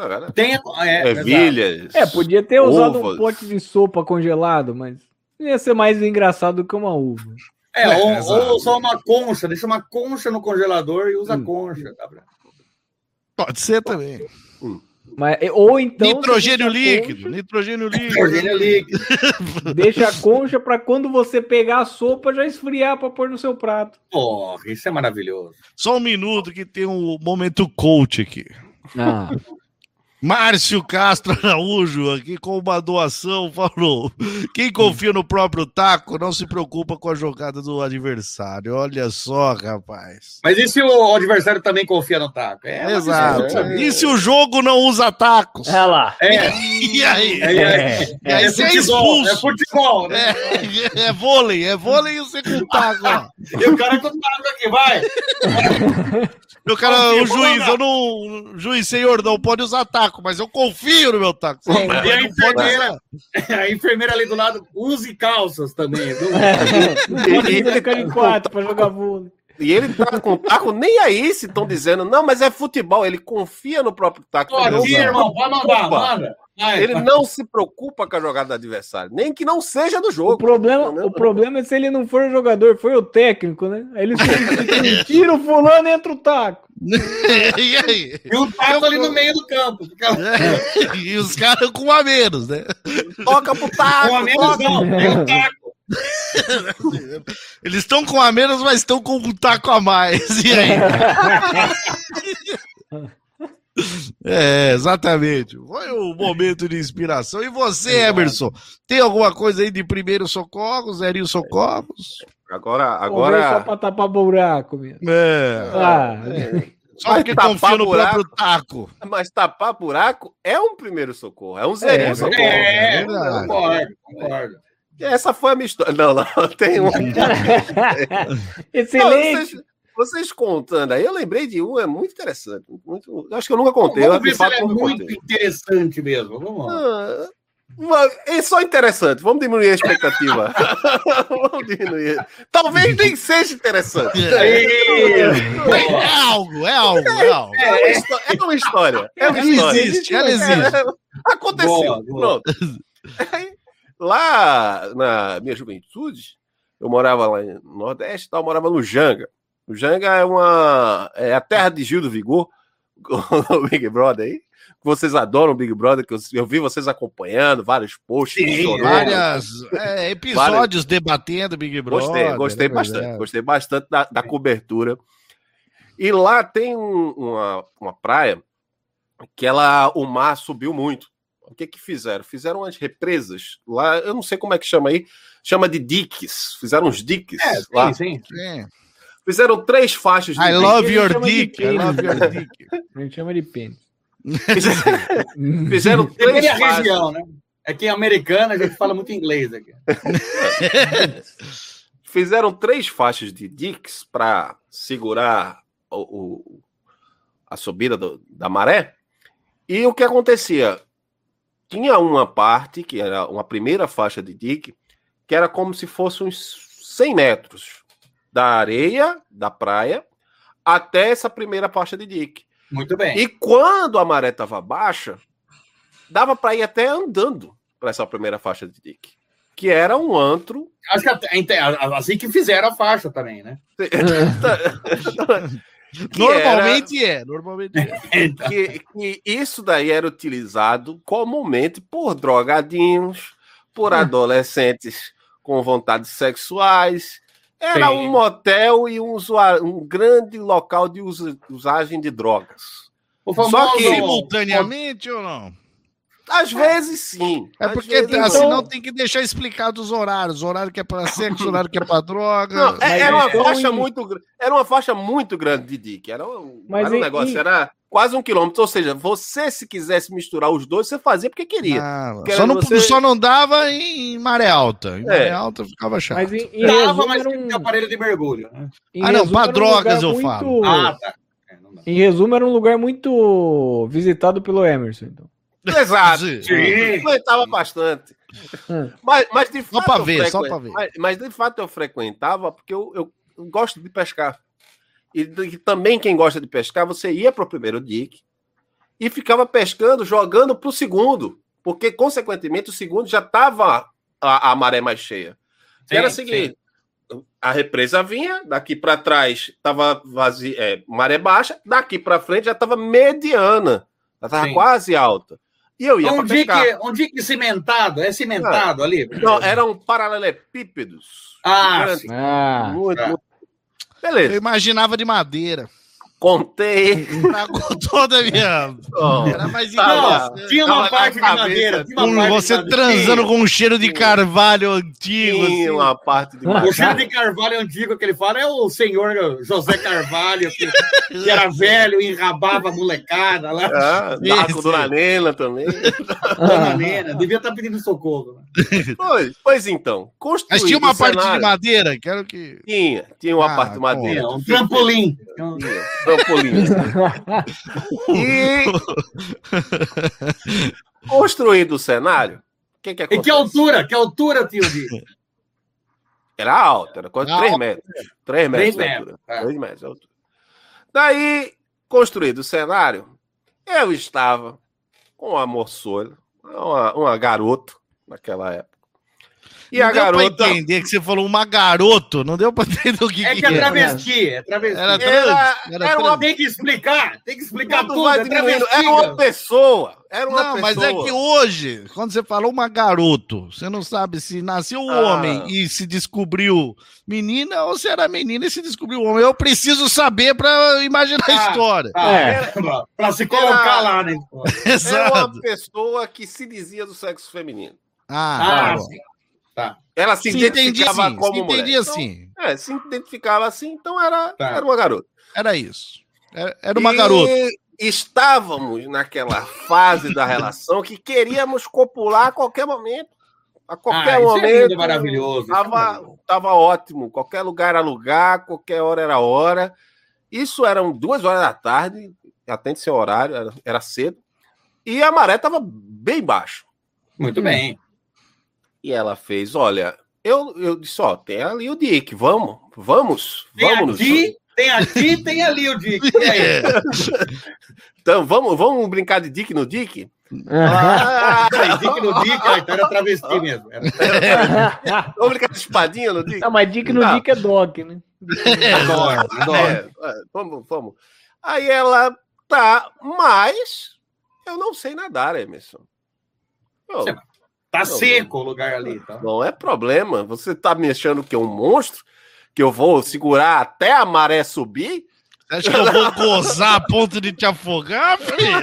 ervilhas. Podia ter usado um pote de sopa congelado, mas ia ser mais engraçado do que uma uva. Ou só uma concha, deixa uma concha no congelador e usa a concha. Pode ser também. Ou então... Nitrogênio líquido. Deixa a concha para quando você pegar a sopa já esfriar para pôr no seu prato. Porra, isso é maravilhoso. Só um minuto que tem um momento coach aqui. Márcio Castro Araújo, aqui com uma doação, falou: quem confia no próprio taco não se preocupa com a jogada do adversário. Olha só, rapaz. Mas e se o adversário também confia no taco? Exato. E se o jogo não usa tacos? É lá. E aí? E aí você é expulso. É futebol, né? É vôlei e você com taco, ó. E o cara com taco aqui, vai. Meu cara, o juiz, juiz, senhor, não pode usar taco, mas eu confio no meu taco. E a enfermeira ali do lado, use calças também. Ele fica de 4 para jogar vôlei. E ele tá com o taco, nem aí se estão dizendo, não, mas é futebol, ele confia no próprio taco. Aqui, irmão, vai mandar, manda. Ele não se preocupa com a jogada do adversário, nem que não seja do jogo. O problema é se ele não for o jogador, foi o técnico, né? Aí ele tira o fulano e entra o taco. E aí? E o taco ali no meio do campo. E os caras com a menos, né? Toca pro taco. Com a menos não, é o taco. Eles estão com a menos, mas estão com um taco a mais. E aí? Exatamente. Foi um momento de inspiração. E você, Emerson, tem alguma coisa aí de primeiro socorro, zerinho socorros? Agora... Só pra tapar buraco mesmo. Só porque confia no próprio taco. Mas tapar buraco é um primeiro socorro, é um zerinho socorro. Concordo. Essa foi a minha história. Não, tem um. Excelente. Não, vocês contando aí, eu lembrei de um, é muito interessante. Acho que eu nunca contei. Vamos ver se ele é muito interessante mesmo. Vamos lá. É só interessante. Vamos diminuir a expectativa. Vamos diminuir. Talvez nem seja interessante. É algo. É uma história. Ela existe. Aconteceu. Pronto. Lá na minha juventude, eu morava lá no Nordeste, eu morava no Janga. O Janga é a terra de Gil do Vigor, o Big Brother aí. Vocês adoram o Big Brother, que eu vi vocês acompanhando, vários posts. Vários episódios debatendo Big Brother. Gostei bastante da cobertura. E lá tem uma praia que o mar subiu muito. O que fizeram? Fizeram umas represas lá, eu não sei como é que chama aí, chama de diques. Fizeram uns diques lá. Sim. Fizeram 3 faixas de I love your dick. A gente chama de pênis. Fizeram 3 faixas. Região, né? É que em americana a gente fala muito inglês aqui. Fizeram 3 faixas de diques para segurar a subida da maré. E o que acontecia? Tinha uma parte, que era uma primeira faixa de dique, que era como se fosse uns 100 metros da areia, da praia, até essa primeira faixa de dique. Muito bem. E quando a maré estava baixa, dava para ir até andando para essa primeira faixa de dique, que era um antro. Acho que assim que fizeram a faixa também, né? Normalmente é. Que isso daí era utilizado comumente por drogadinhos, por adolescentes com vontades sexuais. Era um motel e um grande local de usagem de drogas. Só que simultaneamente ou não? Às vezes sim. É porque assim não tem que deixar explicado os horários. O horário que é para sexo, o horário que é para droga. Não, era uma faixa muito grande de dique. Era um negócio, era quase 1 quilômetro. Ou seja, você, se quisesse misturar os dois, você fazia porque queria. Só não dava em maré alta. Em maré alta ficava chato. Mas dava, mas tinha um aparelho de mergulho. Né? Não, para drogas eu falo. Tá. Em resumo, era um lugar muito visitado pelo Emerson, então. Exato. Frequentava bastante. Mas de fato só pra ver. Mas de fato eu frequentava porque eu gosto de pescar. E também quem gosta de pescar, você ia para o primeiro dique e ficava pescando, jogando para o segundo. Porque, consequentemente, o segundo já estava a maré mais cheia. Era o seguinte: a represa vinha, daqui para trás estava vazia, maré baixa, daqui para frente já estava mediana. Ela estava quase alta. E eu ia pescar. Um dique cimentado, é cimentado ali? Não, eram paralelepípedos. Muito. Beleza. Eu imaginava de madeira. Contei. Tragou toda a minha. Era mais tinha uma parte de madeira. Você transando com um cheiro de carvalho antigo. Tinha uma parte de madeira. O cheiro de carvalho antigo que ele fala é o senhor José Carvalho, que era velho e enrabava a molecada lá. Tava com Dona Nena também. Dona Nena, devia estar pedindo socorro. Pois então. Mas tinha uma parte de madeira? Quero que. Tinha uma parte de madeira. Um trampolim. E construído o cenário, o que acontece? E que altura tinha o Dick? Era alto, era quase 3 metros. 3 metros de altura. 3 metros de altura. Daí, construído o cenário, eu estava com uma moçola, uma garota naquela época. E não a deu garota. Pra entender que você falou uma garoto, não deu pra entender o que é. É travesti. Era uma... Tem que explicar tudo. Era uma pessoa. Mas é que hoje, quando você falou uma garoto, você não sabe se nasceu homem e se descobriu menina ou se era menina e se descobriu homem. Eu preciso saber pra imaginar a história. Pra se colocar lá, né? Era uma pessoa que se dizia do sexo feminino. Sim. Ela se identificava como mulher. Assim. Então, se identificava assim, então era uma garota. Era isso. Era uma garota. Estávamos naquela fase da relação que queríamos copular a qualquer momento. A qualquer momento. É maravilhoso. Tava ótimo. Qualquer lugar era lugar, qualquer hora era hora. Isso eram 2 horas da tarde. Atende seu horário, era cedo. E a maré estava bem baixa. Muito bem. E ela fez, olha, eu disse, tem ali o Dick, vamos. Tem aqui, tem ali o Dick. Então, vamos brincar de Dick no Dick? Dick no Dick, então era travesti mesmo. Vamos brincar de espadinha no Dick? Não, mas Dick no Dick é dog, né? Vamos. Aí ela, mas eu não sei nadar, Emerson. Tá seco o lugar ali. Tá? Não é problema. Você tá me achando que é um monstro? Que eu vou segurar até a maré subir? Acho que eu vou gozar a ponto de te afogar, filho?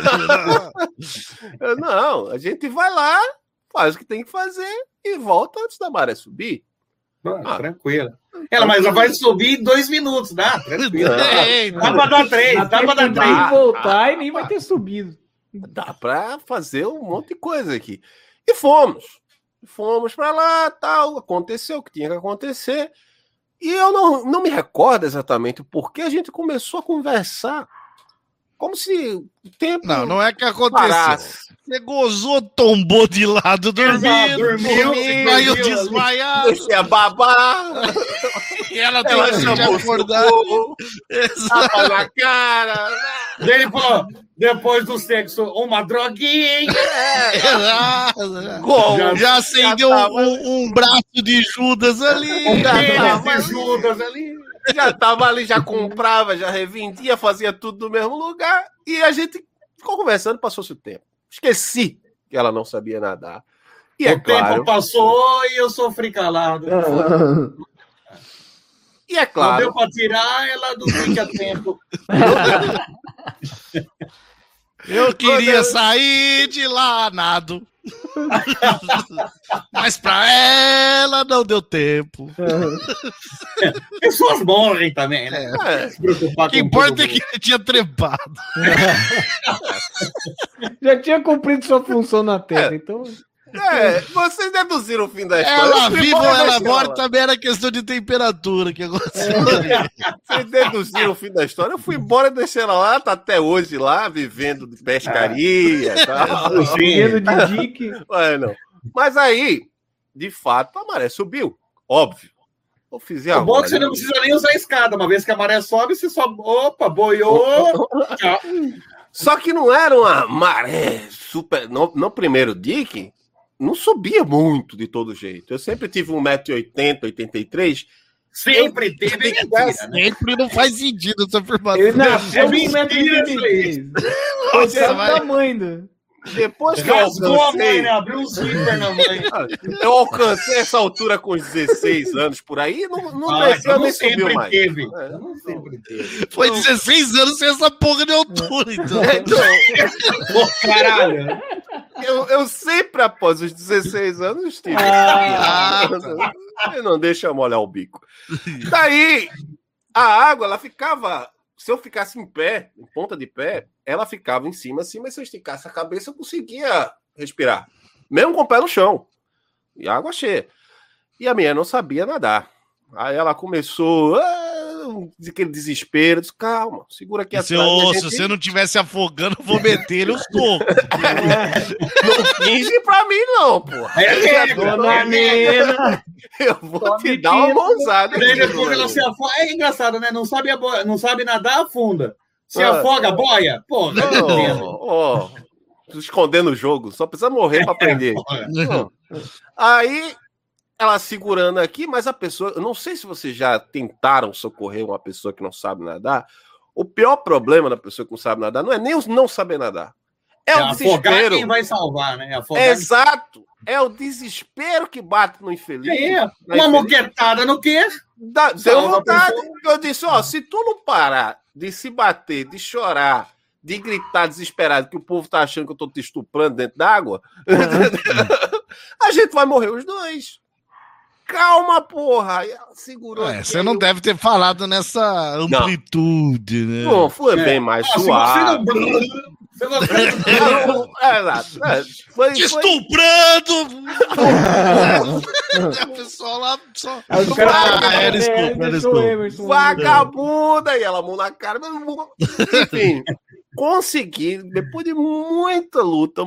Não, a gente vai lá, faz o que tem que fazer e volta antes da maré subir. Tranquilo. Mas ela vai subir em 2 minutos, né? Tranquilo. Dá pra dar 3, dá pra dar 3. Voltar e nem vai ter subido. Dá pra fazer um monte de coisa aqui. E fomos para lá, tal, aconteceu o que tinha que acontecer. E eu não me recordo exatamente porque a gente começou a conversar como se o tempo não é que aconteceu. Parasse. Você gozou, tombou de lado, dormiu, caiu desmaiado. Deixei a babar. E ela tem que te acordar. Tapa na cara. Ele falou, depois do sexo, uma droguinha. Já acendeu um braço de Judas ali. Já tava ali, já comprava, já revendia, fazia tudo no mesmo lugar. E a gente ficou conversando, passou-se o tempo. Esqueci que ela não sabia nadar. E o tempo passou e eu sofri calado. E é claro. Não deu para tirar, ela não fica tempo. Eu queria sair de lá nado. Mas pra ela não deu tempo. Pessoas morrem também, né? O que importa é que ele tinha trepado. Já tinha cumprido sua função na Terra, então. Vocês deduziram o fim da história. Ela viva ou ela morta também era questão de temperatura que aconteceu. Vocês deduziram o fim da história. Eu fui embora e deixei ela lá, tá até hoje lá, vivendo de pescaria. Vivendo de dique. Mas aí, de fato, a maré subiu. Óbvio. Eu fiz o bom é que você não precisa nem usar a escada. Uma vez que a maré sobe, você sobe. Opa, boiou. Tchau. Só que não era uma maré super. No primeiro Dick, não subia muito de todo jeito. Eu sempre tive 1,80 m, 83 Sempre teve, é mentira, sempre não faz sentido essa afirmação. Ele nasceu com 1,83 m. Foi o tamanho. Depois que eu alcancei... Mãe, abriu um zíper na mãe. Eu alcancei essa altura com 16 anos por aí, não desceu nem subiu mais. Não sempre teve. Foi 16 anos sem essa porra de altura, então. Pô, caralho. Eu sempre, após os 16 anos, estive. Não deixa eu molhar o bico. Daí, a água, ela ficava... Se eu ficasse em pé, em ponta de pé, ela ficava em cima, assim, mas se eu esticasse a cabeça, eu conseguia respirar. Mesmo com o pé no chão. E água cheia. E a minha não sabia nadar. Aí ela começou... aquele desespero. Disse, calma, segura aqui atrás. Se você não estivesse afogando, eu vou meter ele os tocos. Não finge pra mim, não, porra. Eu vou te dar uma mãozada. Depois ela se afoga. É engraçado, né? Não sabe nadar, afunda. Se afoga, boia. Porra, escondendo o jogo. Só precisa morrer pra aprender. Aí... Ela segurando aqui, mas a pessoa... Eu não sei se vocês já tentaram socorrer uma pessoa que não sabe nadar. O pior problema da pessoa que não sabe nadar não é nem o não saber nadar. É o desespero. Quem vai salvar, né? Exato. É o desespero que bate no infeliz. Uma moquetada no queixo. Deu vontade. Eu disse, se tu não parar de se bater, de chorar, de gritar desesperado que o povo tá achando que eu tô te estuprando dentro d'água, a gente vai morrer os dois. Calma, porra! Aí ela segurou. Você não deve ter falado nessa amplitude, né? Não, foi bem mais suave. Foi estuprando! A pessoa lá só. Vagabunda! E ela mão na cara. Enfim, consegui, depois de muita luta.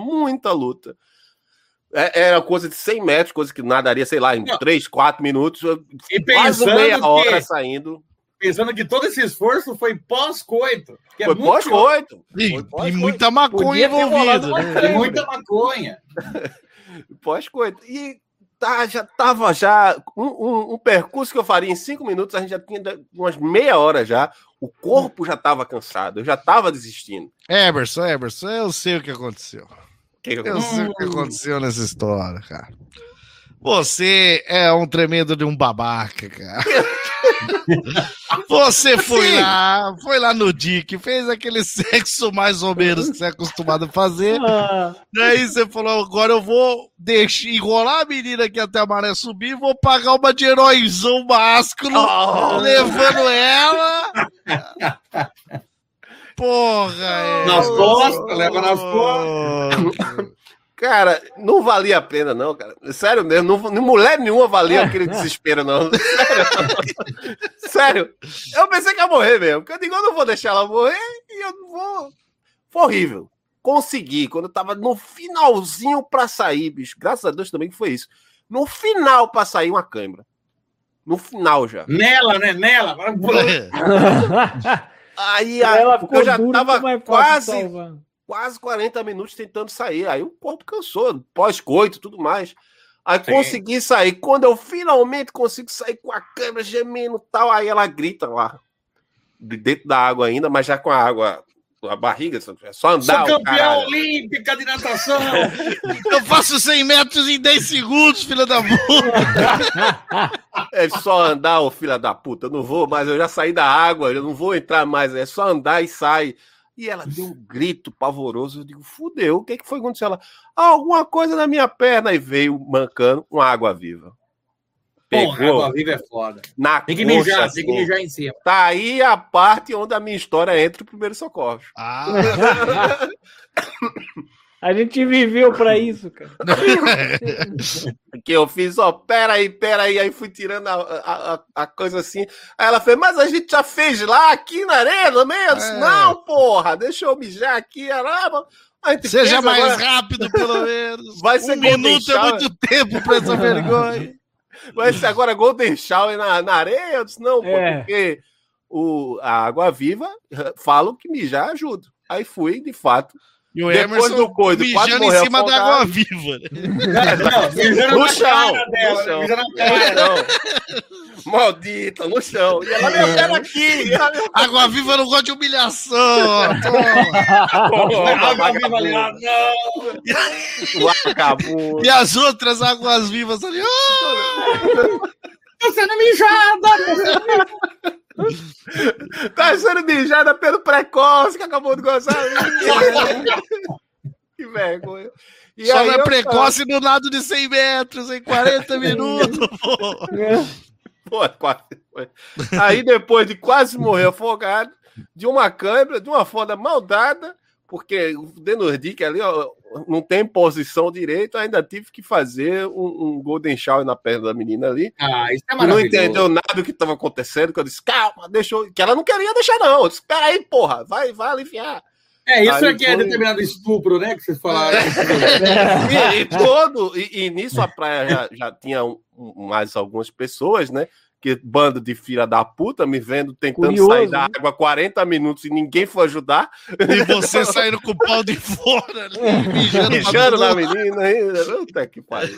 Era coisa de 100 metros, coisa que nadaria, sei lá, em 3, 4 minutos. E quase meia hora saindo. Pensando que todo esse esforço foi pós-coito. Foi pós-coito. E muita maconha envolvida. Né? Muita maconha. Pós-coito. E já tava um percurso que eu faria em 5 minutos, a gente já tinha umas meia hora já. O corpo já estava cansado, eu já estava desistindo. Emerson, eu sei o que aconteceu. Eu sei o que aconteceu nessa história, cara. Você é um tremendo de um babaca, cara. Você foi lá no Dick, fez aquele sexo mais ou menos que você é acostumado a fazer. Daí você falou, agora eu vou enrolar a menina aqui até a maré subir e vou pagar uma de heróizão másculo, levando ela... Porra, nas costas, leva nas costas. Cara, não valia a pena, não, cara. Sério mesmo, mulher nenhuma valia aquele desespero, não. Sério. Eu pensei que ia morrer mesmo. Porque eu digo, eu não vou deixar ela morrer e eu não vou. Foi horrível. Consegui, quando eu tava no finalzinho pra sair, bicho. Graças a Deus também que foi isso. No final pra sair uma câimbra. No final já. Nela, né? Nela. Aí eu já tava quase 40 minutos tentando sair. Aí o corpo cansou, pós-coito, tudo mais. Aí consegui sair. Quando eu finalmente consigo sair com a câmera gemendo e tal, aí ela grita lá, dentro da água ainda, mas já com a água, a barriga, é só andar. Sou campeão olímpica de natação. Eu faço 100 metros em 10 segundos, filha da puta. É só andar, ô filha da puta. Eu não vou, mas eu já saí da água, eu não vou entrar mais. É só andar e sai. E ela deu um grito pavoroso. Eu digo, fudeu, o que foi que aconteceu? Ela, alguma coisa na minha perna. E veio mancando uma água-viva. Pegou. Porra, água-viva é foda. Tem que mijar em cima. Tá aí a parte onde a minha história entra o primeiro socorro. A gente viveu pra isso, cara. Que eu fiz, peraí. Aí fui tirando a coisa assim. Aí ela fez, mas a gente já fez lá, aqui na areia também? Eu disse, não, porra, deixa eu mijar aqui. Seja mais rápido, pelo menos. Vai ser 1 minuto é muito tempo pra essa vergonha. Vai ser agora Golden Shower na areia? Eu disse, não, porque a água viva, falam que mijar ajuda. Aí fui, de fato, E o Emerson do coito, mijando em cima da água viva. No chão. Maldita, no chão. E ela, eu quero aqui. Água viva não gosta de humilhação. Água viva ali, não. Acabou. E as outras águas vivas ali. Tá sendo mijada. Tá sendo mijada pelo precoce que acabou de gozar. Que vergonha. E só aí não é precoce no nado de 100 metros em 40 minutos, pô. Pô, quase foi. Aí depois de quase morrer afogado, de uma câimbra, de uma foda mal dada, porque o Denordic ali, ó, não tem posição direito, ainda tive que fazer um Golden Shower na perna da menina ali. Isso é maravilhoso. Não entendeu nada do que estava acontecendo, que eu disse, calma, deixou, que ela não queria deixar não. Eu disse, espera aí, porra, vai aliviar. Isso aqui é determinado estupro, né, que vocês falaram. E nisso a praia já tinha mais algumas pessoas, né? Que bando de filha da puta me vendo tentando sair da água 40 minutos e ninguém foi ajudar. E você saindo com o pau de fora, né? Mijando na menina ainda. Puta que pariu.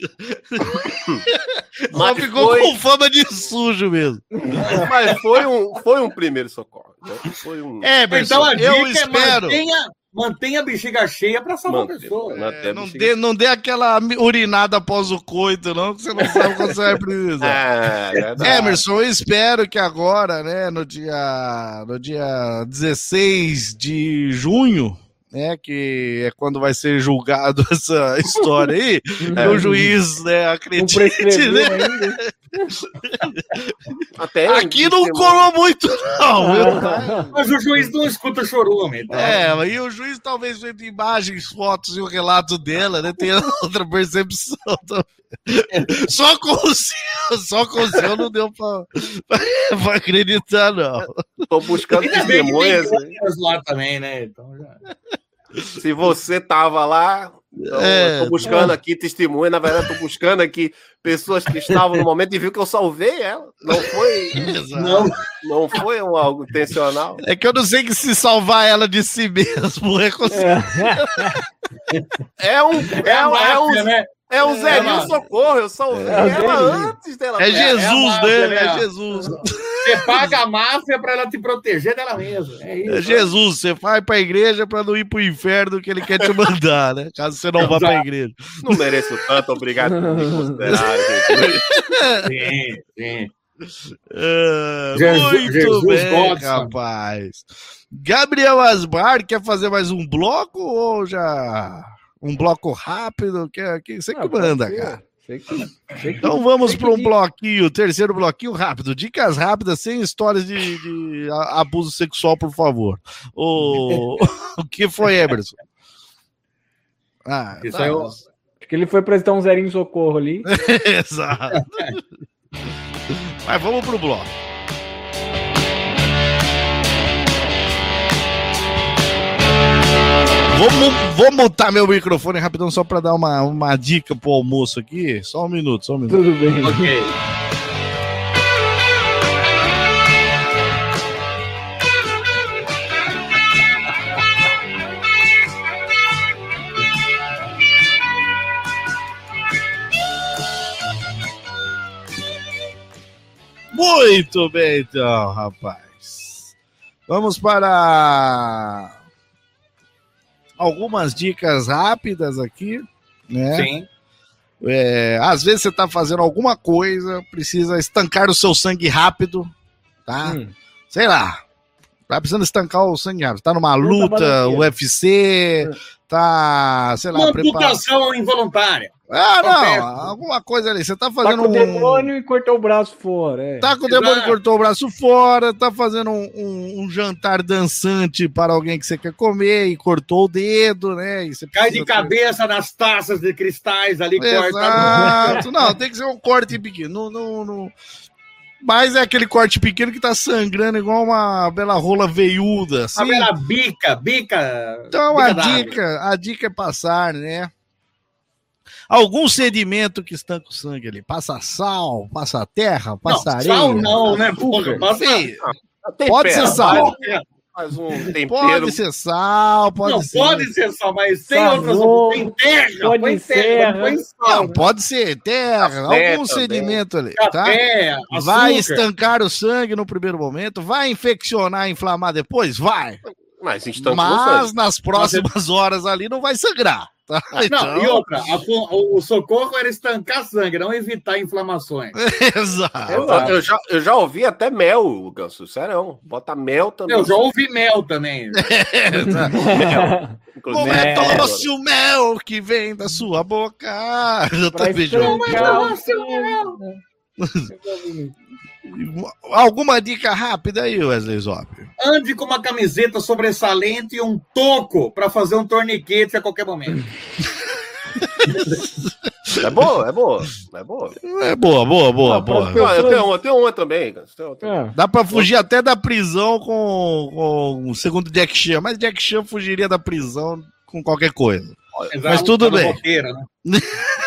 Só ficou com fama de sujo mesmo. Mas foi um primeiro socorro. Né? Foi um... Então a dica eu espero... Mantenha a bexiga cheia para salvar a pessoa. Não dê aquela urinada após o coito, não, que você não sabe quando você vai precisar. Emerson, eu espero que agora, né, no dia 16 de junho, né, que é quando vai ser julgado essa história aí, o juiz, né, acredite, né? Até aqui não colou muito, não. Mas o juiz não escuta chorume. Tá? E o juiz talvez vendo imagens, fotos e o relato dela, né, tenha outra percepção também. Só com o seu não deu pra acreditar, não. Tô buscando testemunhas. Lá também, né? Então já... Se você tava lá, então, eu tô buscando aqui testemunha, na verdade, tô buscando aqui pessoas que estavam no momento e viu que eu salvei ela. Não foi algo intencional. É que eu não sei que se salvar ela de si mesmo é um Zerinho Socorro, eu salvei ela antes dela. É Jesus, né? É Jesus. Você paga a máfia pra ela te proteger dela mesma. É isso. É Jesus, você vai pra igreja pra não ir pro inferno que ele quer te mandar, né? Caso você não vá pra igreja. Não mereço tanto, obrigado por me considerar, gente. Sim. Muito bem, rapaz. Gabriel Asmar, quer fazer mais um bloco ou já... Um bloco rápido? Você que manda, cara. Então vamos para um bloquinho, terceiro bloquinho rápido. Dicas rápidas, sem histórias de abuso sexual, por favor. O que foi, Emerson? Acho que ele foi prestar um zerinho socorro ali. Exato. Mas vamos pro bloco. Vou mutar meu microfone rapidão só para dar uma dica pro almoço aqui. Só um minuto. Tudo bem. Ok. Muito bem, então, rapaz. Vamos para... algumas dicas rápidas aqui, né? Sim. Às vezes você tá fazendo alguma coisa, precisa estancar o seu sangue rápido, tá? Sei lá, tá precisando estancar o sangue rápido. Tá numa luta, UFC, tá, sei lá, uma amputação involuntária. Alguma coisa ali. Você tá fazendo tá com o demônio e cortou o braço fora. Tá com o demônio e cortou o braço fora, tá fazendo um jantar dançante para alguém que você quer comer e cortou o dedo, né? E você cai de cabeça nas taças de cristais ali, corta. Não, tem que ser um corte pequeno. Não. Mas é aquele corte pequeno que tá sangrando igual uma bela rola veiuda. Assim. Uma bela bica. Então a dica é passar, né? Algum sedimento que estanca o sangue ali. Passa sal, passa terra, passa areia. Sal não, né? Porra, pode ser sal. Faz um tempero. Pode ser sal, pode ser sal, mas tem outras opções. Tem terra, pode ser não, pode ser terra, algum sedimento ali, café, tá? Vai estancar o sangue no primeiro momento, vai infeccionar, inflamar depois, vai. Mas nas próximas horas ali não vai sangrar. Tá? Não, e outra, o socorro era estancar sangue, não evitar inflamações. Exato. Eu já ouvi até mel, Ganso, sério, bota mel também. Eu já ouvi mel também. Comentou-se o mel que vem da sua boca. Eu também já ouvi. Alguma dica rápida aí, Wesley Zop? Ande com uma camiseta sobressalente e um toco para fazer um torniquete a qualquer momento. É boa. É boa. Eu tenho uma também. Dá pra fugir até da prisão com o segundo Jack Chan, mas Jack Chan fugiria da prisão com qualquer coisa. Mas tudo bem. Roteiro, né?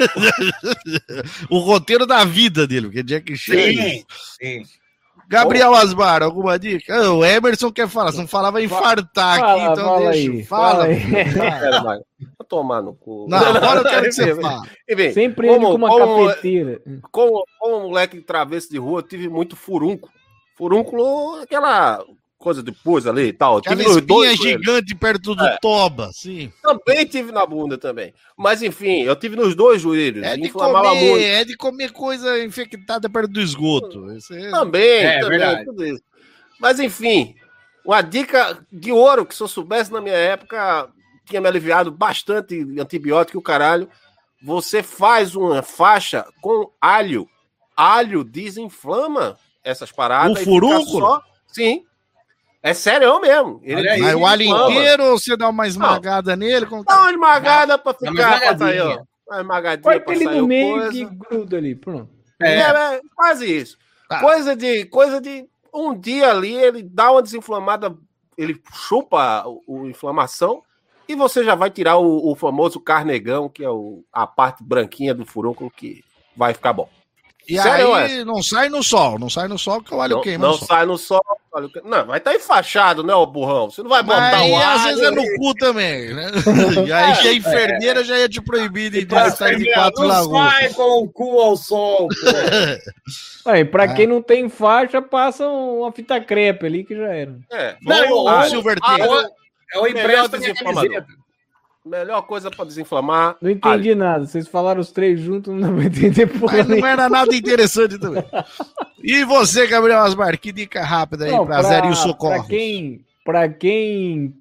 O roteiro da vida dele, porque Jack Chan. Sim. Gabriel Asmar, alguma dica? O Emerson quer falar, se não falar vai infartar aqui, então deixa. Fala aí. Vou tomar no cu. Não, agora eu quero que você fale. Sempre ele com uma cafeteira. Como moleque travesso de rua, eu tive muito furúnculo. Furúnculo, aquela coisa de pus ali e tal. Aquela espinha gigante perto do toba, sim. Também tive na bunda também. Mas enfim, eu tive nos dois joelhos. É de comer coisa infectada perto do esgoto. Também, verdade. Tudo isso. Mas enfim, uma dica de ouro que se eu soubesse na minha época tinha me aliviado bastante antibiótico e o caralho. Você faz uma faixa com alho. Alho desinflama essas paradas. O furúnculo? Sim. É sério mesmo. Mas o alho inteiro ou você dá uma esmagada nele? Dá uma esmagada pra ficar. Pra sair, ó. Uma esmagadinha põe pra ele sair no meio coisa. que gruda ali, pronto. Quase isso. Coisa de um dia ali, ele dá uma desinflamada, ele chupa a inflamação e você já vai tirar o famoso carnegão, que é a parte branquinha do furúnculo, que vai ficar bom. E sério, aí não sai no sol porque o alho queima. Não sai no sol. Não, vai estar enfaixado, né, ô burrão? Você não vai botar o alho. Às vezes é no cu também, né? E aí a enfermeira já ia te proibir de estar de 4 lagoas. Não sai com o cu ao sol, pô. Aí, pra quem não tem faixa, passa uma fita crepe ali que já era. O Silver é o impresso da minha camiseta. Melhor coisa pra desinflamar. Não entendi nada. Vocês falaram os três juntos, não vai entender porra. Mas não era nada interessante também. E você, Gabriel Asmar, que dica rápida aí pra Zé e o Socorro? Pra quem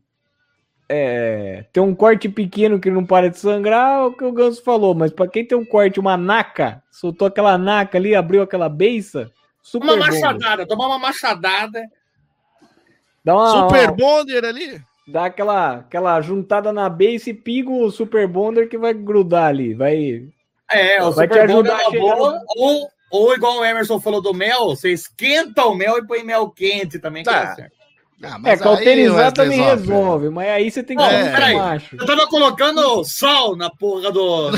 tem um corte pequeno que não para de sangrar, é o que o Ganso falou. Mas pra quem tem um corte, uma naca, soltou aquela naca ali, abriu aquela beiça, tomar uma machadada. Dá uma Super Bonder ali. Dá aquela juntada na base e pinga o Super Bonder que vai grudar ali. Vai te ajudar a chegar. Ou igual o Emerson falou do mel, você esquenta o mel e põe mel quente também. Que dá certo. Cauterizar também resolve, mas aí você tem que ser macho. Eu tava colocando sal na porra do...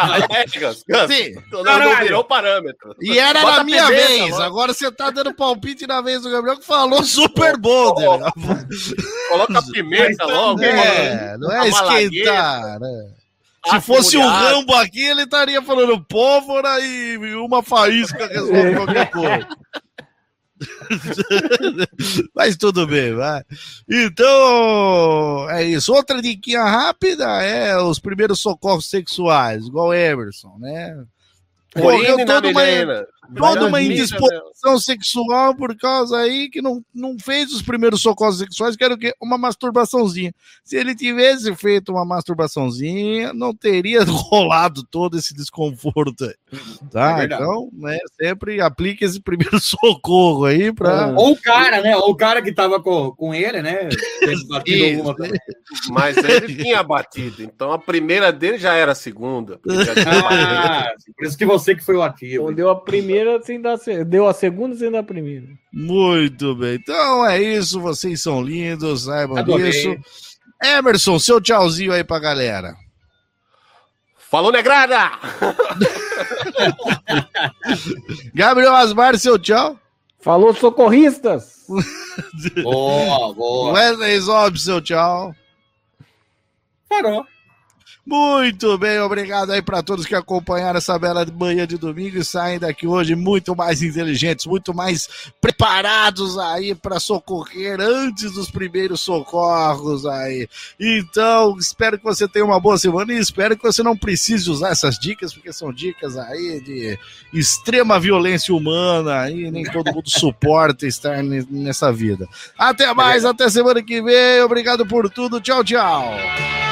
Sim, não virou parâmetro. E era na minha vez, agora você tá dando palpite na vez do Gabriel que falou Super Bonder. Coloca pimenta logo. Não é esquentar, né? Se fosse o Rambo aqui, ele estaria falando pólvora e uma faísca resolve qualquer coisa. Mas tudo bem, vai. Então, é isso. Outra diquinha rápida é os primeiros socorros sexuais, igual Emerson, né? Correu toda uma indisposição sexual por causa aí que não fez os primeiros socorros sexuais, que era o quê? Uma masturbaçãozinha. Se ele tivesse feito uma masturbaçãozinha, não teria rolado todo esse desconforto aí. Tá? Então, né, sempre aplique esse primeiro socorro aí pra... Ou o cara, né? Ou o cara que tava com ele, né? Mas ele tinha batido, então a primeira dele já era a segunda. Por isso que você que foi o ativo. Então, deu a primeira sem dar deu a segunda sem dar a primeira. Muito bem. Então é isso, vocês são lindos, saibam disso. Emerson, seu tchauzinho aí pra galera. Falou, negrada! Gabriel Asmar, seu tchau. Falou, socorristas! Boa. Wesley Robson, tchau. Parou. Muito bem, obrigado aí para todos que acompanharam essa bela manhã de domingo e saem daqui hoje muito mais inteligentes, muito mais preparados aí para socorrer antes dos primeiros socorros aí. Então, espero que você tenha uma boa semana e espero que você não precise usar essas dicas, porque são dicas aí de extrema violência humana e nem todo mundo suporta estar nessa vida. Até mais, até semana que vem, obrigado por tudo, tchau, tchau.